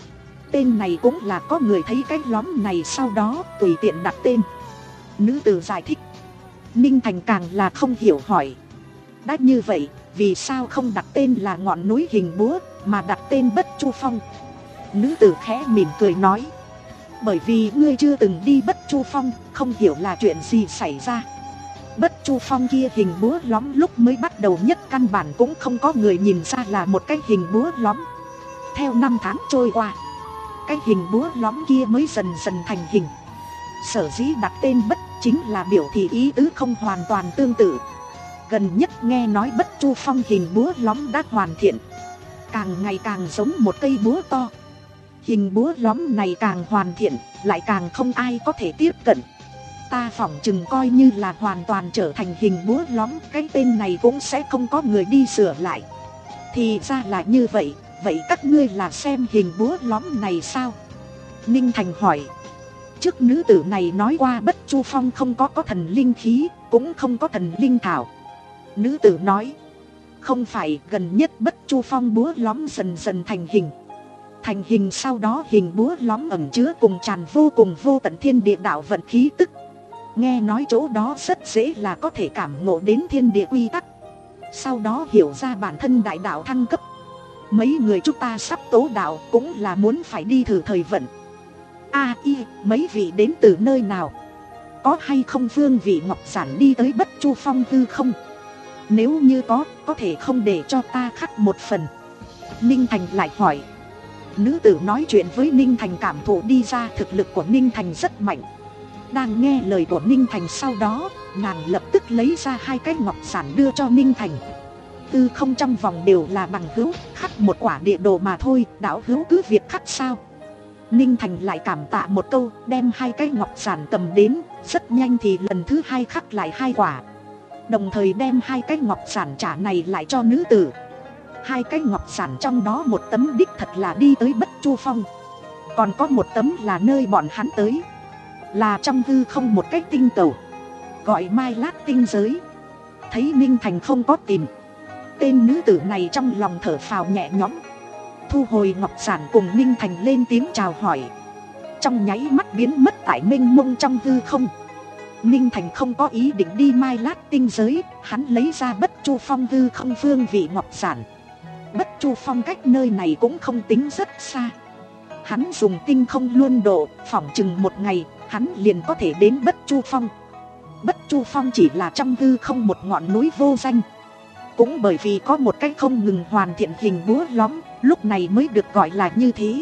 tên này cũng là có người thấy cái lõm này sau đó tùy tiện đặt tên. Nữ tử giải thích. Ninh Thành càng là không hiểu hỏi. Đã như vậy, vì sao không đặt tên là ngọn núi hình búa, mà đặt tên Bất Chu Phong? Nữ tử khẽ mỉm cười nói. Bởi vì ngươi chưa từng đi Bất Chu Phong, không hiểu là chuyện gì xảy ra. Bất Chu Phong kia hình búa lõm lúc mới bắt đầu nhất căn bản cũng không có người nhìn ra là một cái hình búa lõm. Theo năm tháng trôi qua, cái hình búa lõm kia mới dần dần thành hình. Sở dĩ đặt tên Bất chính là biểu thị ý tứ không hoàn toàn tương tự. Gần nhất nghe nói Bất Chu Phong hình búa lõm đã hoàn thiện, càng ngày càng giống một cây búa to. Hình búa lõm này càng hoàn thiện, lại càng không ai có thể tiếp cận. Ta phỏng chừng coi như là hoàn toàn trở thành hình búa lõm, cái tên này cũng sẽ không có người đi sửa lại. Thì ra là như vậy, vậy các ngươi là xem hình búa lõm này sao? Ninh Thành hỏi. Trước nữ tử này nói qua Bất Chu Phong không có có thần linh khí, cũng không có thần linh thảo. Nữ tử nói. Không phải, gần nhất Bất Chu Phong búa lõm dần dần thành hình. Thành hình sau đó hình búa lõm ẩn chứa cùng tràn vô cùng vô tận thiên địa đạo vận khí tức. Nghe nói chỗ đó rất dễ là có thể cảm ngộ đến thiên địa quy tắc, sau đó hiểu ra bản thân đại đạo thăng cấp. Mấy người chúng ta sắp tố đạo cũng là muốn phải đi thử thời vận. A y, mấy vị đến từ nơi nào? Có hay không vương vị ngọc giản đi tới Bất Chu Phong hư không? Nếu như có, có thể không để cho ta khắc một phần? Ninh Thành lại hỏi. Nữ tử nói chuyện với Ninh Thành cảm thụ đi ra thực lực của Ninh Thành rất mạnh. Đang nghe lời của Ninh Thành sau đó, nàng lập tức lấy ra hai cái ngọc giản đưa cho Ninh Thành. Tư không trong vòng đều là bằng hữu, khắc một quả địa đồ mà thôi, đạo hữu cứ việc khắc sao? Ninh Thành lại cảm tạ một câu, đem hai cái ngọc giản cầm đến, rất nhanh thì lần thứ hai khắc lại hai quả. Đồng thời đem hai cái ngọc giản trả này lại cho nữ tử. Hai cái ngọc giản trong đó một tấm đích thật là đi tới Bất Chu Phong, còn có một tấm là nơi bọn hắn tới, là trong hư không một cái tinh cầu, gọi Mai Lát tinh giới. Thấy Ninh Thành không có tìm, tên nữ tử này trong lòng thở phào nhẹ nhõm, thu hồi ngọc giản cùng Ninh Thành lên tiếng chào hỏi, trong nháy mắt biến mất tại mênh mông trong hư không. Ninh Thành không có ý định đi Mai Lát tinh giới, hắn lấy ra Bất Chu Phong hư không phương vị ngọc giản. Bất Chu Phong cách nơi này cũng không tính rất xa, hắn dùng tinh không luân độ, phỏng chừng một ngày hắn liền có thể đến Bất Chu Phong. Bất Chu Phong chỉ là trong hư không một ngọn núi vô danh. Cũng bởi vì có một cách không ngừng hoàn thiện hình búa lõm, lúc này mới được gọi là như thế.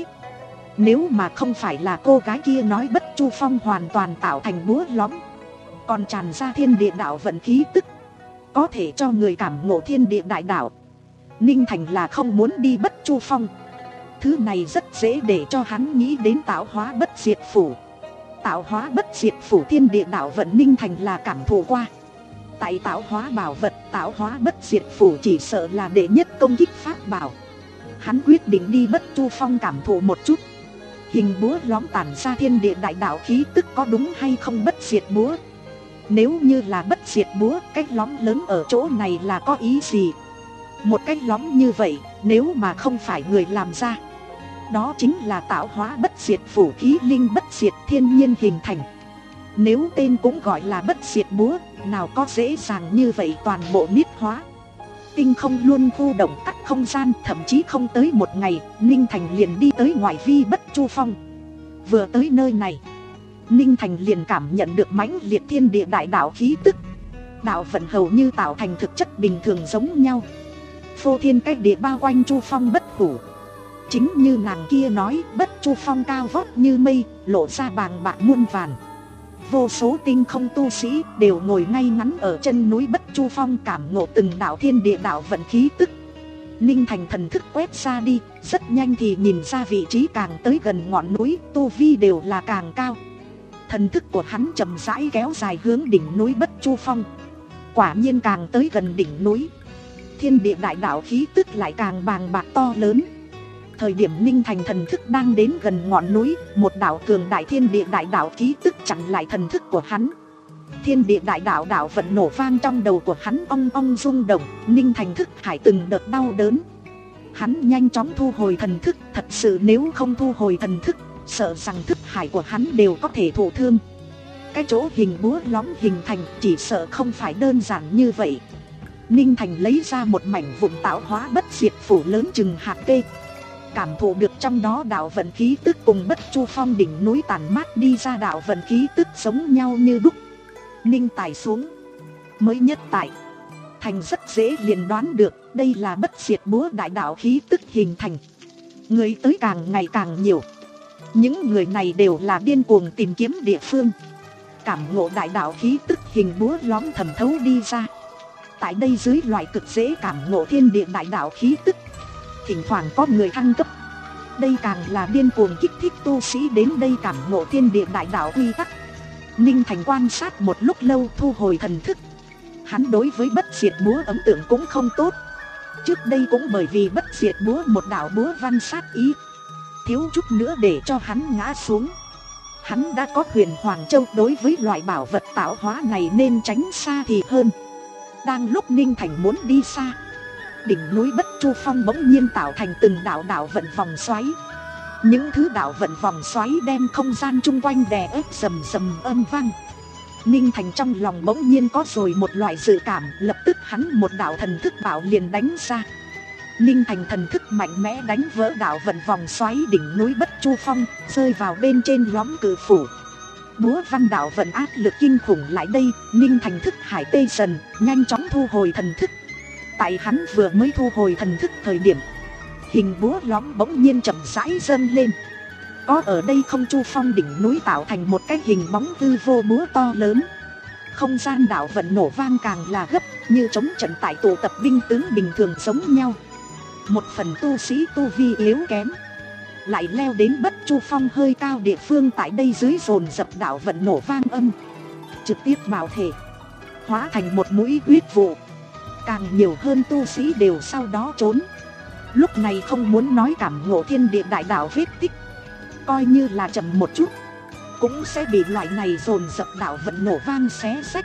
Nếu mà không phải là cô gái kia nói Bất Chu Phong hoàn toàn tạo thành búa lõm, còn tràn ra thiên địa đạo vận khí tức, có thể cho người cảm ngộ thiên địa đại đạo, Ninh Thành là không muốn đi Bất Chu Phong. Thứ này rất dễ để cho hắn nghĩ đến tạo hóa bất diệt phủ. Tạo hóa bất diệt phủ thiên địa đạo vận Ninh Thành là cảm thụ qua. Tại tạo hóa bảo vật, tạo hóa bất diệt phủ chỉ sợ là đệ nhất công kích pháp bảo. Hắn quyết định đi Bất Chu Phong cảm thụ một chút. Hình búa lõm tản ra thiên địa đại đạo khí tức có đúng hay không bất diệt búa? Nếu như là bất diệt búa, cái lõm lớn ở chỗ này là có ý gì? Một cái lõm như vậy, nếu mà không phải người làm ra, đó chính là tạo hóa bất diệt phủ, khí linh bất diệt thiên nhiên hình thành. Nếu tên cũng gọi là bất diệt búa, nào có dễ dàng như vậy toàn bộ niết hóa. Tinh không luôn khu động tắt không gian, thậm chí không tới một ngày, Ninh Thành liền đi tới ngoại vi Bất Chu Phong. Vừa tới nơi này, Ninh Thành liền cảm nhận được mãnh liệt thiên địa đại đạo khí tức. Đạo vận hầu như tạo thành thực chất bình thường giống nhau. Phô thiên cách địa bao quanh Chu Phong bất hủ. Chính như nàng kia nói, Bất Chu Phong cao vót như mây, lộ ra bàng bạc muôn vàn. Vô số tinh không tu sĩ đều ngồi ngay ngắn ở chân núi Bất Chu Phong cảm ngộ từng đạo thiên địa đạo vận khí tức. Ninh Thành thần thức quét ra đi, rất nhanh thì nhìn ra vị trí càng tới gần ngọn núi, tu vi đều là càng cao. Thần thức của hắn chậm rãi kéo dài hướng đỉnh núi Bất Chu Phong. Quả nhiên càng tới gần đỉnh núi, thiên địa đại đạo khí tức lại càng bàng bạc to lớn. Thời điểm Ninh Thành thần thức đang đến gần ngọn núi, một đạo cường đại thiên địa đại đạo khí tức chặn lại thần thức của hắn. Thiên địa đại đạo đạo vận nổ vang trong đầu của hắn ong ong rung động, Ninh Thành thức hải từng đợt đau đớn. Hắn nhanh chóng thu hồi thần thức, thật sự nếu không thu hồi thần thức, sợ rằng thức hải của hắn đều có thể thụ thương. Cái chỗ hình búa lõm hình thành chỉ sợ không phải đơn giản như vậy. Ninh Thành lấy ra một mảnh vụn tạo hóa bất diệt phủ lớn chừng hạt kê, cảm thụ được trong đó đạo vận khí tức cùng Bất Chu Phong đỉnh núi tản mát đi ra đạo vận khí tức giống nhau như đúc. Ninh tải xuống, mới nhất tại thành rất dễ liền đoán được đây là bất diệt búa đại đạo khí tức hình thành. Người tới càng ngày càng nhiều, những người này đều là điên cuồng tìm kiếm địa phương, cảm ngộ đại đạo khí tức hình búa lõm thẩm thấu đi ra. Tại đây dưới loại cực dễ cảm ngộ thiên địa đại đạo khí tức, thỉnh thoảng có người thăng cấp. Đây càng là điên cuồng kích thích tu sĩ đến đây cảm ngộ thiên địa đại đạo quy tắc. Ninh Thành quan sát một lúc lâu thu hồi thần thức. Hắn đối với bất diệt búa ấn tượng cũng không tốt. Trước đây cũng bởi vì bất diệt búa một đạo búa văn sát ý, thiếu chút nữa để cho hắn ngã xuống. Hắn đã có Huyền Hoàng Châu, đối với loại bảo vật tạo hóa này nên tránh xa thì hơn. Đang lúc Ninh Thành muốn đi xa, đỉnh núi Bất Chu Phong bỗng nhiên tạo thành từng đạo đạo vận vòng xoáy. Những thứ đạo vận vòng xoáy đem không gian chung quanh đè ép rầm rầm âm vang. Ninh Thành trong lòng bỗng nhiên có rồi một loại dự cảm, lập tức hắn một đạo thần thức bảo liền đánh ra. Ninh Thành thần thức mạnh mẽ đánh vỡ đạo vận vòng xoáy đỉnh núi Bất Chu Phong, rơi vào bên trên lõm cử phủ. Búa văn đạo vận áp lực kinh khủng lại đây, Ninh Thành thức hải tê dần, nhanh chóng thu hồi thần thức. Tại hắn vừa mới thu hồi thần thức thời điểm, hình búa lõm bỗng nhiên chậm rãi dâng lên. Có ở đây không Chu Phong đỉnh núi tạo thành một cái hình bóng hư vô búa to lớn. Không gian đạo vận nổ vang càng là gấp, như chống trận tại tụ tập binh tướng bình thường giống nhau. Một phần tu sĩ tu vi yếu kém lại leo đến Bất Chu Phong hơi cao địa phương, tại đây dưới dồn dập đạo vận nổ vang âm, trực tiếp bạo thể, hóa thành một mũi huyết vụ. Càng nhiều hơn tu sĩ đều sau đó trốn. Lúc này không muốn nói cảm ngộ thiên địa đại đạo vết tích, coi như là chậm một chút cũng sẽ bị loại này dồn dập đạo vận nổ vang xé xách.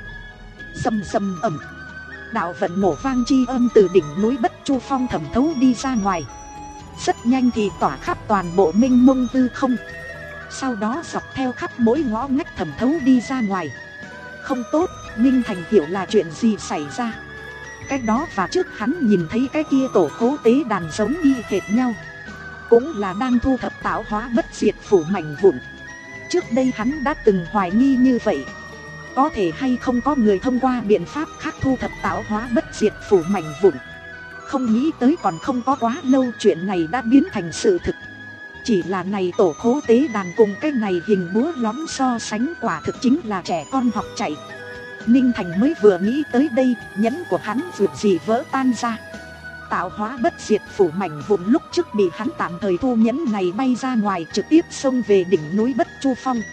Rầm rầm ầm, đạo vận nổ vang chi âm từ đỉnh núi Bất Chu Phong thẩm thấu đi ra ngoài, rất nhanh thì tỏa khắp toàn bộ mênh mông hư không, sau đó dọc theo khắp mỗi ngõ ngách thẩm thấu đi ra ngoài. Không tốt, Ninh Thành hiểu là chuyện gì xảy ra. Cái đó và trước hắn nhìn thấy cái kia tổ khố tế đàn giống y hệt nhau, cũng là đang thu thập tạo hóa bất diệt phủ mảnh vụn. Trước đây hắn đã từng hoài nghi như vậy, có thể hay không có người thông qua biện pháp khác thu thập tạo hóa bất diệt phủ mảnh vụn. Không nghĩ tới còn không có quá lâu chuyện này đã biến thành sự thực. Chỉ là này tổ khố tế đàn cùng cái này hình búa lõm so sánh quả thực chính là trẻ con học chạy. Ninh Thành mới vừa nghĩ tới đây, nhẫn của hắn vượt gì vỡ tan ra. Tạo hóa bất diệt phủ mảnh vụn lúc trước bị hắn tạm thời thu nhẫn này bay ra ngoài, trực tiếp xông về đỉnh núi Bất Chu Phong.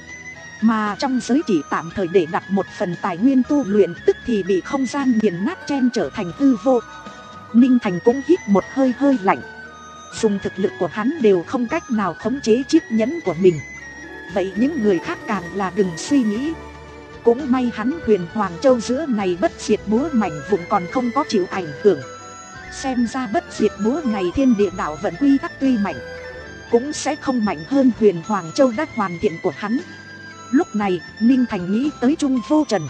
Mà trong giới chỉ tạm thời để đặt một phần tài nguyên tu luyện, tức thì bị không gian nghiền nát chen trở thành hư vô. Ninh Thành cũng hít một hơi hơi lạnh. Dùng thực lực của hắn đều không cách nào khống chế chiếc nhẫn của mình, vậy những người khác càng là đừng suy nghĩ. Cũng may hắn Huyền Hoàng Châu giữa này bất diệt búa mảnh vụn còn không có chịu ảnh hưởng. Xem ra bất diệt búa này thiên địa đạo vận quy tắc tuy mạnh, cũng sẽ không mạnh hơn Huyền Hoàng Châu đã hoàn thiện của hắn. Lúc này Ninh Thành nghĩ tới Trung Vô Trần.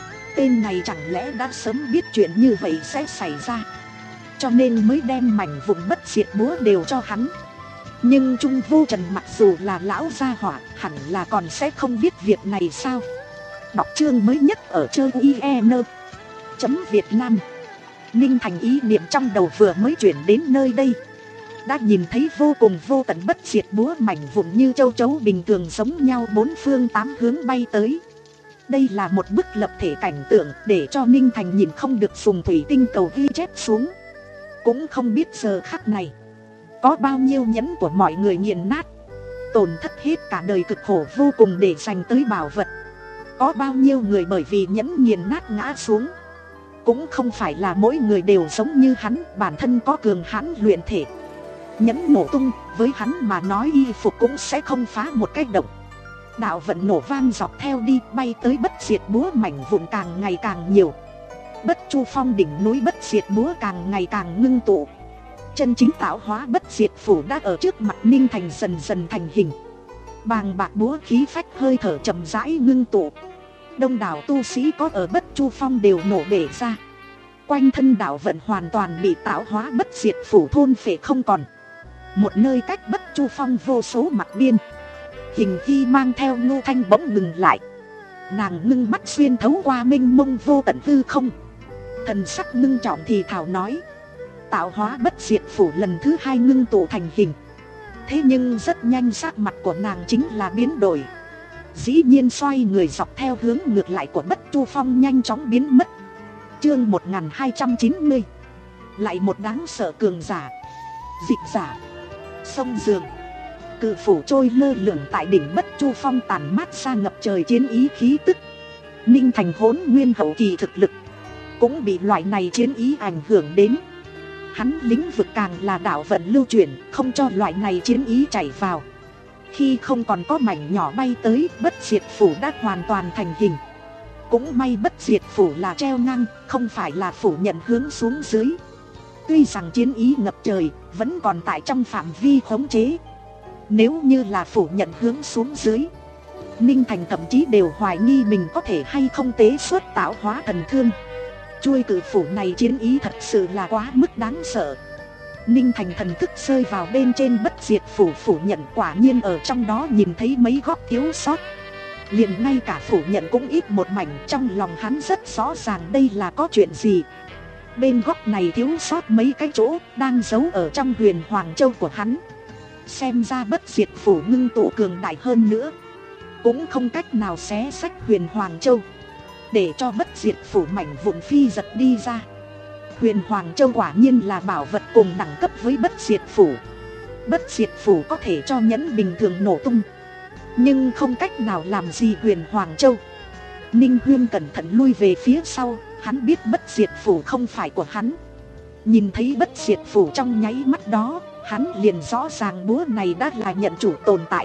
Tên này chẳng lẽ đã sớm biết chuyện như vậy sẽ xảy ra, cho nên mới đem mảnh vụn bất diệt búa đều cho hắn. Nhưng Trung Vô Trần mặc dù là lão gia hỏa, hẳn là còn sẽ không biết việc này sao. Đọc chương mới nhất ở chơi i e n chấm Việt Nam. Ninh Thành ý niệm trong đầu vừa mới chuyển đến nơi đây, đã nhìn thấy vô cùng vô tận bất diệt búa mảnh vụn như châu chấu bình thường giống nhau bốn phương tám hướng bay tới. Đây là một bức lập thể cảnh tượng để cho Ninh Thành nhìn không được dùng thủy tinh cầu ghi chép xuống. Cũng không biết giờ khắc này có bao nhiêu nhẫn của mọi người nghiền nát, tổn thất hết cả đời cực khổ vô cùng để dành tới bảo vật. Có bao nhiêu người bởi vì nhẫn nghiền nát ngã xuống. Cũng không phải là mỗi người đều giống như hắn, bản thân có cường hãn luyện thể. Nhẫn nổ tung, với hắn mà nói y phục cũng sẽ không phá một cái động. Đạo vận nổ vang dọc theo đi, bay tới bất diệt búa mảnh vụn càng ngày càng nhiều. Bất Chu Phong đỉnh núi bất diệt búa càng ngày càng ngưng tụ. Chân chính tạo hóa bất diệt phủ đã ở trước mặt Ninh Thành dần dần thành hình. Bàng bạc búa khí phách hơi thở chậm rãi ngưng tụ. Đông đảo tu sĩ có ở Bất Chu Phong đều nổ bể ra. Quanh thân đạo vận hoàn toàn bị tạo hóa bất diệt phủ thôn phệ không còn. Một nơi cách Bất Chu Phong vô số mặt biên, Hình Hy mang theo Ngô Thanh bỗng ngừng lại. Nàng ngưng mắt xuyên thấu qua mênh mông vô tận hư không, thần sắc ngưng trọng thì thảo nói: tạo hóa bất diệt phủ lần thứ hai ngưng tụ thành hình. Thế nhưng rất nhanh sắc mặt của nàng chính là biến đổi. Dĩ nhiên xoay người dọc theo hướng ngược lại của Bất Chu Phong nhanh chóng biến mất. Chương một nghìn hai trăm chín mươi. Lại một đáng sợ cường giả. Dịch giả. Sông Giường. Cự phủ trôi lơ lửng tại đỉnh Bất Chu Phong tàn mát ra ngập trời chiến ý khí tức. Ninh Thành hỗn nguyên hậu kỳ thực lực cũng bị loại này chiến ý ảnh hưởng đến. Hắn lĩnh vực càng là đạo vận lưu chuyển, không cho loại này chiến ý chảy vào. Khi không còn có mảnh nhỏ bay tới, bất diệt phủ đã hoàn toàn thành hình. Cũng may bất diệt phủ là treo ngang, không phải là phủ nhận hướng xuống dưới. Tuy rằng chiến ý ngập trời, vẫn còn tại trong phạm vi khống chế. Nếu như là phủ nhận hướng xuống dưới, Ninh Thành thậm chí đều hoài nghi mình có thể hay không tế xuất tạo hóa thần thương. Chuôi cự phủ này chiến ý thật sự là quá mức đáng sợ. Ninh Thành thần thức rơi vào bên trên bất diệt phủ phủ nhận, quả nhiên ở trong đó nhìn thấy mấy góc thiếu sót. Liền ngay cả phủ nhận cũng ít một mảnh, trong lòng hắn rất rõ ràng đây là có chuyện gì. Bên góc này thiếu sót mấy cái chỗ đang giấu ở trong Huyền Hoàng Châu của hắn. Xem ra bất diệt phủ ngưng tụ cường đại hơn nữa, cũng không cách nào xé sách Huyền Hoàng Châu, để cho bất diệt phủ mảnh vụn phi giật đi ra. Huyền Hoàng Châu quả nhiên là bảo vật cùng đẳng cấp với bất diệt phủ. Bất diệt phủ có thể cho nhẫn bình thường nổ tung, nhưng không cách nào làm gì Huyền Hoàng Châu. Ninh Huyên cẩn thận lui về phía sau, hắn biết bất diệt phủ không phải của hắn. Nhìn thấy bất diệt phủ trong nháy mắt đó, hắn liền rõ ràng búa này đã là nhận chủ tồn tại.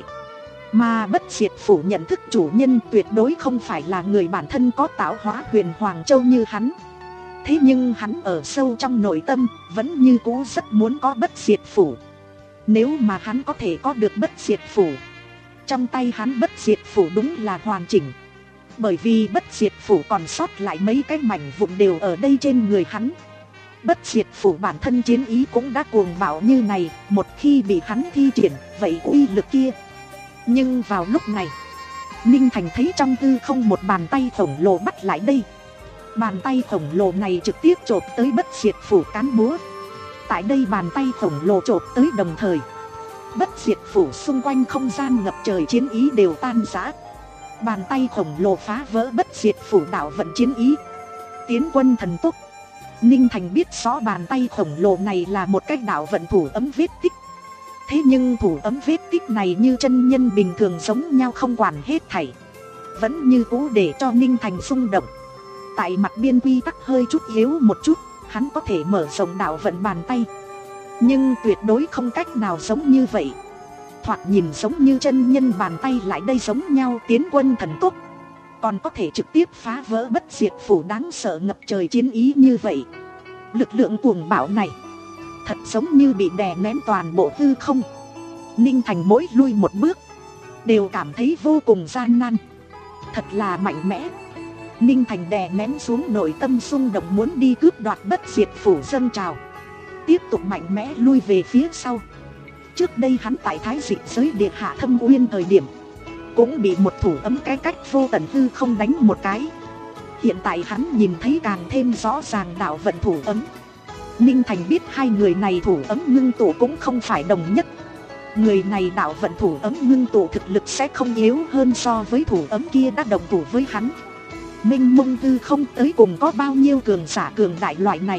Mà bất diệt phủ nhận thức chủ nhân tuyệt đối không phải là người bản thân có tạo hóa Huyền Hoàng Châu như hắn. Thế nhưng hắn ở sâu trong nội tâm vẫn như cũ rất muốn có bất diệt phủ. Nếu mà hắn có thể có được bất diệt phủ, trong tay hắn bất diệt phủ đúng là hoàn chỉnh. Bởi vì bất diệt phủ còn sót lại mấy cái mảnh vụn đều ở đây trên người hắn. Bất diệt phủ bản thân chiến ý cũng đã cuồng bạo như này, một khi bị hắn thi triển, vậy uy lực kia. Nhưng vào lúc này, Ninh Thành thấy trong tư không một bàn tay khổng lồ bắt lại đây. Bàn tay khổng lồ này trực tiếp chộp tới bất diệt phủ cán búa. Tại đây bàn tay khổng lồ chộp tới đồng thời, bất diệt phủ xung quanh không gian ngập trời chiến ý đều tan rã. Bàn tay khổng lồ phá vỡ bất diệt phủ đạo vận chiến ý, tiến quân thần tốc. Ninh Thành biết rõ bàn tay khổng lồ này là một cách đạo vận thủ ấm vết tích. Thế nhưng thủ ấm vết tích này như chân nhân bình thường giống nhau, không quản hết thảy, vẫn như cũ để cho Ninh Thành xung động. Tại mặt biên quy tắc hơi chút yếu một chút, hắn có thể mở rộng đạo vận bàn tay, nhưng tuyệt đối không cách nào giống như vậy. Thoạt nhìn giống như chân nhân bàn tay lại đây giống nhau tiến quân thần tốc, còn có thể trực tiếp phá vỡ bất diệt phủ đáng sợ ngập trời chiến ý như vậy. Lực lượng cuồng bạo này thật giống như bị đè nén toàn bộ hư không. Ninh Thành mỗi lui một bước đều cảm thấy vô cùng gian nan. Thật là mạnh mẽ. Ninh Thành đè nén xuống nội tâm xung động muốn đi cướp đoạt bất diệt phủ dâng trào, tiếp tục mạnh mẽ lui về phía sau. Trước đây hắn tại Thái Dịch giới địa hạ thâm uyên thời điểm cũng bị một thủ ấm cái cách vô tận hư không đánh một cái. Hiện tại hắn nhìn thấy càng thêm rõ ràng đạo vận thủ ấm. Ninh Thành biết hai người này thủ ấm ngưng tụ cũng không phải đồng nhất. Người này đạo vận thủ ấm ngưng tụ thực lực sẽ không yếu hơn so với thủ ấm kia đã đồng thủ với hắn. Minh mông tư không tới cùng có bao nhiêu cường giả cường đại loại này.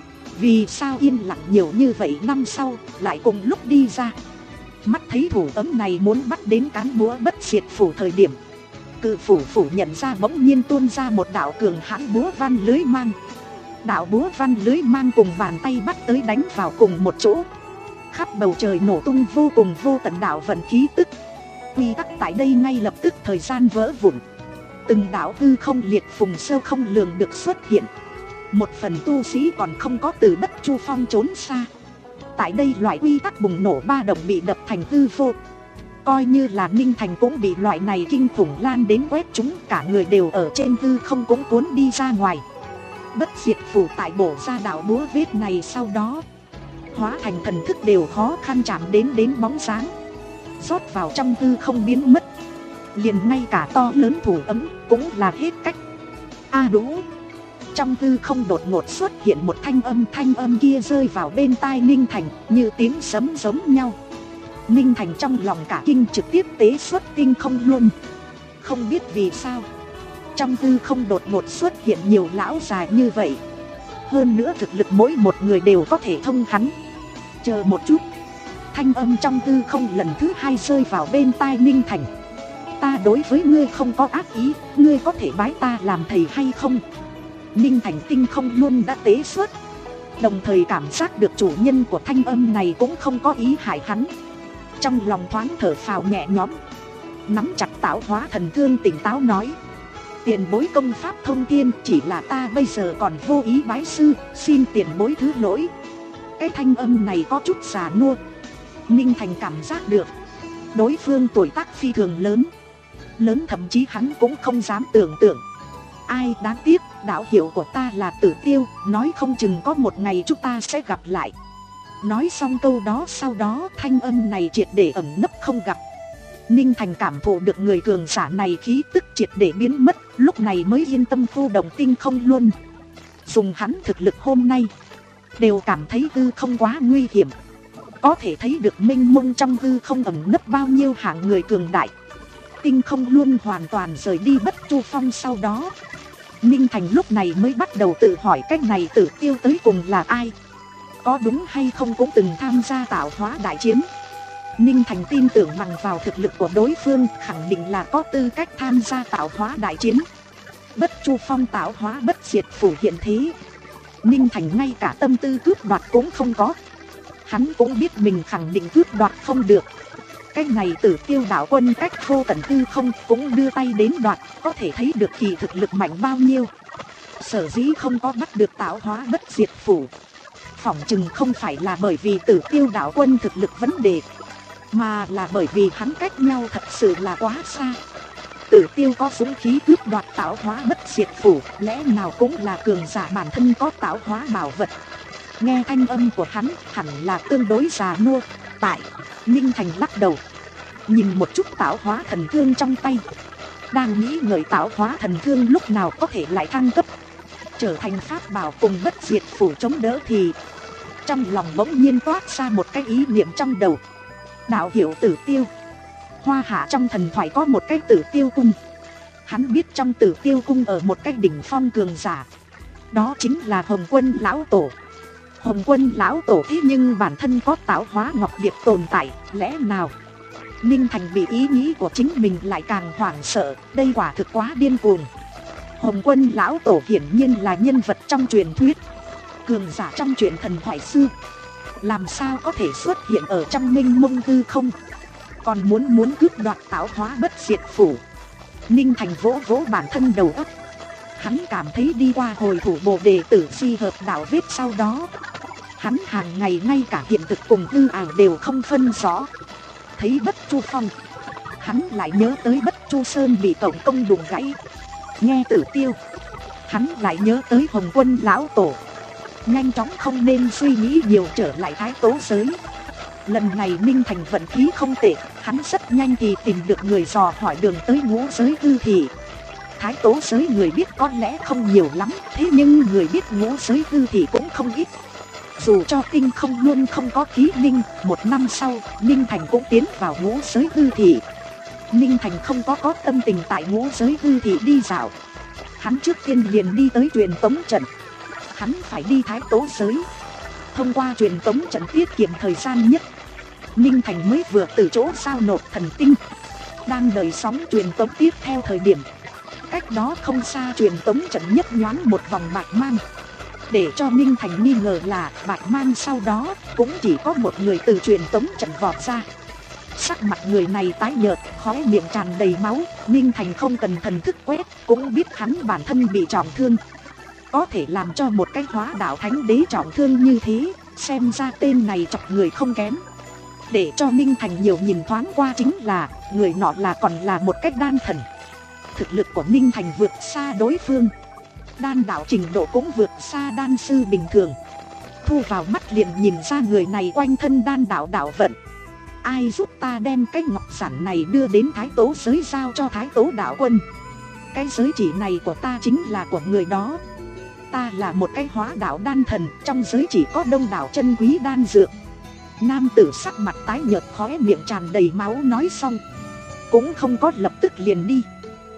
Vì sao yên lặng nhiều như vậy năm sau lại cùng lúc đi ra. Mắt thấy thủ ấm này muốn bắt đến cán búa bất diệt phủ thời điểm, cự phủ phủ nhận ra bỗng nhiên tuôn ra một đạo cường hãn búa văn lưới mang. Đạo búa văn lưới mang cùng bàn tay bắt tới đánh vào cùng một chỗ. Khắp bầu trời nổ tung vô cùng vô tận đạo vận khí tức. Quy tắc tại đây ngay lập tức thời gian vỡ vụn. Từng đạo hư không liệt phùng sơ không lường được xuất hiện. Một phần tu sĩ còn không có từ Bất Chu Phong trốn xa, Tại đây loại quy tắc bùng nổ ba động bị đập thành hư vô. Coi như là Ninh Thành cũng bị loại này kinh khủng lan đến quét chúng, cả người đều ở trên hư không cũng cuốn đi ra ngoài. Bất diệt phủ tại bổ ra đạo búa vết này sau đó hóa thành thần thức đều khó khăn chạm đến đến bóng dáng, rót vào trong hư không biến mất. Liền ngay cả to lớn thủ ấm cũng là hết cách. A Đũ. Trong hư không đột ngột xuất hiện một thanh âm, thanh âm kia rơi vào bên tai Ninh Thành như tiếng sấm giống nhau. Ninh Thành trong lòng cả kinh, trực tiếp tế xuất tinh không luôn. Không biết vì sao trong hư không đột ngột xuất hiện nhiều lão già như vậy. Hơn nữa thực lực mỗi một người đều có thể thông hắn. Chờ một chút. Thanh âm trong hư không lần thứ hai rơi vào bên tai Ninh Thành. Ta đối với ngươi không có ác ý, ngươi có thể bái ta làm thầy hay không? Ninh Thành tinh không luôn đã tế xuất, đồng thời cảm giác được chủ nhân của thanh âm này cũng không có ý hại hắn. Trong lòng thoáng thở phào nhẹ nhõm, nắm chặt tạo hóa thần thương tỉnh táo nói: tiền bối công pháp thông thiên, chỉ là ta bây giờ còn vô ý bái sư, xin tiền bối thứ lỗi. Cái thanh âm này có chút già nua. Ninh Thành cảm giác được đối phương tuổi tác phi thường lớn, lớn thậm chí hắn cũng không dám tưởng tượng. Ai đáng tiếc, đạo hiệu của ta là Tử Tiêu, nói không chừng có một ngày chúng ta sẽ gặp lại. Nói xong câu đó, sau đó thanh âm này triệt để ẩn nấp không gặp. Ninh Thành cảm thụ được người cường giả này khí tức triệt để biến mất, lúc này mới yên tâm thu động tinh không luôn. Dùng hắn thực lực hôm nay đều cảm thấy hư không quá nguy hiểm. Có thể thấy được mênh mông trong hư không ẩn nấp bao nhiêu hạng người cường đại. Tinh không luôn hoàn toàn rời đi Bất Chu Phong sau đó, Ninh Thành lúc này mới bắt đầu tự hỏi cách này Tử Tiêu tới cùng là ai, có đúng hay không cũng từng tham gia tạo hóa đại chiến. Ninh Thành tin tưởng bằng vào thực lực của đối phương khẳng định là có tư cách tham gia tạo hóa đại chiến. Bất Chu Phong tạo hóa bất diệt phủ hiện thế, Ninh Thành ngay cả tâm tư cướp đoạt cũng không có. Hắn cũng biết mình khẳng định cướp đoạt không được. Cách này Tử Tiêu đạo quân cách vô tận tư không cũng đưa tay đến đoạt, có thể thấy được kỳ thực lực mạnh bao nhiêu. Sở dĩ không có bắt được tạo hóa bất diệt phủ, phỏng chừng không phải là bởi vì Tử Tiêu đạo quân thực lực vấn đề, mà là bởi vì hắn cách nhau thật sự là quá xa. Tử Tiêu có dũng khí cướp đoạt tạo hóa bất diệt phủ, lẽ nào cũng là cường giả bản thân có tạo hóa bảo vật. Nghe thanh âm của hắn hẳn là tương đối già nua. Tại Ninh Thành lắc đầu, nhìn một chút tạo hóa thần thương trong tay, đang nghĩ ngợi tạo hóa thần thương lúc nào có thể lại thăng cấp trở thành pháp bảo cùng bất diệt phủ chống đỡ thì trong lòng bỗng nhiên toát ra một cái ý niệm trong đầu. Đạo hiệu Tử Tiêu, Hoa Hạ trong thần thoại có một cái Tử Tiêu cung. Hắn biết trong Tử Tiêu cung ở một cái đỉnh phong cường giả, đó chính là Hồng Quân lão tổ. Hồng Quân lão tổ thế nhưng bản thân có tạo hóa ngọc điệp tồn tại, lẽ nào? Ninh Thành bị ý nghĩ của chính mình lại càng hoảng sợ, đây quả thực quá điên cuồng. Hồng Quân lão tổ hiển nhiên là nhân vật trong truyền thuyết, cường giả trong truyện thần thoại xưa, làm sao có thể xuất hiện ở trong mênh mông hư không, còn muốn muốn cướp đoạt tạo hóa bất diệt phủ. Ninh Thành vỗ vỗ bản thân đầu óc. Hắn cảm thấy đi qua hồi thủ Bồ Đề Tử Si hợp đạo vết sau đó, hắn hàng ngày ngay cả hiện thực cùng hư ảo đều không phân rõ. Thấy Bất Chu Phong, hắn lại nhớ tới Bất Chu Sơn bị tổng công đụng gãy. Nghe Tử Tiêu, hắn lại nhớ tới Hồng Quân lão tổ. Nhanh chóng không nên suy nghĩ nhiều, trở lại Thái Tố giới. Lần này Ninh Thành vận khí không tệ, hắn rất nhanh thì tìm được người dò hỏi đường tới Ngũ Giới Hư Thị. Thái Tố giới người biết có lẽ không nhiều lắm, thế nhưng người biết Ngũ Giới Hư Thị cũng không ít. Dù cho tinh không luôn không có khí linh, một năm sau Ninh Thành cũng tiến vào Ngũ Giới Hư Thị. Ninh Thành không có có tâm tình tại Ngũ Giới Hư Thị đi dạo. Hắn trước tiên liền đi tới truyền tống trận. Hắn phải đi Thái Tố giới, thông qua truyền tống trận tiết kiệm thời gian nhất. Ninh Thành mới vừa từ chỗ giao nộp thần tinh, đang đợi sóng truyền tống tiếp theo thời điểm, cách đó không xa truyền tống trận nhấp nhoáng một vòng bạch mang. Để cho Ninh Thành nghi ngờ là bạch mang sau đó cũng chỉ có một người từ truyền tống trận vọt ra. Sắc mặt người này tái nhợt, khóe miệng tràn đầy máu. Ninh Thành không cần thần thức quét cũng biết hắn bản thân bị trọng thương. Có thể làm cho một cái hóa đạo thánh đế trọng thương như thế, Xem ra tên này chọc người không kém. Để cho Ninh Thành nhiều nhìn thoáng qua chính là người nọ là còn là một cách đan thần. Thực lực của Ninh Thành vượt xa đối phương. Đan đạo trình độ cũng vượt xa đan sư bình thường. Thu vào mắt liền nhìn ra người này quanh thân đan đạo đạo vận. Ai giúp ta đem cái ngọc giản này đưa đến Thái Tố giới giao cho Thái Tố đạo quân. Cái giới chỉ này của ta chính là của người đó. Ta là một cái hóa đạo đan thần, trong giới chỉ có đông đảo chân quý đan dược. Nam tử sắc mặt tái nhợt, khóe miệng tràn đầy máu nói xong cũng không có lập tức liền đi,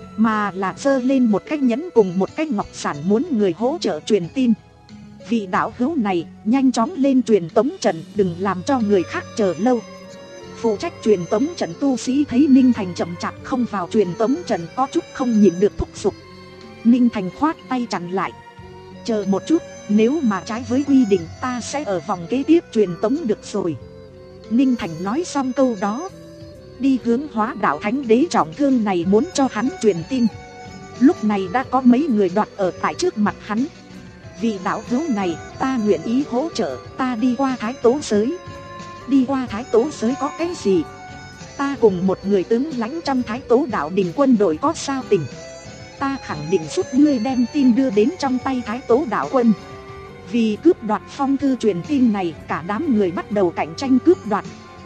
mà là giơ lên một cái nhẫn cùng một cái ngọc giản muốn người hỗ trợ truyền tin. Vị đạo hữu này nhanh chóng lên truyền tống trận, đừng làm cho người khác chờ lâu. Phụ trách truyền tống trận tu sĩ thấy Ninh Thành chậm chạp không vào truyền tống trận có chút không nhịn được thúc giục. Ninh Thành khoát tay chặn lại. Chờ một chút, nếu mà trái với quy định ta sẽ ở vòng kế tiếp truyền tống được rồi. Ninh Thành nói xong câu đó, đi hướng hóa đạo thánh đế trọng thương này muốn cho hắn truyền tin. Lúc này đã có mấy người đoạt ở tại trước mặt hắn. Vị đạo hữu này, ta nguyện ý hỗ trợ, ta đi qua Thái Tố giới. Đi qua Thái Tố giới có cái gì? Ta cùng một người tướng lãnh trong Thái Tố đạo đình quân đội có sao tình. Ta khẳng định giúp ngươi đem tin đưa đến trong tay Thái Tố đạo quân. Vì cướp đoạt phong thư truyền tin này, cả đám người bắt đầu cạnh tranh cướp đoạt.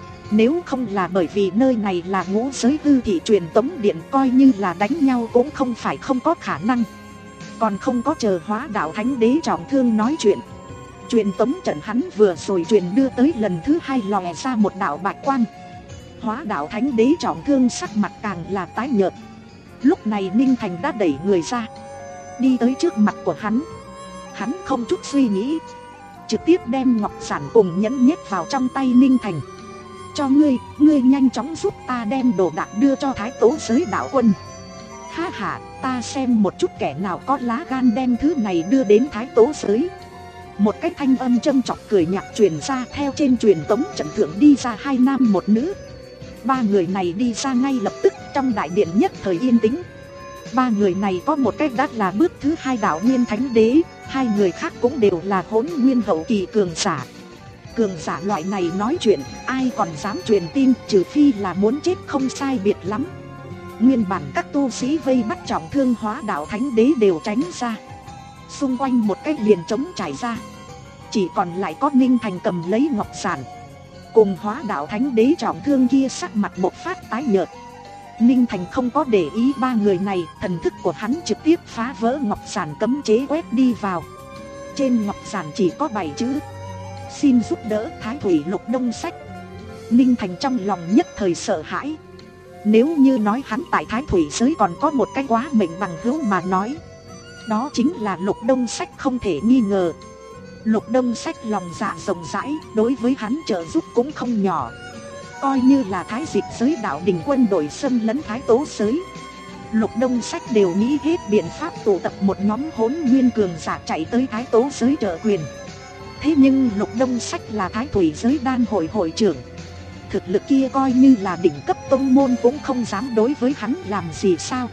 Nếu không là bởi vì nơi này là ngũ giới hư thị truyền tống điện, coi như là đánh nhau cũng không phải không có khả năng. Còn không có chờ hóa đạo thánh đế trọng thương nói chuyện, truyền tống trận hắn vừa rồi truyền đưa tới lần thứ hai lòe ra một đạo bạch quang. Hóa đạo thánh đế trọng thương sắc mặt càng là tái nhợt. Lúc này Ninh Thành đã đẩy người ra, đi tới trước mặt của hắn. Hắn không chút suy nghĩ, trực tiếp đem ngọc giản cùng nhẫn nhét vào trong tay Ninh Thành. Cho ngươi, ngươi nhanh chóng giúp ta đem đồ đạc đưa cho Thái Tố giới đạo quân. Ha ha, ta xem một chút kẻ nào có lá gan đem thứ này đưa đến Thái Tố giới. Một cái thanh âm châm chọc cười nhạt truyền ra, theo trên truyền tống trận thượng đi ra hai nam một nữ. Ba người này đi ra ngay lập tức, trong đại điện nhất thời yên tĩnh. Ba người này có một cách đã là bước thứ hai đạo nguyên thánh đế, hai người khác cũng đều là hỗn nguyên hậu kỳ cường giả. Cường giả loại này nói chuyện, ai còn dám truyền tin, trừ phi là muốn chết không sai biệt lắm. Nguyên bản các tu sĩ vây bắt trọng thương hóa đạo thánh đế đều tránh ra. Xung quanh một cách liền trống trải ra. Chỉ còn lại có Ninh Thành cầm lấy ngọc giản. Cùng hóa đạo thánh đế trọng thương kia sắc mặt một phát tái nhợt. Ninh Thành không có để ý ba người này, thần thức của hắn trực tiếp phá vỡ ngọc giản cấm chế quét đi vào. Trên ngọc giản chỉ có bảy chữ: xin giúp đỡ Thái Thủy Lục Đông Sách. Ninh Thành trong lòng nhất thời sợ hãi. Nếu như nói hắn tại Thái Thủy giới còn có một cái quá mệnh bằng hữu mà nói, đó chính là Lục Đông Sách không thể nghi ngờ. Lục Đông Sách lòng dạ rộng rãi, đối với hắn trợ giúp cũng không nhỏ. Coi như là Thái Dịch giới đạo đình quân đội xâm lấn Thái Tố giới, Lục Đông Sách đều nghĩ hết biện pháp tụ tập một nhóm hỗn nguyên cường giả chạy tới Thái Tố giới trợ quyền. Thế nhưng Lục Đông Sách là Thái Thủy giới đan hội hội trưởng, thực lực kia coi như là đỉnh cấp tông môn cũng không dám đối với hắn làm gì sao?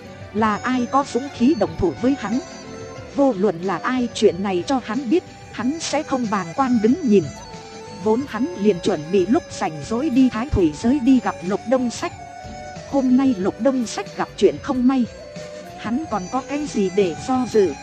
Là ai có dũng khí đồng thủ với hắn? Vô luận là ai, chuyện này cho hắn biết, hắn sẽ không bàng quan đứng nhìn. Vốn hắn liền chuẩn bị lúc rảnh rỗi đi Thái Thủy giới đi gặp Lục Đông Sách. Hôm nay Lục Đông Sách gặp chuyện không may, hắn còn có cái gì để do dự?